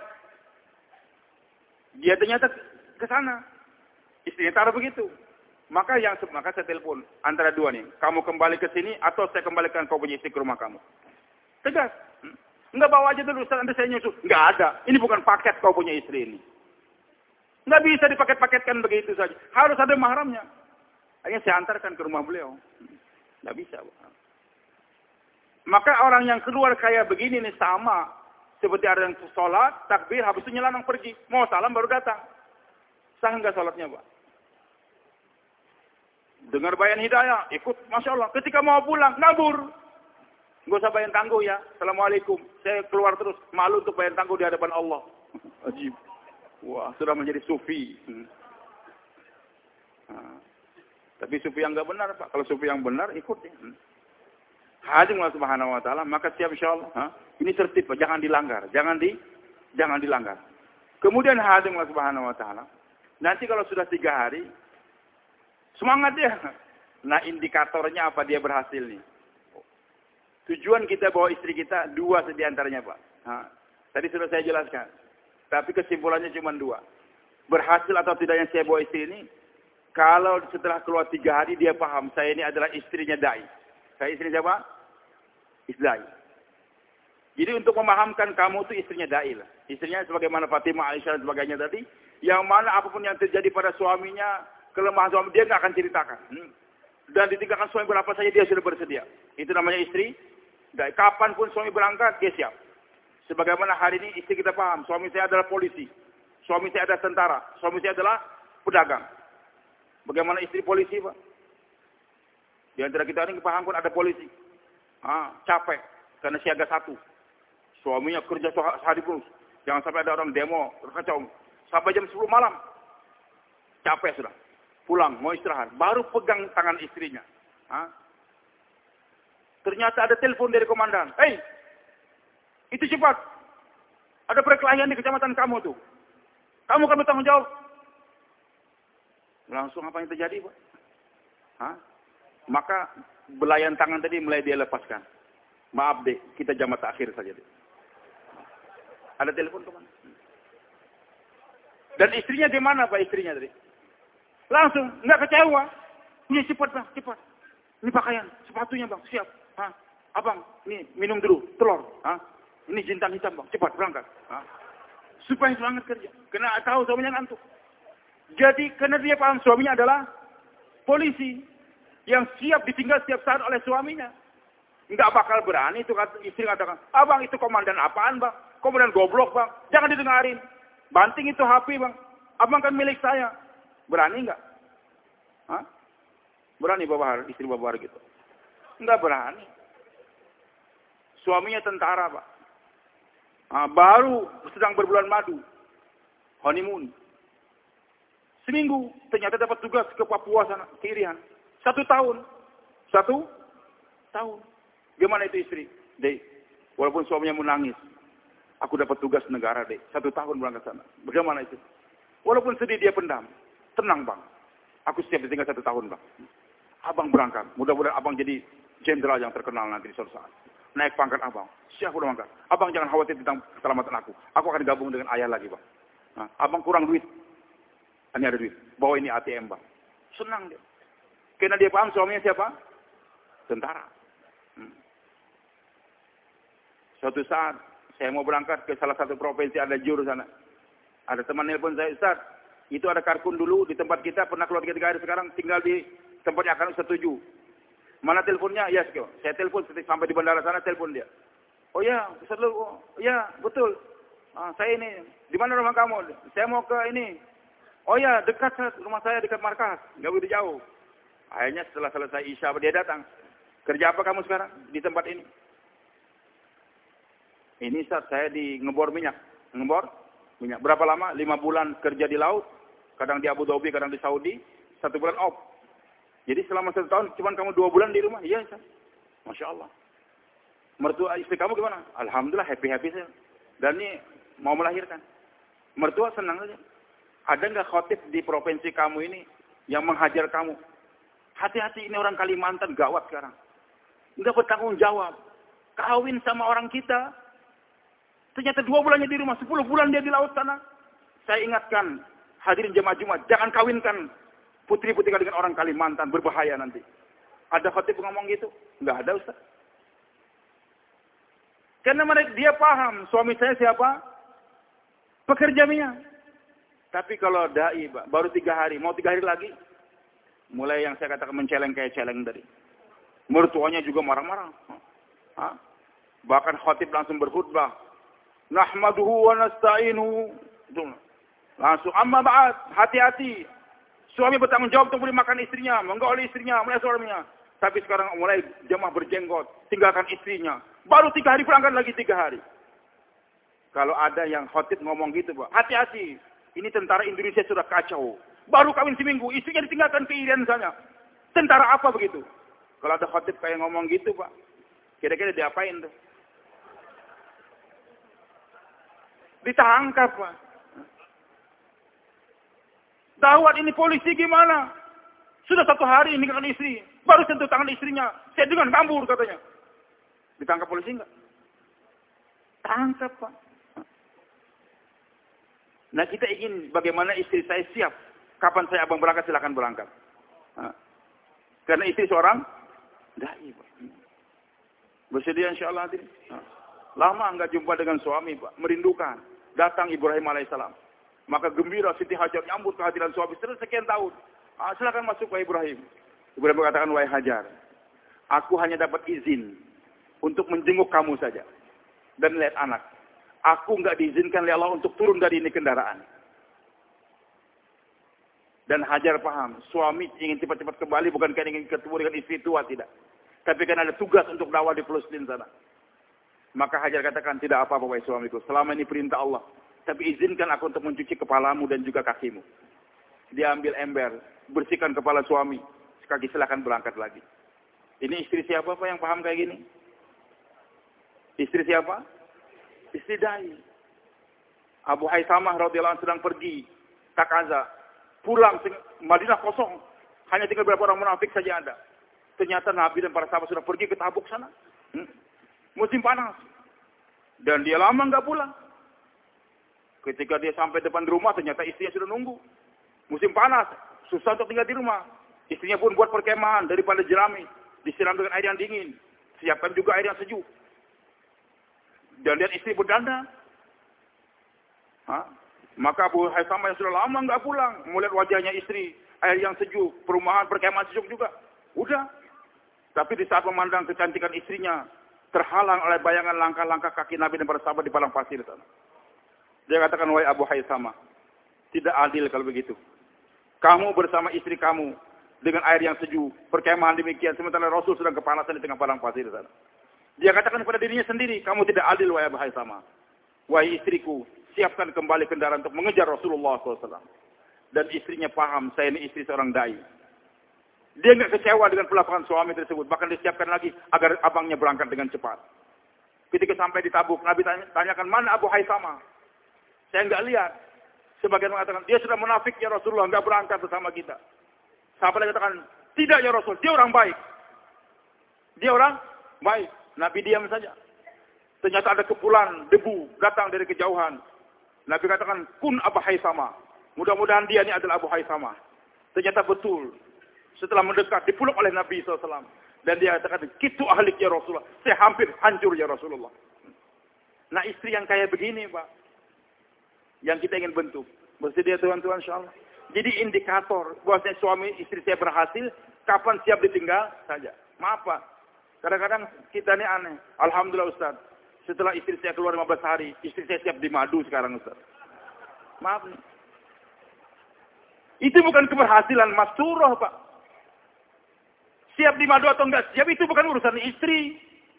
Dia ternyata ke sana. Istrinya taruh begitu. Maka yang maka saya telepon antara dua nih. Kamu kembali ke sini atau saya kembalikan kau punya istri ke rumah kamu. Tegas. Hmm? Enggak, bawa aja dulu, nanti saya nyusul. Enggak ada. Ini bukan paket kau punya istri ini. Enggak bisa dipaket-paketkan begitu saja. Harus ada mahramnya. Akhirnya saya antarkan ke rumah beliau. Enggak bisa. Maka orang yang keluar kayak begini nih sama. Seperti ada yang sholat, takbir, habis itu nyelanang pergi. Mau salam baru datang. Sah enggak sholatnya, Pak? Dengar bayan hidayah, ikut, Masya Allah. Ketika mau pulang, nabur. Nggak usah bayan tangguh ya. Assalamualaikum. Saya keluar terus. Malu untuk bayan tangguh di hadapan Allah. Ajib. Wah, sudah menjadi sufi. Hmm. Nah, tapi sufi yang nggak benar, Pak. Kalau sufi yang benar, ikut ya. Hmm. Hadim Allah Subhanahu Wa Taala. Maka siap Insya Allah. Ha? Ini tertib, Pak. Jangan dilanggar. Jangan di, jangan dilanggar. Kemudian hadim Allah Subhanahu Wa Taala. Nanti kalau sudah tiga hari, semangat dia. Nah, indikatornya apa dia berhasil nih? Tujuan kita bawa istri kita dua di antaranya, Pak. Nah, tadi sudah saya jelaskan. Tapi kesimpulannya cuma dua. Berhasil atau tidaknya saya bawa istri ini, kalau setelah keluar tiga hari dia paham, saya ini adalah istrinya dai. Saya istri siapa? Istri dai. Jadi untuk memahamkan kamu itu istrinya dai lah. Istrinya sebagaimana Fatimah, Aisyah dan sebagainya tadi, yang mana apapun yang terjadi pada suaminya, kelemahan suami dia nggak akan ceritakan. Hmm. Dan ditinggalkan suami berapa saja dia sudah bersedia. Itu namanya istri dai. Kapanpun suami berangkat dia siap. Sebagaimana hari ini istri kita paham, suami saya adalah polisi, suami saya adalah tentara, suami saya adalah pedagang. Bagaimana istri polisi, Pak? Di antara kita ini paham pun ada polisi. Ah, capek karena siaga satu. Suaminya kerja sehari pun. Jangan sampai ada orang demo, kacau. Sampai jam sepuluh malam. Capek sudah. Pulang, mau istirahat. Baru pegang tangan istrinya. Ah. Ternyata ada telepon dari komandan. Hei, itu cepat. Ada perkelahian di kecamatan kamu tuh. Kamu kami tanggung jawab. Langsung apa yang terjadi, Pak? Hah? Maka belayan tangan tadi mulai dia lepaskan. Maaf deh, kita jamak akhir saja deh. Ada telepon kemana? Dan istrinya di mana, Pak, istrinya tadi? Langsung, nggak kecewa. Ini cepat, Bang, cepat. Ini pakaian, sepatunya, Bang, siap. Hah? Abang, ini minum dulu, telur. Hah? Ini jintan hitam, Bang, cepat berangkat. Hah? Supaya semangat kerja. Karena tahu suaminya ngantuk. Jadi, karena dia paham suaminya adalah polisi yang siap ditinggal setiap saat oleh suaminya. Nggak bakal berani itu istri katakan, abang itu komandan apaan, Bang? Komandan goblok, Bang. Jangan didengarin. Banting itu H P, Bang. Abang kan milik saya. Berani nggak? Hah? Berani bawa istri bawa gitu? Nggak berani. Suaminya tentara, Pak. Nah, baru sedang berbulan madu. Honeymoon. Seminggu, ternyata dapat tugas ke Papua sana, ke Irian. Satu tahun. Satu tahun. Gimana itu istri? Dek, walaupun suaminya menangis. Aku dapat tugas negara, Dek. Satu tahun berangkat sana. Bagaimana itu? Walaupun sedih dia pendam. Tenang, Bang. Aku siap ditinggal satu tahun, Bang. Abang berangkat. Mudah-mudahan abang jadi jenderal yang terkenal nanti di suatu saat. Naik pangkat abang. Siap udah mangkat. Abang jangan khawatir tentang keselamatan aku. Aku akan gabung dengan ayah lagi, Bang. Nah, abang kurang duit. Ini ada duit. Bawa ini A T M, Bang. Senang dia. Karena dia paham suaminya siapa? Tentara. Hmm. Suatu saat, saya mau berangkat ke salah satu provinsi, ada juru sana. Ada teman nelpon saya, Ustaz, itu ada karkun dulu di tempat kita, pernah keluar tiga hari, sekarang tinggal di tempatnya akan setuju. Mana teleponnya? Ya, yes, saya telepon sampai di bandara sana, telepon dia. Oh ya, Ustaz lu, oh, ya, betul. Ah, saya ini, di mana rumah kamu? Saya mau ke ini. Oh ya, dekat rumah saya, dekat markas, nggak begitu jauh. Akhirnya setelah selesai Isya, dia datang. Kerja apa kamu sekarang di tempat ini? Ini Ustaz, saya di ngebor minyak. Ngebor minyak. Berapa lama? Lima bulan kerja di laut. Kadang di Abu Dhabi, kadang di Saudi. Satu bulan off. Jadi selama satu tahun, cuma kamu dua bulan di rumah? Iya, Ustaz. Masya Allah. Mertua istri kamu gimana? Alhamdulillah, happy-happy saya. Dan ini mau melahirkan. Mertua senang saja. Ada nggak khotib di provinsi kamu ini yang menghajar kamu? Hati-hati, ini orang Kalimantan gawat sekarang. Nggak bertanggung jawab. Kawin sama orang kita. Ternyata dua bulannya di rumah, sepuluh bulan dia di laut sana. Saya ingatkan, hadirin jemaah Jumat, jangan kawinkan putri-putri dengan orang Kalimantan, berbahaya nanti. Ada khotib ngomong gitu? Nggak ada, Ustaz. Karena mereka, dia paham, suami saya siapa? Pekerja minyak. Tapi kalau dai, baru tiga hari, mau tiga hari lagi, mulai yang saya katakan menceleng kayak celeng tadi. Mertuanya juga marah-marah. Hah? Bahkan khotib langsung berkhutbah. Nahmaduhu wa nasta'inuhu. Langsung, amma ba'ad, hati-hati. Suami bertanggung jawab untuk beri makan istrinya, menggauli istrinya, mulai suaminya. Tapi sekarang mulai jemaah berjenggot, tinggalkan istrinya. Baru tiga hari berangkat lagi tiga hari. Kalau ada yang khotib ngomong gitu, Pak, hati-hati. Ini tentara Indonesia sudah kacau. Baru kawin seminggu, istrinya ditinggalkan ke Irian sana. Tentara apa begitu? Kalau ada khotib kayak ngomong gitu, Pak, kira-kira diapain tuh? Ditangkap, Pak. Dawat ini polisi gimana? Sudah satu hari ini dengan istri. Baru sentuh tangan istrinya. Saya dengan kabur katanya. Ditangkap polisi enggak? Tangkap, Pak. Nah, kita ingin bagaimana istri saya siap. Kapan saya abang berangkat, silakan berangkat. Nah, karena istri seorang Dai, Pak. Bersedia insya Allah hadirin. Lama enggak jumpa dengan suami, Pak. Merindukan. Datang Ibrahim alaihissalam. Maka gembira Siti Hajar nyambut kehadiran suami setelah sekian tahun. Ah, silakan masuk Pak Ibrahim. Ibrahim mengatakan, wahai Hajar, aku hanya dapat izin untuk menjenguk kamu saja. Dan lihat anak. Aku enggak diizinkan oleh Allah untuk turun dari ini kendaraan. Dan Hajar paham, suami ingin cepat-cepat kembali bukan karena ingin ketemu dengan istri tua, tidak. Tapi karena ada tugas untuk dakwah di Palestina sana. Maka Hajar katakan, tidak apa-apa wahai suamiku, selama ini perintah Allah. Tapi izinkan aku untuk mencuci kepalamu dan juga kakimu. Dia ambil ember, bersihkan kepala suami. Sekali silakan berangkat lagi. Ini istri siapa Pak yang paham kayak gini? Istri siapa? Istri Dai. Abu Haysamah radhiyallahu anhu sedang pergi takaza. Pulang Madinah kosong. Hanya tinggal beberapa orang munafik saja ada. Ternyata Nabi dan para sahabat sudah pergi ke Tabuk sana. Hmm. Musim panas. Dan dia lama nggak pulang. Ketika dia sampai depan rumah, ternyata istrinya sudah nunggu. Musim panas, susah untuk tinggal di rumah. Istrinya pun buat perkemahan daripada jerami. Disiram dengan air yang dingin. Siapkan juga air yang sejuk. Dan lihat istri berdanda. Hah? Maka Abu Haysamah yang sudah lama nggak pulang. Melihat wajahnya istri, air yang sejuk, perumahan, perkemahan sejuk juga. Udah. Tapi di saat memandang kecantikan istrinya, terhalang oleh bayangan langkah-langkah kaki Nabi dan para sahabat di padang pasir sana. Dia katakan, wahai Abu Haysamah, tidak adil kalau begitu. Kamu bersama istri kamu dengan air yang sejuk, perkemahan demikian, sementara Rasul sedang kepanasan di tengah padang pasir sana. Dia katakan kepada dirinya sendiri, kamu tidak adil wahai Abu Haysamah. Wahai istriku, siapkan kembali kendaraan untuk mengejar Rasulullah shallallahu alaihi wasallam. Dan istrinya paham, saya ini istri seorang dai. Dia nggak kecewa dengan perlakuan suami tersebut. Bahkan disiapkan lagi agar abangnya berangkat dengan cepat. Ketika sampai di Tabuk, Nabi tanya, tanyakan, mana Abu Haysamah? Saya nggak lihat. Sebagian mengatakan, dia sudah munafik ya Rasulullah, nggak berangkat bersama kita. Sahabat yang katakan, tidak ya Rasul, dia orang baik. Dia orang baik. Nabi diam saja. Ternyata ada kepulan debu datang dari kejauhan. Nabi katakan, kun Abu Haysamah. Mudah-mudahan dia ini adalah Abu Haysamah. Ternyata betul. Setelah mendekat, dipeluk oleh Nabi shallallahu alaihi wasallam. Dan dia katakan, kitu ahlik ya Rasulullah. Saya hampir hancur ya Rasulullah. Nah istri yang kayak begini Pak. Yang kita ingin bentuk. Bersedia Tuhan-Tuhan insyaAllah. Jadi indikator bahwasanya suami istri saya berhasil, kapan siap ditinggal saja. Maaf Pak. Kadang-kadang kita ini aneh. Alhamdulillah Ustaz. Setelah istri saya keluar lima belas hari, istri saya siap di madu sekarang Ustaz. Maaf nih. Itu bukan keberhasilan masyurah Pak. Siap di madu atau enggak siap itu bukan urusan istri.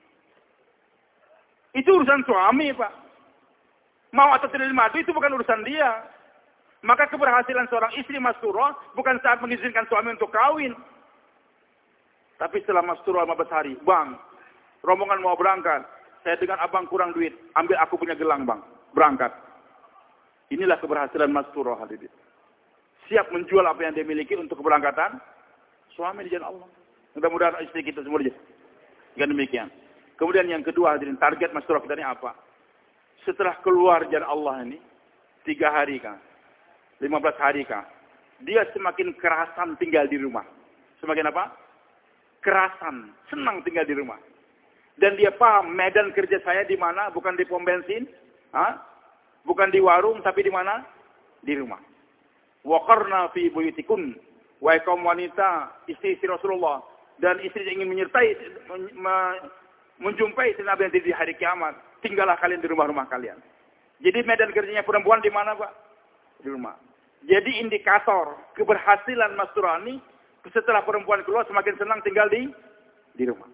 Itu urusan suami Pak. Mau atau tidak di madu itu bukan urusan dia. Maka keberhasilan seorang istri masyurah bukan saat mengizinkan suami untuk kawin. Tapi setelah masyurah lima belas hari, bang, rombongan mau berangkat. Saya dengan abang kurang duit, ambil aku punya gelang bang, berangkat. Inilah keberhasilan masyurah hadirin. Siap menjual apa yang dia miliki untuk keberangkatan suami di jalan Allah. Mudah-mudahan istri kita semua dia. Dengan demikian. Kemudian yang kedua hadirin, target masyurah kita ini apa? Setelah keluar jalan Allah ini, tiga hari kah, lima belas hari kah, dia semakin kerasan tinggal di rumah. Semakin apa? Kerasan, senang tinggal di rumah. Dan dia paham medan kerja saya di mana, bukan di pom bensin, ha? Bukan di warung, tapi di mana? Di rumah. Waqarna fi buyutikun, wahai kaum wanita, istri-istri Rasulullah, dan istri yang ingin menyertai, menjumpai Nabi di hari kiamat, tinggallah kalian di rumah-rumah kalian. Jadi medan kerjanya perempuan di mana Pak? Di rumah. Jadi indikator keberhasilan masyurah ini, setelah perempuan keluar semakin senang tinggal di di rumah.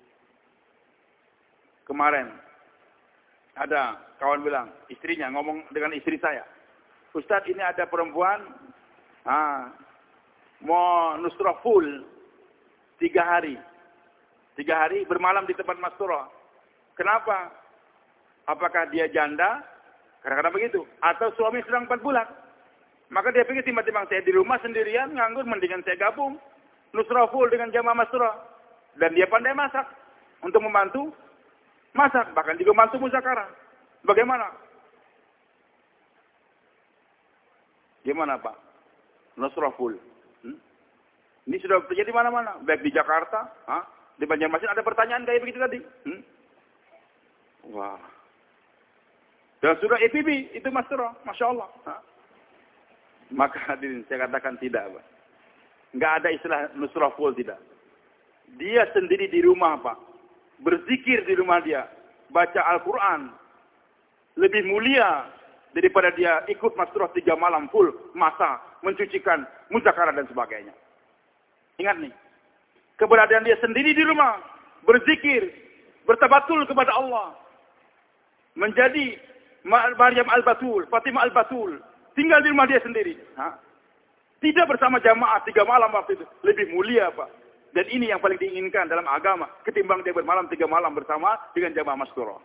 Kemarin ada kawan bilang, istrinya ngomong dengan istri saya, Ustadz ini ada perempuan, ah, mau nusrah full tiga hari, tiga hari bermalam di tempat masyurah. Kenapa? Apakah dia janda? Kadang-kadang begitu. Atau suami sedang empat bulan. Maka dia pikir timbang-timbang saya di rumah sendirian, nganggur, mendingan saya gabung. Nusrah full dengan jamaah masyurah. Dan dia pandai masak. Untuk membantu masak. Bahkan juga membantu muzakarah. Bagaimana? Gimana Pak? Nusrah full. Hmm? Ini sudah terjadi mana-mana. Baik di Jakarta, ha? Di Banjarmasin ada pertanyaan kayak begitu tadi. Hmm? Wah. Dan sudah E P B itu Mastura, Masya Allah. Ha? Maka hadirin saya katakan tidak, Pak. Nggak ada istilah nusrah full, tidak. Dia sendiri di rumah, Pak. Berzikir di rumah dia. Baca Al-Quran. Lebih mulia daripada dia ikut Mastura tiga malam full masa mencucikan muzakarah dan sebagainya. Ingat nih. Keberadaan dia sendiri di rumah, berzikir, bertabatul kepada Allah. Menjadi Maryam Al-Batul, Fatimah Al-Batul. Tinggal di rumah dia sendiri. Ha? Tidak bersama jamaah tiga malam waktu itu. Lebih mulia, Pak. Dan ini yang paling diinginkan dalam agama. Ketimbang dia bermalam tiga malam bersama dengan jamaah Mastura.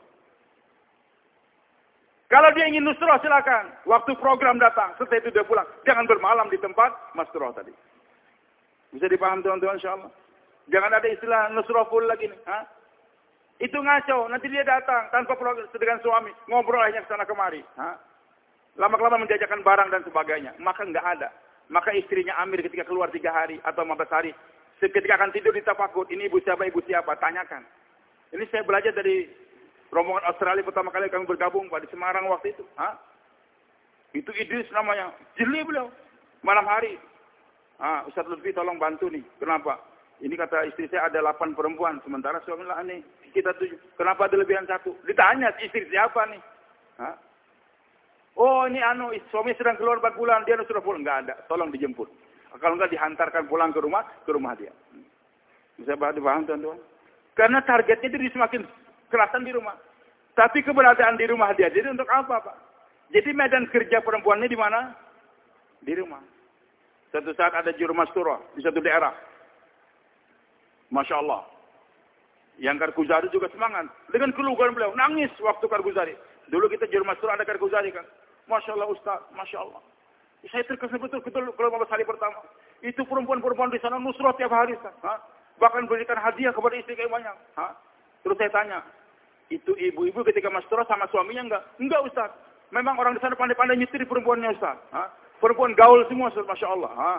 Kalau dia ingin nusrah silakan. Waktu program datang, setelah itu dia pulang. Jangan bermalam di tempat Mastura tadi. Bisa dipaham teman-teman insyaAllah. Jangan ada istilah nusrah full lagi nih. Ha? Itu ngaco. Nanti dia datang tanpa dengan suami. Ngobrol aja ke sana kemari. Ha? Lama-lama menjajakan barang dan sebagainya. Maka enggak ada. Maka istrinya Amir ketika keluar tiga hari atau empat belas hari. Ketika akan tidur di Tafakut. Ini ibu siapa, ibu siapa. Tanyakan. Ini saya belajar dari rombongan Australia pertama kali kami bergabung Pak. Di Semarang waktu itu. Ha? Itu Idris namanya. Jeli beliau. Malam hari. Ah, Ustaz Lutfi tolong bantu nih. Kenapa? Ini kata istri saya ada delapan perempuan. Sementara suami lah nih. Kita tujuh. Kenapa ada lebihan satu? Ditanya istri siapa nih? Hah? Oh ini anu, suami sedang keluar empat bulan. Dia sudah pulang. Enggak ada. Tolong dijemput. Kalau enggak dihantarkan pulang ke rumah. Ke rumah dia. Bisa dipaham teman-teman? Karena targetnya itu semakin kerasan di rumah. Tapi keberadaan di rumah dia. Jadi untuk apa Pak? Jadi medan kerja perempuannya di mana? Di rumah. Suatu saat ada juru Mastura di satu daerah. Masya Allah. Yang Karguzari juga semangat. Dengan keluhan beliau. Nangis waktu Karguzari. Dulu kita juru Mastura ada Karguzari kan. Masya Allah Ustaz. Masya Allah. Saya terkesan betul-betul kalau lima belas hari pertama. Itu perempuan-perempuan di sana nusrat tiap hari. Ha? Bahkan berikan hadiah kepada istri kayak banyak. Ha? Terus saya tanya. Itu ibu-ibu ketika Mastura sama suaminya enggak? Enggak Ustaz. Memang orang di sana pandai-pandai nyetir perempuannya Ustaz. Ha? Perempuan gaul semua, Masya Allah. Ha?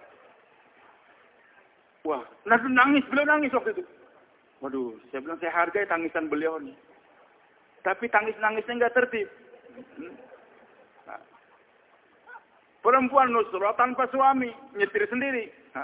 Wah, nangis, beliau nangis waktu itu. Waduh, saya bilang saya hargai tangisan beliau nih. Tapi tangis-nangisnya nggak tertib. Nah. Perempuan nusrah tanpa suami, nyetir sendiri. Ha?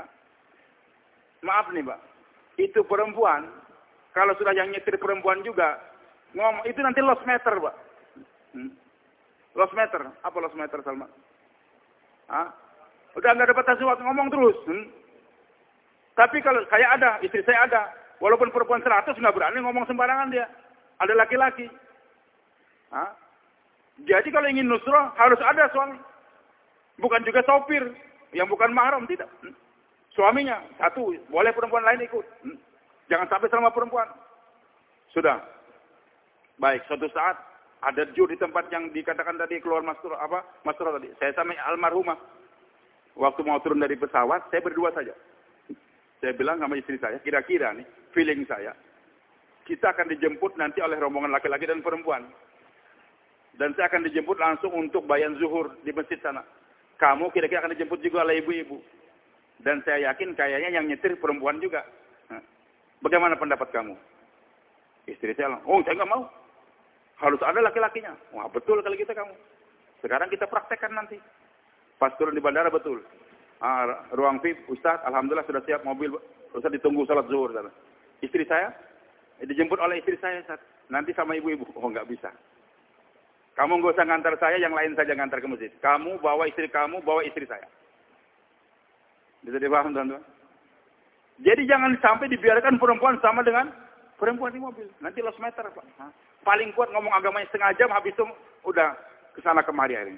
Maaf nih Pak, itu perempuan, kalau sudah yang nyetir perempuan juga, ngomong, itu nanti lost meter Pak. Hmm. Lost meter, apa lost meter Salma? Hah? Udah nggak dapat sesuatu ngomong terus. Hmm? Tapi kalau saya ada, istri saya ada, walaupun perempuan seratus nggak berani ngomong sembarangan dia. Ada laki-laki. Hah? Jadi kalau ingin nusrah harus ada suami. Bukan juga sopir yang bukan mahram, tidak. Hmm? Suaminya satu, boleh perempuan lain ikut. Hmm? Jangan sampai sama perempuan. Sudah. Baik, suatu saat ada jur di tempat yang dikatakan tadi keluar Mastura apa? Mastura tadi. Saya sama almarhumah. Waktu mau turun dari pesawat, saya berdua saja. Saya bilang sama istri saya, kira-kira nih, feeling saya, kita akan dijemput nanti oleh rombongan laki-laki dan perempuan. Dan saya akan dijemput langsung untuk bayan zuhur di masjid sana. Kamu kira-kira akan dijemput juga oleh ibu-ibu. Dan saya yakin kayaknya yang nyetir perempuan juga. Nah, bagaimana pendapat kamu? Istri saya bilang, oh saya nggak mau. Harus ada laki-lakinya. Wah betul kalau kita kamu. Sekarang kita praktekkan nanti. Pas turun di bandara betul. Ah, ruang V I P, Ustaz, alhamdulillah sudah siap mobil. Ustaz ditunggu salat zuhur. Istri saya, dijemput oleh istri saya, Ustaz. Nanti sama ibu-ibu. Oh nggak bisa. Kamu nggak usah ngantar saya, yang lain saja ngantar ke masjid. Kamu bawa istri kamu, bawa istri saya. Bisa dipaham teman-teman? Jadi jangan sampai dibiarkan perempuan sama dengan perempuan di mobil. Nanti lost meter Pak. Hah? Paling kuat ngomong agamanya setengah jam, habis itu udah kesana kemari hari ini.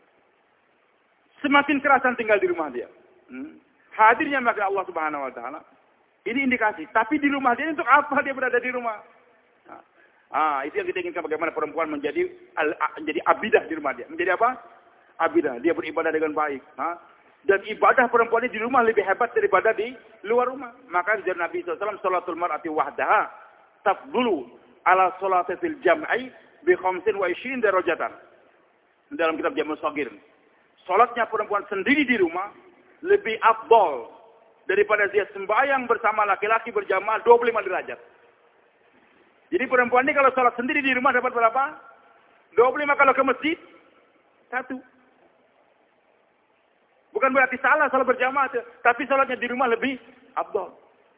Semakin kerasan tinggal di rumah dia. Hmm. Hadirnya maka Allah Subhanahu Wa Taala. Ini indikasi. Tapi di rumah dia untuk apa dia berada di rumah? Nah, ah, itu yang kita inginkan, bagaimana perempuan menjadi al, menjadi abidah di rumah dia. Menjadi apa? Abidah. Dia beribadah dengan baik. Ha? Dan ibadah perempuan ini di rumah lebih hebat daripada di luar rumah. Maka dari Nabi shallallahu alaihi wasallam, salatul mar'ati wahdaha tafdulu ala salatil jam'i bi khamsin wa ishrin darajatan. Dalam kitab Jamus Shagir. Salatnya perempuan sendiri di rumah lebih afdol, daripada dia sembahyang bersama laki-laki berjamaah dua puluh lima derajat. Jadi perempuan ini kalau sholat sendiri di rumah dapat berapa? dua puluh lima, kalau ke masjid, satu. Bukan berarti salah sholat berjamaah, tapi sholatnya di rumah lebih afdal.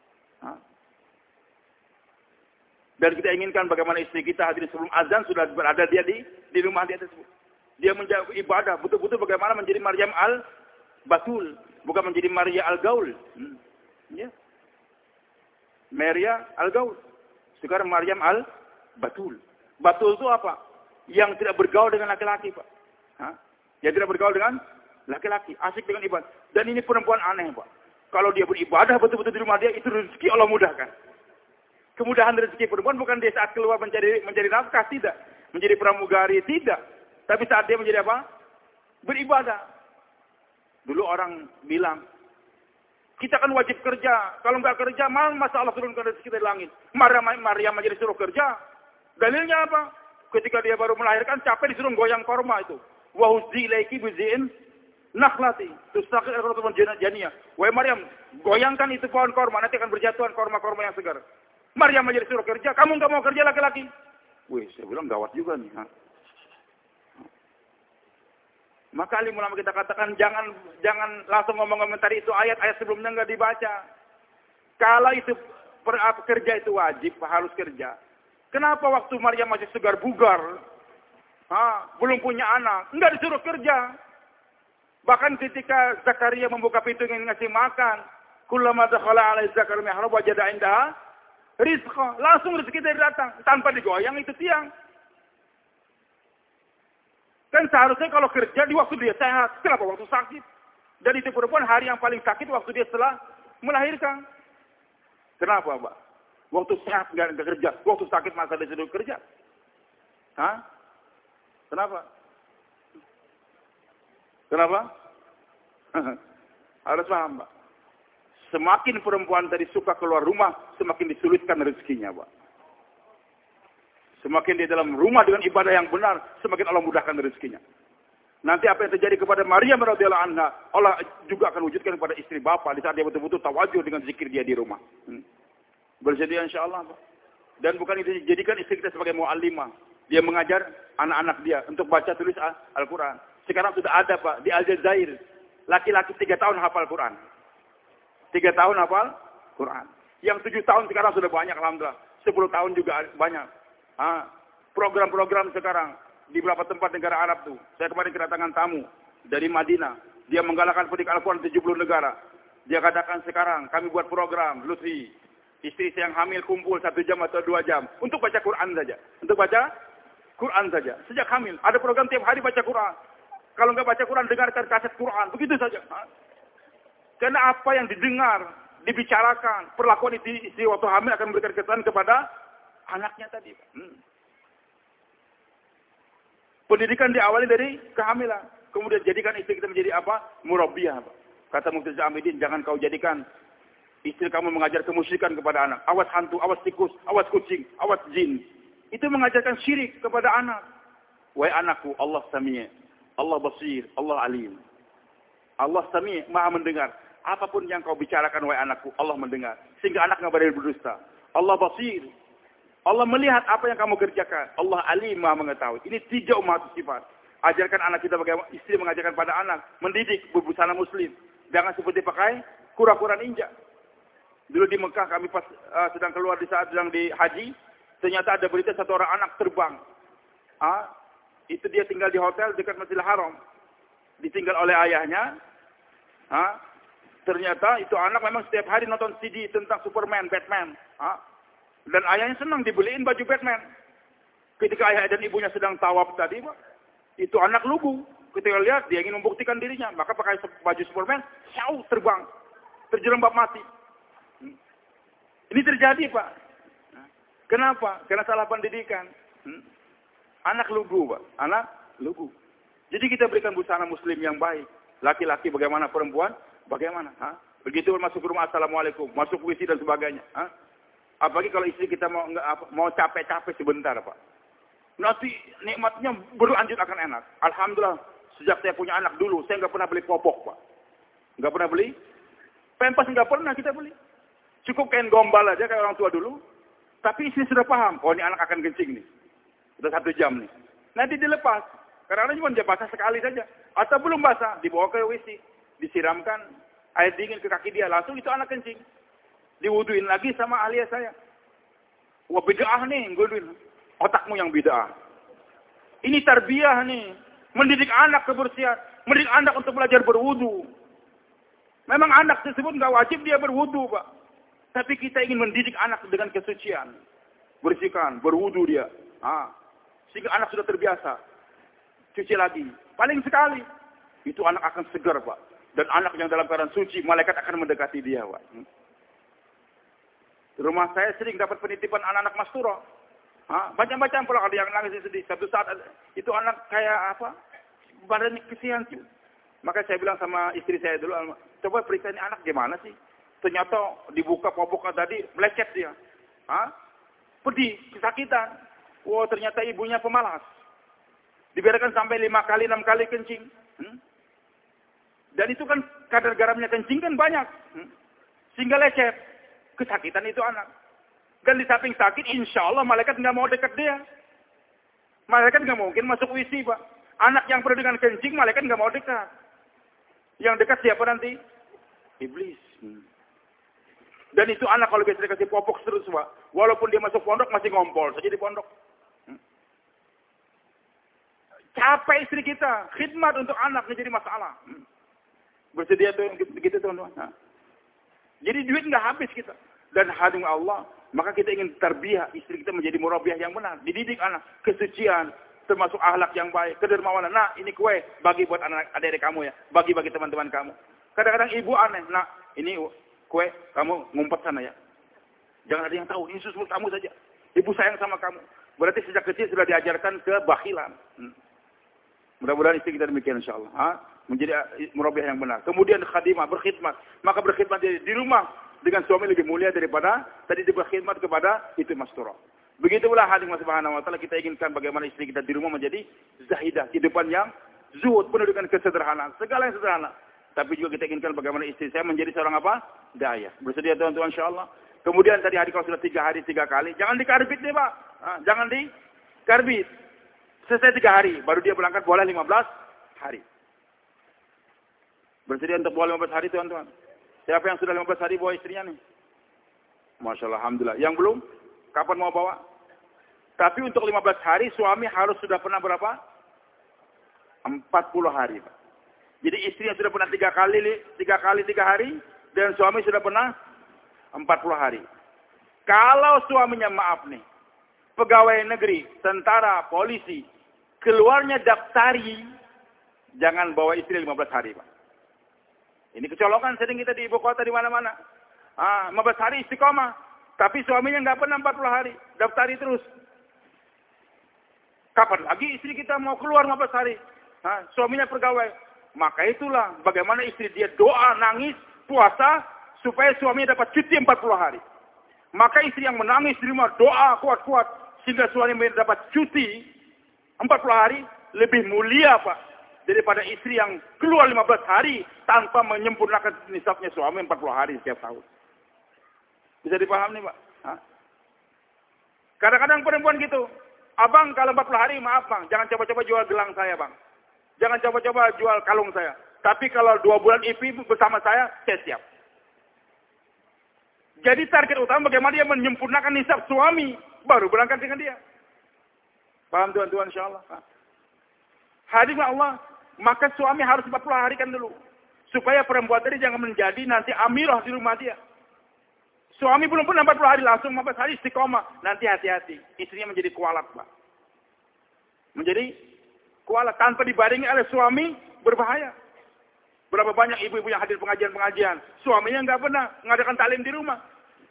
Dan kita inginkan bagaimana istri kita hadirin sebelum azan sudah berada dia di di rumah dia tersebut. Dia menjaga ibadah, betul-betul bagaimana menjadi Maryam al-Batul, bukan menjadi Maria al-Gaul. Hmm. Ya. Maria al-Gaul. Sekarang Maryam al-Batul. Batul itu apa? Yang tidak bergaul dengan laki-laki, Pak. Hah? Yang tidak bergaul dengan laki-laki, asik dengan ibadah. Dan ini perempuan aneh, Pak. Kalau dia beribadah betul-betul di rumah dia, itu rezeki Allah mudahkan. Kemudahan rezeki perempuan bukan dia saat keluar mencari mencari nafkah, tidak. Menjadi pramugari, tidak. Tapi saat dia menjadi apa? Beribadah. Dulu orang bilang, kita kan wajib kerja. Kalau nggak kerja, malah masa Allah turunkan rezeki dari langit. Maryam, Maryam menjadi disuruh kerja. Dalilnya apa? Ketika dia baru melahirkan, capek disuruh goyang korma itu. Wahuzzi ilaiki bizi'in nakhlati. Tustaqil al-rutubun janiyah. Wahai Maryam, goyangkan itu pohon korma. Nanti akan berjatuhan korma-korma yang segar. Maryam menjadi suruh kerja, kamu nggak mau kerja laki-laki? Wih, saya bilang gawat juga nih. Ha? Maka alim ulama kita katakan jangan jangan langsung ngomong-komentari itu ayat-ayat sebelumnya nggak dibaca. Kalau itu kerja itu wajib, harus kerja. Kenapa waktu Maryam masih segar bugar, ha, belum punya anak, nggak disuruh kerja? Bahkan ketika Zakaria membuka pintu ingin ngasih makan, kullama dakhala alaihi Zakaria mihrab wajada indaha rizqa, langsung rezeki dari datang tanpa digoyang itu tiang. Kan seharusnya kalau kerja di waktu dia sehat, kenapa waktu sakit? Dan itu perempuan hari yang paling sakit waktu dia setelah melahirkan. Kenapa, Pak? Waktu sehat nggak kerja, waktu sakit masa dia sudah kerja. Hah? Kenapa? Kenapa? Harus paham, Pak. Semakin perempuan tadi suka keluar rumah, semakin disulitkan rezekinya, Pak. Semakin di dalam rumah dengan ibadah yang benar, semakin Allah mudahkan rezekinya. Nanti apa yang terjadi kepada Maryam radhiyallahu anha, Allah juga akan wujudkan kepada istri bapak di saat dia betul-betul tawajuh dengan zikir dia di rumah. Hmm. Bersedia insyaallah, Pak. Dan bukan itu dijadikan istri kita sebagai muallimah. Dia mengajar anak-anak dia untuk baca tulis Al-Quran. Sekarang sudah ada, Pak, di Aljazair. Laki-laki tiga tahun hafal Quran. Tiga tahun hafal Quran. Yang tujuh tahun sekarang sudah banyak, alhamdulillah. Sepuluh tahun juga banyak. Program-program sekarang di beberapa tempat negara Arab tuh. Saya kemarin kedatangan tamu dari Madinah. Dia menggalakkan pendidikan Al-Quran tujuh puluh negara. Dia katakan sekarang kami buat program Lutfi. Istri saya yang hamil kumpul satu jam atau dua jam untuk baca Quran saja. Untuk baca Quran saja. Sejak hamil ada program tiap hari baca Quran. Kalau nggak baca Quran dengarkan kaset Quran. Begitu saja. Karena apa yang didengar, dibicarakan, perlakuan istri waktu hamil akan memberikan kesan kepada anaknya tadi. Hmm. Pendidikan diawali dari kehamilan. Kemudian jadikan istri kita menjadi apa? Murabbiyah. Kata Mufti Zamidin, jangan kau jadikan istri kamu mengajar kemusyrikan kepada anak. Awas hantu, awas tikus, awas kucing, awas jin. Itu mengajarkan syirik kepada anak. Wahai anakku, Allah Sami', Allah Basir, Allah Alim. Allah Sami', Maha mendengar. Apapun yang kau bicarakan, wahai anakku, Allah mendengar. Sehingga anak nggak berani berdusta. Allah Basir. Allah melihat apa yang kamu kerjakan. Allah Alim, Maha mengetahui. Ini tiga umat sifat. Ajarkan anak kita bagaimana istri mengajarkan pada anak. Mendidik berbusana muslim. Jangan seperti pakai kura-kura ninja. Dulu di Mekah kami pas uh, sedang keluar di saat sedang di haji. Ternyata ada berita satu orang anak terbang. Ah, itu dia tinggal di hotel dekat Masjidil Haram. Ditinggal oleh ayahnya. Ah, ternyata itu anak memang setiap hari nonton C D tentang Superman, Batman. Ah, dan ayahnya senang dibeliin baju Batman. Ketika ayah dan ibunya sedang tawaf tadi, Pak, itu anak lugu. Ketika lihat, dia ingin membuktikan dirinya. Maka pakai baju Superman, syau, terbang. Terjerembab mati. Ini terjadi, Pak. Kenapa? Karena salah pendidikan. Anak lugu, Pak. Anak lugu. Jadi kita berikan busana muslim yang baik. Laki-laki bagaimana, perempuan bagaimana. Ha? Begitu masuk ke rumah, assalamualaikum. Masuk puisi dan sebagainya. Ha? Apalagi kalau istri kita mau nggak mau capek-capek sebentar, Pak. Nanti nikmatnya berlanjut akan enak. Alhamdulillah, sejak saya punya anak dulu, saya nggak pernah beli popok, Pak. Nggak pernah beli Pempas nggak pernah kita beli. Cukup kain gombal aja kayak orang tua dulu. Tapi istri sudah paham, oh ini anak akan kencing nih. Sudah satu jam nih. Nanti dilepas. Kadang-kadang cuma dia basah sekali saja. Atau belum basah, dibawa ke W C. Disiramkan air dingin ke kaki dia. Langsung itu anak kencing. Diwuduin lagi sama ahli saya. Wah bid'ah nih, gue otakmu yang bid'ah. Ini tarbiyah nih. Mendidik anak kebersihan. Mendidik anak untuk belajar berwudu. Memang anak tersebut nggak wajib dia berwudu, Pak. Tapi kita ingin mendidik anak dengan kesucian. Bersihkan, berwudu dia. Ah, sehingga anak sudah terbiasa. Cuci lagi. Paling sekali. Itu anak akan segar, Pak. Dan anak yang dalam keadaan suci, malaikat akan mendekati dia, Pak. Di rumah saya sering dapat penitipan anak-anak mastura. Ah, macam-macam pula ada yang nangis sedih. Satu saat itu anak kayak apa? Badannya kesian. Maka saya bilang sama istri saya dulu, coba periksa ini anak gimana sih? Ternyata dibuka popoknya tadi, melecet dia. Hah? Pedih, kesakitan. Wah, ternyata ibunya pemalas. Dibiarkan sampai lima kali, enam kali kencing. Hmm? Dan itu kan kadar garamnya kencing kan banyak. Hmm? Sehingga lecet. Kesakitan itu anak. Dan di samping sakit, insya Allah malaikat nggak mau dekat dia. Malaikat nggak mungkin masuk W C, Pak. Anak yang penuh dengan kencing, malaikat nggak mau dekat. Yang dekat siapa nanti? Iblis. Hmm. Dan itu anak kalau biasa dikasih popok terus, Pak. Walaupun dia masuk pondok, masih ngompol saja di pondok. Hmm. Capek istri kita. Khidmat untuk anak menjadi masalah. Hmm. Bersedia tuh begitu, teman-teman. Nah. Jadi duit nggak habis kita. Dan hadim Allah, maka kita ingin tarbiyah istri kita menjadi murabbiyah yang benar. Dididik anak. Kesucian. Termasuk akhlak yang baik. Kedermawanan. Nah, ini kue. Bagi buat anak adik kamu ya. Bagi-bagi teman-teman kamu. Kadang-kadang ibu aneh. Nah, ini kue, kamu ngumpet sana ya. Jangan ada yang tahu, ini susu kamu saja. Ibu sayang sama kamu. Berarti sejak kecil sudah diajarkan kebakhilan. Hmm. Mudah-mudahan istri kita demikian insyaAllah. Ha? Menjadi murabbiyah yang benar. Kemudian khadimah, berkhidmat. Maka berkhidmat di, di rumah dengan suami lebih mulia daripada tadi berkhidmat kepada itu masturah. Begitulah hadir subhanahu wa ta'ala kita inginkan bagaimana istri kita di rumah menjadi zahidah. Kehidupan yang zuhud, penuh dengan kesederhanaan. Segala yang sederhana. Tapi juga kita inginkan bagaimana istri saya menjadi seorang apa? Daya. Bersedia tuan-tuan insyaAllah. Kemudian tadi hari kalau sudah tiga hari, tiga kali. Jangan dikarbit nih Pak. Nah, jangan dikarbit. Selesai tiga hari. Baru dia berangkat boleh lima belas hari. Bersedia untuk bawa lima belas hari tuan-tuan. Siapa yang sudah lima belas hari bawa istrinya nih? Masya Allah, Alhamdulillah. Yang belum? Kapan mau bawa? Tapi untuk lima belas hari suami harus sudah pernah berapa? empat puluh hari Pak. Jadi istri yang sudah pernah tiga kali, tiga kali tiga hari, dan suami sudah pernah empat puluh hari. Kalau suaminya maaf nih, pegawai negeri, tentara, polisi, keluarnya daftari, jangan bawa istri lima belas hari, Pak. Ini kecolokan sering kita di ibu kota di mana-mana. Ah, lima belas hari istiqomah, tapi suaminya nggak pernah empat puluh hari, daftari terus. Kapan lagi istri kita mau keluar lima belas hari? Ah, suaminya pegawai. Maka itulah bagaimana istri dia doa, nangis, puasa, supaya suaminya dapat cuti empat puluh hari. Maka istri yang menangis di rumah doa kuat-kuat, sehingga suaminya dapat cuti empat puluh hari, lebih mulia Pak, daripada istri yang keluar lima belas hari, tanpa menyempurnakan nisabnya suami empat puluh hari setiap tahun. Bisa dipahami Pak? Kadang-kadang perempuan gitu, abang kalau empat puluh hari, maaf Bang, jangan coba-coba jual gelang saya Bang. Jangan coba-coba jual kalung saya. Tapi kalau dua bulan I P bersama saya, saya siap. Jadi target utama bagaimana dia menyempurnakan nisab suami. Baru berangkat dengan dia. Paham tuan-tuan insyaAllah. Hadir Allah. Maka suami harus empat puluh hari kan dulu. Supaya perempuan tadi jangan menjadi nanti amirah di rumah dia. Suami belum pernah empat puluh hari langsung empat belas hari istiqomah. Nanti hati-hati. Istrinya menjadi kualat Pak. Menjadi kualat tanpa dibarengi oleh suami berbahaya. Berapa banyak ibu-ibu yang hadir pengajian-pengajian, suaminya nggak pernah mengadakan taklim di rumah.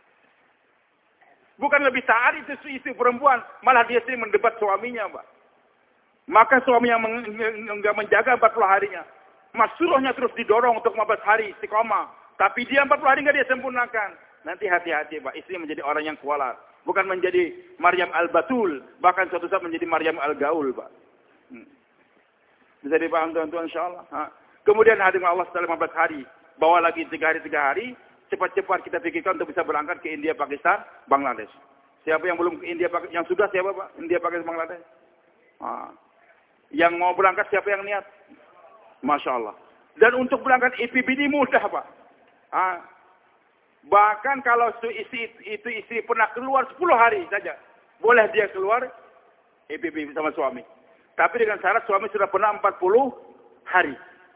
Bukan lebih taat itu istri perempuan, malah dia sering mendebat suaminya, Pak. Maka suami yang nggak menjaga empat puluh harinya, masruhnya terus didorong untuk lima belas hari istiqomah, tapi dia empat puluh hari nggak dia sempurnakan. Nanti hati-hati, Pak. Istri menjadi orang yang kualat, bukan menjadi Maryam al-Batul, bahkan suatu saat menjadi Maryam al-Gaul, Pak. Hmm. Bisa dipaham tuan-tuan insyaAllah. Ha. Kemudian hadir Allah setelah lima belas hari. Bawa lagi tiga hari, tiga hari. Cepat-cepat kita pikirkan untuk bisa berangkat ke India, Pakistan, Bangladesh. Siapa yang belum ke India, Pakistan? Yang sudah siapa Pak? India, Pakistan, Bangladesh. Ah. Yang mau berangkat siapa yang niat? Masya Allah. Dan untuk berangkat I P B ini mudah Pak. Ah. Bahkan kalau itu istri, itu istri pernah keluar sepuluh hari saja. Boleh dia keluar I P B sama suami. Tapi dengan syarat suami sudah pernah empat puluh hari.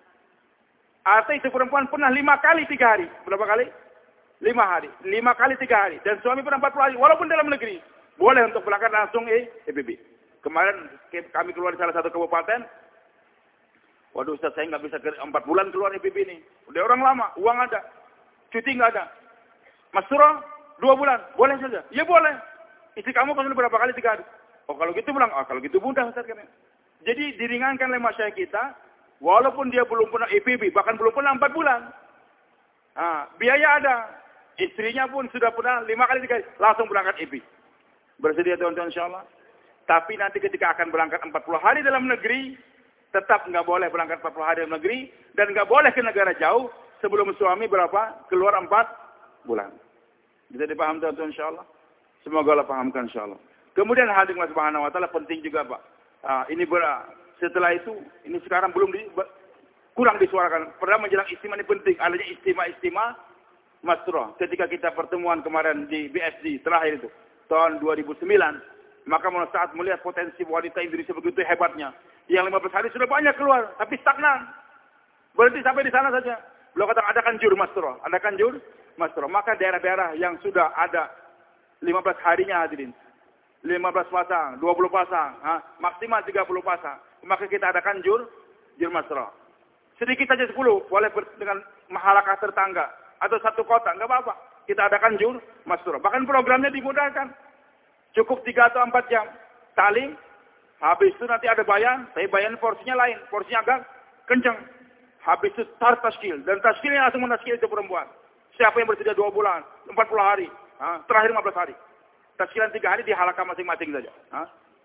Atau itu perempuan pernah lima kali tiga hari. Berapa kali? Lima hari. Lima kali tiga hari. Dan suami pernah empat puluh hari. Walaupun dalam negeri. Boleh untuk berangkat langsung I P B. Kemarin kami keluar di salah satu kabupaten. Waduh Ustaz, saya nggak bisa ke, empat bulan keluar I P B ini. Udah orang lama. Uang ada. Cuti nggak ada. Mas Surah, dua bulan. Boleh saja. Ya boleh. Istri kamu pasti berapa kali tiga hari. Oh kalau gitu bilang. Oh kalau gitu mudah Ustaz. Jadi diringankan oleh masyarakat kita. Walaupun dia belum pernah I P B, bahkan belum pernah empat bulan. Nah, biaya ada. Istrinya pun sudah pernah lima kali, tiga kali. Langsung berangkat I P. Bersedia teman-teman insyaAllah. Tapi nanti ketika akan berangkat empat puluh hari dalam negeri, tetap nggak boleh berangkat empat puluh hari dalam negeri. Dan nggak boleh ke negara jauh sebelum suami berapa? Keluar empat bulan. Bisa dipaham teman-teman insyaAllah. Semoga Allah pahamkan insyaAllah. Kemudian hadirin Allah Subhanahu Wa Taala penting juga Pak. Ah, ini ber Setelah itu, ini sekarang belum di, kurang disuarakan. Pernah menjelang istimewa ini penting. Adanya istimewa-istimewa masroh. Ketika kita pertemuan kemarin di B S D terakhir itu. Tahun dua ribu sembilan. Maka saat melihat potensi wanita Indonesia begitu hebatnya. Yang lima belas hari sudah banyak keluar. Tapi stagnan. Berhenti sampai di sana saja. Belum kata adakan jur masroh. Adakan jur masroh. Maka daerah-daerah yang sudah ada lima belas harinya hadirin. lima belas pasang, dua puluh pasang. Ha? Maksimal tiga puluh pasang. Maka kita adakan jur, jur masroh. Sedikit saja sepuluh, boleh dengan mahalakah tetangga. Atau satu kota, enggak apa-apa. Kita adakan jur, masroh. Bahkan programnya dimudahkan. Cukup tiga atau empat jam. Talim, habis itu nanti ada bayan, tapi bayan porsinya lain. Porsinya agak kencang. Habis itu tar taskil. Dan taskilnya langsung menaskil itu perempuan. Siapa yang bersedia dua bulan, empat puluh hari. Ha? Terakhir lima belas hari. Taskilan tiga hari di halakah masing-masing saja. Ha?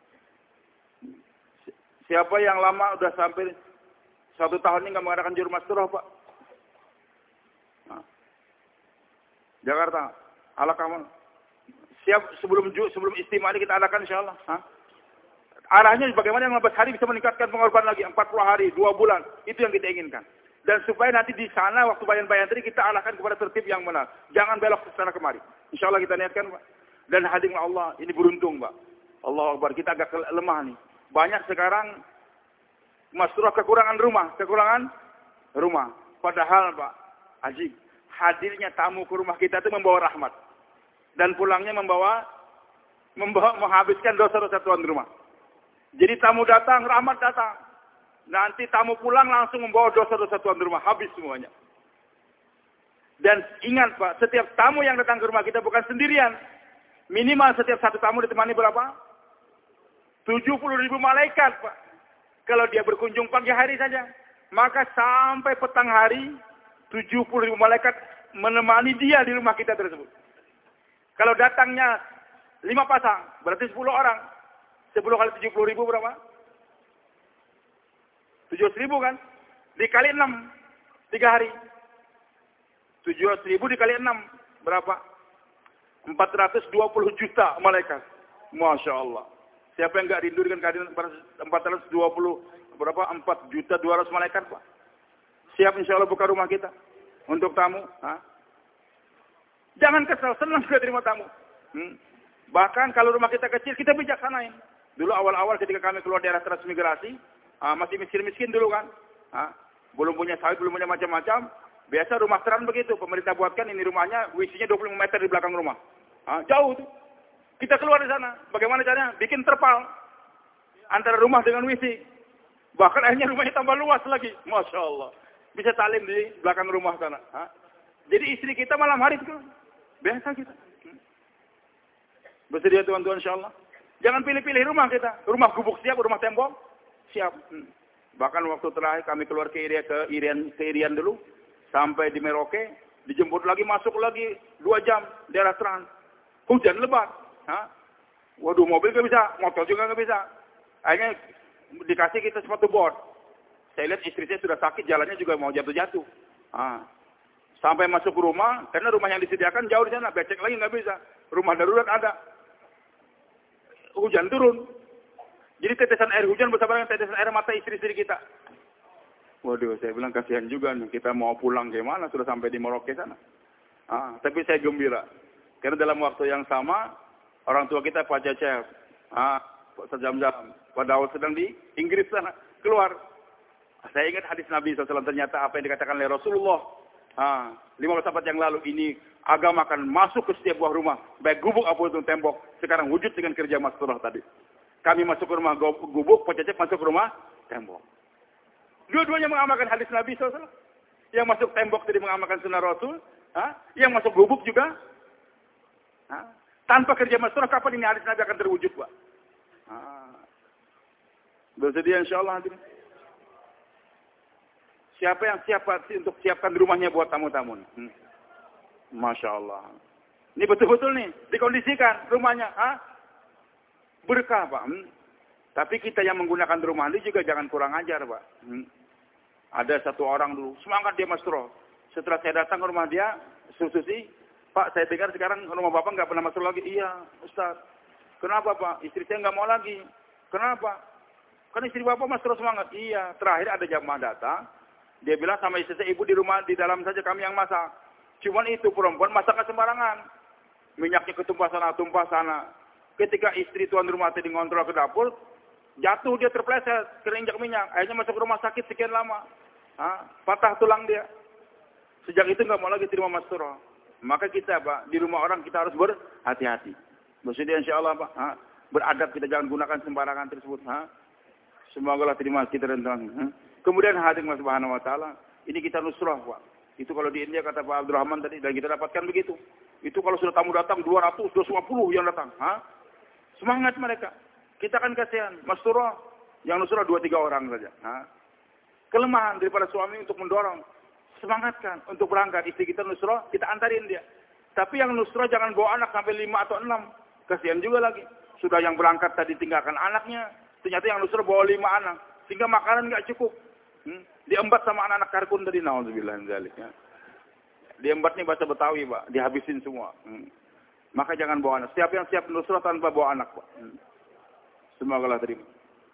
Siapa yang lama udah sampai satu tahun ini nggak mengadakan juru masroh Pak? Nah. Jakarta, ala kamu. Siap sebelum sebelum istimewa ini kita adakan insya Allah. Hah? Arahnya bagaimana yang lima belas hari bisa meningkatkan pengorbanan lagi empat puluh hari, dua bulan. Itu yang kita inginkan. Dan supaya nanti di sana waktu bayan-bayan tadi kita arahkan kepada tertib yang benar. Jangan belok ke sana kemari. Insya Allah kita niatkan Pak. Dan hadirin Allah ini beruntung Pak. Allah Akbar, kita agak lemah nih. Banyak sekarang masroh kekurangan rumah, kekurangan rumah. Padahal Pak, ajib, hadirnya tamu ke rumah kita itu membawa rahmat. Dan pulangnya membawa, membawa menghabiskan dosa-dosa tuan rumah. Jadi tamu datang, rahmat datang. Nanti tamu pulang langsung membawa dosa-dosa tuan rumah, habis semuanya. Dan ingat Pak, setiap tamu yang datang ke rumah kita bukan sendirian. Minimal setiap satu tamu ditemani berapa? tujuh puluh ribu malaikat, Pak. Kalau dia berkunjung pagi hari saja. Maka sampai petang hari, tujuh puluh ribu malaikat menemani dia di rumah kita tersebut. Kalau datangnya lima pasang, berarti sepuluh orang. sepuluh kali tujuh puluh ribu berapa? tujuh ratus ribu kan? Dikali enam, tiga hari. tujuh ratus ribu dikali enam, berapa? empat ratus dua puluh juta malaikat. Masya Allah. Siapa yang enggak rindu dengan kehadiran empat ratus dua puluh, berapa? empat juta dua ratus malaikat, Pak. Siap insya Allah buka rumah kita. Untuk tamu. Ha? Jangan kesal, senang sudah terima tamu. Hmm? Bahkan kalau rumah kita kecil, kita bijaksanain. Dulu awal-awal ketika kami keluar daerah transmigrasi, uh, masih miskin-miskin dulu kan. Uh, belum punya sawit, belum punya macam-macam. Biasa rumah teran begitu. Pemerintah buatkan ini rumahnya, W C-nya dua puluh lima meter di belakang rumah. Uh, jauh tuh. Kita keluar di sana. Bagaimana caranya? Bikin terpal. Antara rumah dengan W C. Bahkan akhirnya rumahnya tambah luas lagi. Masya Allah. Bisa talim di belakang rumah sana. Uh. Jadi istri kita malam hari itu biasa kita. Hmm. Bersedia tuan-tuan insya Allah. Jangan pilih-pilih rumah kita. Rumah gubuk siap, rumah tembok siap. Hmm. Bahkan waktu terakhir kami keluar ke Irian, ke Irian, ke Irian dulu. Sampai di Merauke. Dijemput lagi, masuk lagi. Dua jam. Daerah Trans. Hujan lebat. Hah? Waduh, mobil nggak bisa. Motor juga nggak bisa. Akhirnya dikasih kita sepatu bot. Saya lihat istri saya sudah sakit. Jalannya juga mau jatuh-jatuh. Ah. Sampai masuk rumah, karena rumah yang disediakan jauh di sana, becek lagi nggak bisa. Rumah darurat ada. Hujan turun. Jadi tetesan air hujan bersama dengan tetesan air mata istri-istri kita. Waduh, saya bilang kasihan juga nih, kita mau pulang gimana, sudah sampai di Merauke sana. Ah, tapi saya gembira. Karena dalam waktu yang sama, orang tua kita Pak Cecep, ah, Pak Jam-Jam, Pak Daud sedang di Inggris sana, keluar. Saya ingat hadis Nabi shallallahu alaihi wasallam, ternyata apa yang dikatakan oleh Rasulullah, ah, lima belas abad yang lalu ini, agama akan masuk ke setiap buah rumah, baik gubuk ataupun tembok, sekarang wujud dengan kerja masturah tadi. Kami masuk ke rumah gubuk, Pak Cecep masuk ke rumah tembok. Dua-duanya mengamalkan hadis Nabi shallallahu alaihi wasallam. Yang masuk tembok tadi mengamalkan sunnah Rasul, ah, yang masuk gubuk juga. Ah, tanpa kerja masturah, kapan ini hadis Nabi akan terwujud, Pak? Ah. Bersedia insyaAllah hadirin. Siapa yang siap untuk siapkan rumahnya buat tamu-tamu? Hmm. Masya Allah. Ini betul-betul nih, dikondisikan rumahnya. Ah? Berkah, Pak. Hmm. Tapi kita yang menggunakan rumah ini juga jangan kurang ajar, Pak. Hmm. Ada satu orang dulu, semangat dia masturah. Setelah saya datang ke rumah dia, Susi, Pak, saya dengar sekarang rumah Bapak nggak pernah masuk lagi. Iya, Ustaz. Kenapa, Pak? Istri saya nggak mau lagi. Kenapa? Kan istri Bapak masturah semangat. Iya, terakhir ada jamaah datang. Dia bilang sama istri saya, ibu di rumah, di dalam saja kami yang masak. Cuman itu perempuan masaknya sembarangan. Minyaknya ketumpah sana, tumpah sana. Ketika istri tuan rumah tadi ngontrol ke dapur, jatuh dia terpleset, kerinjak minyak. Akhirnya masuk rumah sakit sekian lama. Hah? Patah tulang dia. Sejak itu nggak mau lagi terima masturah. Maka kita, Pak, di rumah orang kita harus berhati-hati. Bersedia insya Allah, Pak. Hah? Beradab, kita jangan gunakan sembarangan tersebut. Hah? Semoga Allah terima kita dan Tuhan. Kemudian hadirin subhanahu wa ta'ala, ini kita nusrah, Pak. Itu kalau di India kata Pak Abdurrahman tadi, dan kita dapatkan begitu. Itu kalau sudah tamu datang dua ratus, dua ratus lima puluh yang datang. Hah? Semangat mereka. Kita kan kasihan. Masturah, yang nusrah dua tiga orang saja. Hah? Kelemahan daripada suami untuk mendorong. Semangatkan untuk berangkat. Istri kita nusrah, kita antarin dia. Tapi yang nusrah jangan bawa anak sampai lima atau enam. Kasihan juga lagi. Sudah yang berangkat tadi tinggalkan anaknya. Ternyata yang nusrah bawa lima anak. Sehingga makanan nggak cukup. Hmm? Diembat sama anak-anak karkun tadi, naudzubillah min dzalik, ya. Diembat nih bahasa Betawi, Pak, dihabisin semua. Hmm. Maka jangan bawa anak. Siapa yang siap nusrah tanpa bawa anak, Pak. Hmm. Semoga Allah terima.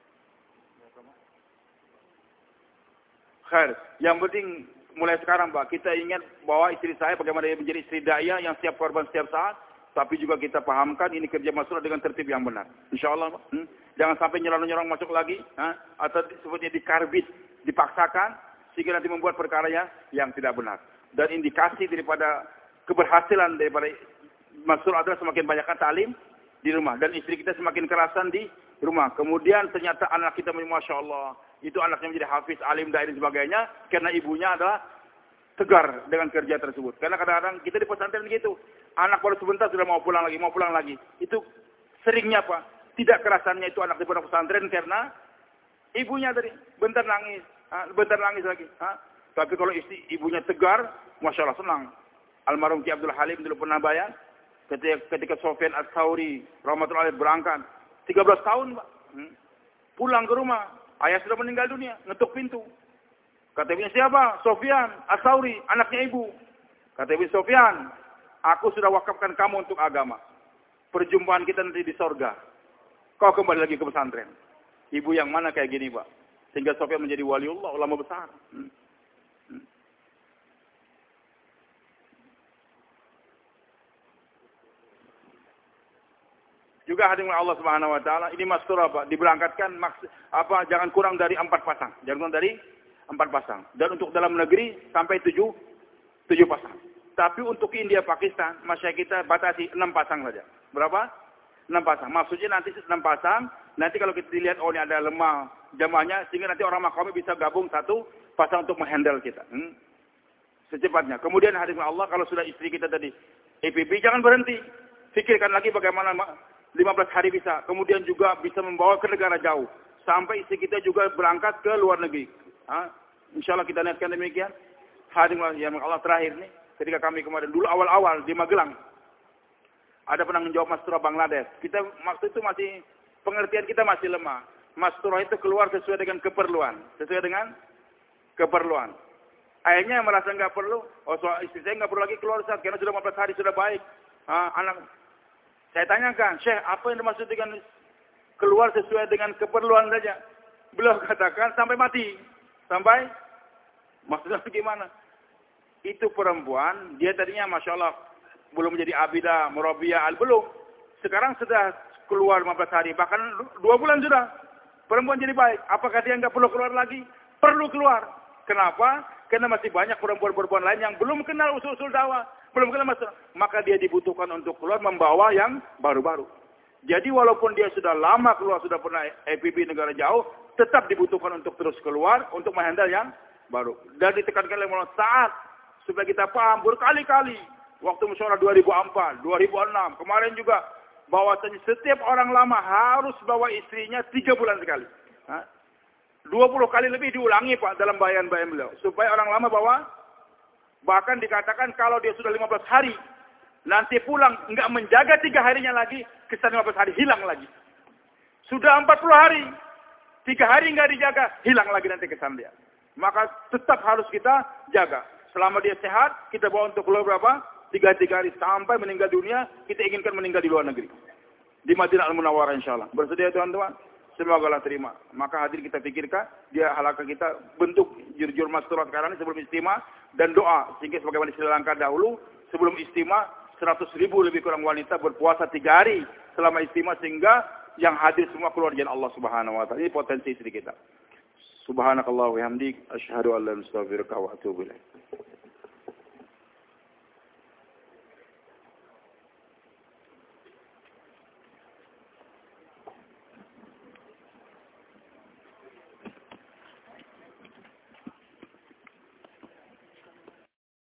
Khair. Yang penting mulai sekarang, Pak, kita ingat bahwa istri saya bagaimana dia menjadi istri daya yang siap korban setiap saat, tapi juga kita pahamkan ini kerja masuk dengan tertib yang benar. Insya Allah, Pak. Hmm? Jangan sampai nyerang-nyerang masuk lagi, ha? Atau sepertinya dikarbit, dipaksakan, sehingga nanti membuat perkaranya yang tidak benar. Dan indikasi daripada keberhasilan daripada masuk adalah semakin banyakkan ta'lim di rumah. Dan istri kita semakin kerasan di rumah. Kemudian ternyata anak kita, Masya Allah, itu anaknya menjadi hafiz, alim, dai dan sebagainya, karena ibunya adalah tegar dengan kerja tersebut. Karena kadang-kadang kita di pesantren gitu, anak baru sebentar sudah mau pulang lagi, mau pulang lagi. Itu seringnya, Pak. Tidak kerasannya itu anak di pondok pesantren karena ibunya tadi bentar nangis, ha? bentar nangis lagi. Ha? Tapi kalau istri ibunya tegar, Masya Allah senang. Almarhum Ki Abdul Halim dulu pernah bayang ketika, ketika Sofyan Ats-Tsauri rahmatullahi alaih berangkat tiga belas tahun, Pak. Hmm. Pulang ke rumah, ayah sudah meninggal dunia, ngetuk pintu. Kata ibunya, siapa? Sofyan Ats-Tsauri, anaknya ibu. Kata ibu, Sofyan, aku sudah wakafkan kamu untuk agama. Perjumpaan kita nanti di sorga. Kau kembali lagi ke pesantren. Ibu yang mana kayak gini, Pak? Sehingga Sofyan menjadi waliullah, ulama besar. Hmm. Hmm. Juga hadirin Allah Subhanahu wa taala, ini masturah, Pak, diberangkatkan maks apa jangan kurang dari empat pasang. Jangan kurang dari empat pasang. Dan untuk dalam negeri sampai tujuh tujuh pasang. Tapi untuk India Pakistan, masyarakat kita batasi enam pasang saja. Berapa? enam pasang. Maksudnya nanti enam pasang, nanti kalau kita dilihat, oh ini ada lemah jamaahnya, sehingga nanti orang Makomi bisa gabung satu pasang untuk menghandle kita. Hmm? Secepatnya. Kemudian hadirin Allah, kalau sudah istri kita tadi E P P, jangan berhenti. Pikirkan lagi bagaimana lima belas hari bisa. Kemudian juga bisa membawa ke negara jauh. Sampai istri kita juga berangkat ke luar negeri. Ha? Insya Allah kita niatkan demikian. Hadirin yang Allah terakhir nih, ketika kami kemarin, dulu awal-awal di Magelang, ada penanggung jawab Masturah Bangladesh. Kita maksud itu masih, pengertian kita masih lemah. Masturah itu keluar sesuai dengan keperluan. Sesuai dengan keperluan. Ayahnya merasa nggak perlu. Oh, soal istri saya nggak perlu lagi keluar Ustaz, karena sudah lima belas hari sudah baik. Ah, anak, saya tanyakan, Syekh, apa yang dimaksud dengan keluar sesuai dengan keperluan saja? Beliau katakan sampai mati. Sampai, maksudnya gimana? Itu perempuan, dia tadinya Masya Allah, belum menjadi abidah, murabiyah, belum. Sekarang sudah keluar lima belas hari, bahkan dua bulan sudah. Perempuan jadi baik. Apakah dia nggak perlu keluar lagi? Perlu keluar. Kenapa? Karena masih banyak perempuan-perempuan lain yang belum kenal usul-usul dakwah. Belum kenal masalah. Maka dia dibutuhkan untuk keluar membawa yang baru-baru. Jadi walaupun dia sudah lama keluar, sudah pernah E P B negara jauh, tetap dibutuhkan untuk terus keluar, untuk menghandle yang baru. Dan ditekankan oleh Maulana saat, supaya kita paham berkali-kali. Waktu musyawarah dua ribu empat, dua ribu enam, kemarin juga, bahwasanya setiap orang lama harus bawa istrinya tiga bulan sekali. dua puluh kali lebih diulangi Pak dalam bayan-bayan beliau. Supaya orang lama bawa, bahkan dikatakan kalau dia sudah lima belas hari, nanti pulang enggak menjaga tiga harinya lagi, kesan lima belas hari hilang lagi. Sudah empat puluh hari, tiga hari enggak dijaga, hilang lagi nanti kesan dia. Maka tetap harus kita jaga. Selama dia sehat, kita bawa untuk keluar berapa? Tiga, tiga hari sampai meninggal dunia, kita inginkan meninggal di luar negeri. Di Madinah Al-Munawwarah insyaAllah. Bersedia Tuhan-Tuhan? Semoga Allah terima. Maka hadir kita pikirkan, dia halakah kita bentuk jurjur masturat sekarang ini sebelum istimewa dan doa. Sehingga sebagaimana di Sri Lanka dahulu, sebelum istimewa, seratus ribu lebih kurang wanita berpuasa tiga hari selama istimewa sehingga yang hadir semua keluarga Allah Subhanahu wa taala. Ini potensi istri kita. Subhanakallah wa hamdik, asyhadu an la ilaha illa anta, astaghfiruka wa atubu ilaik.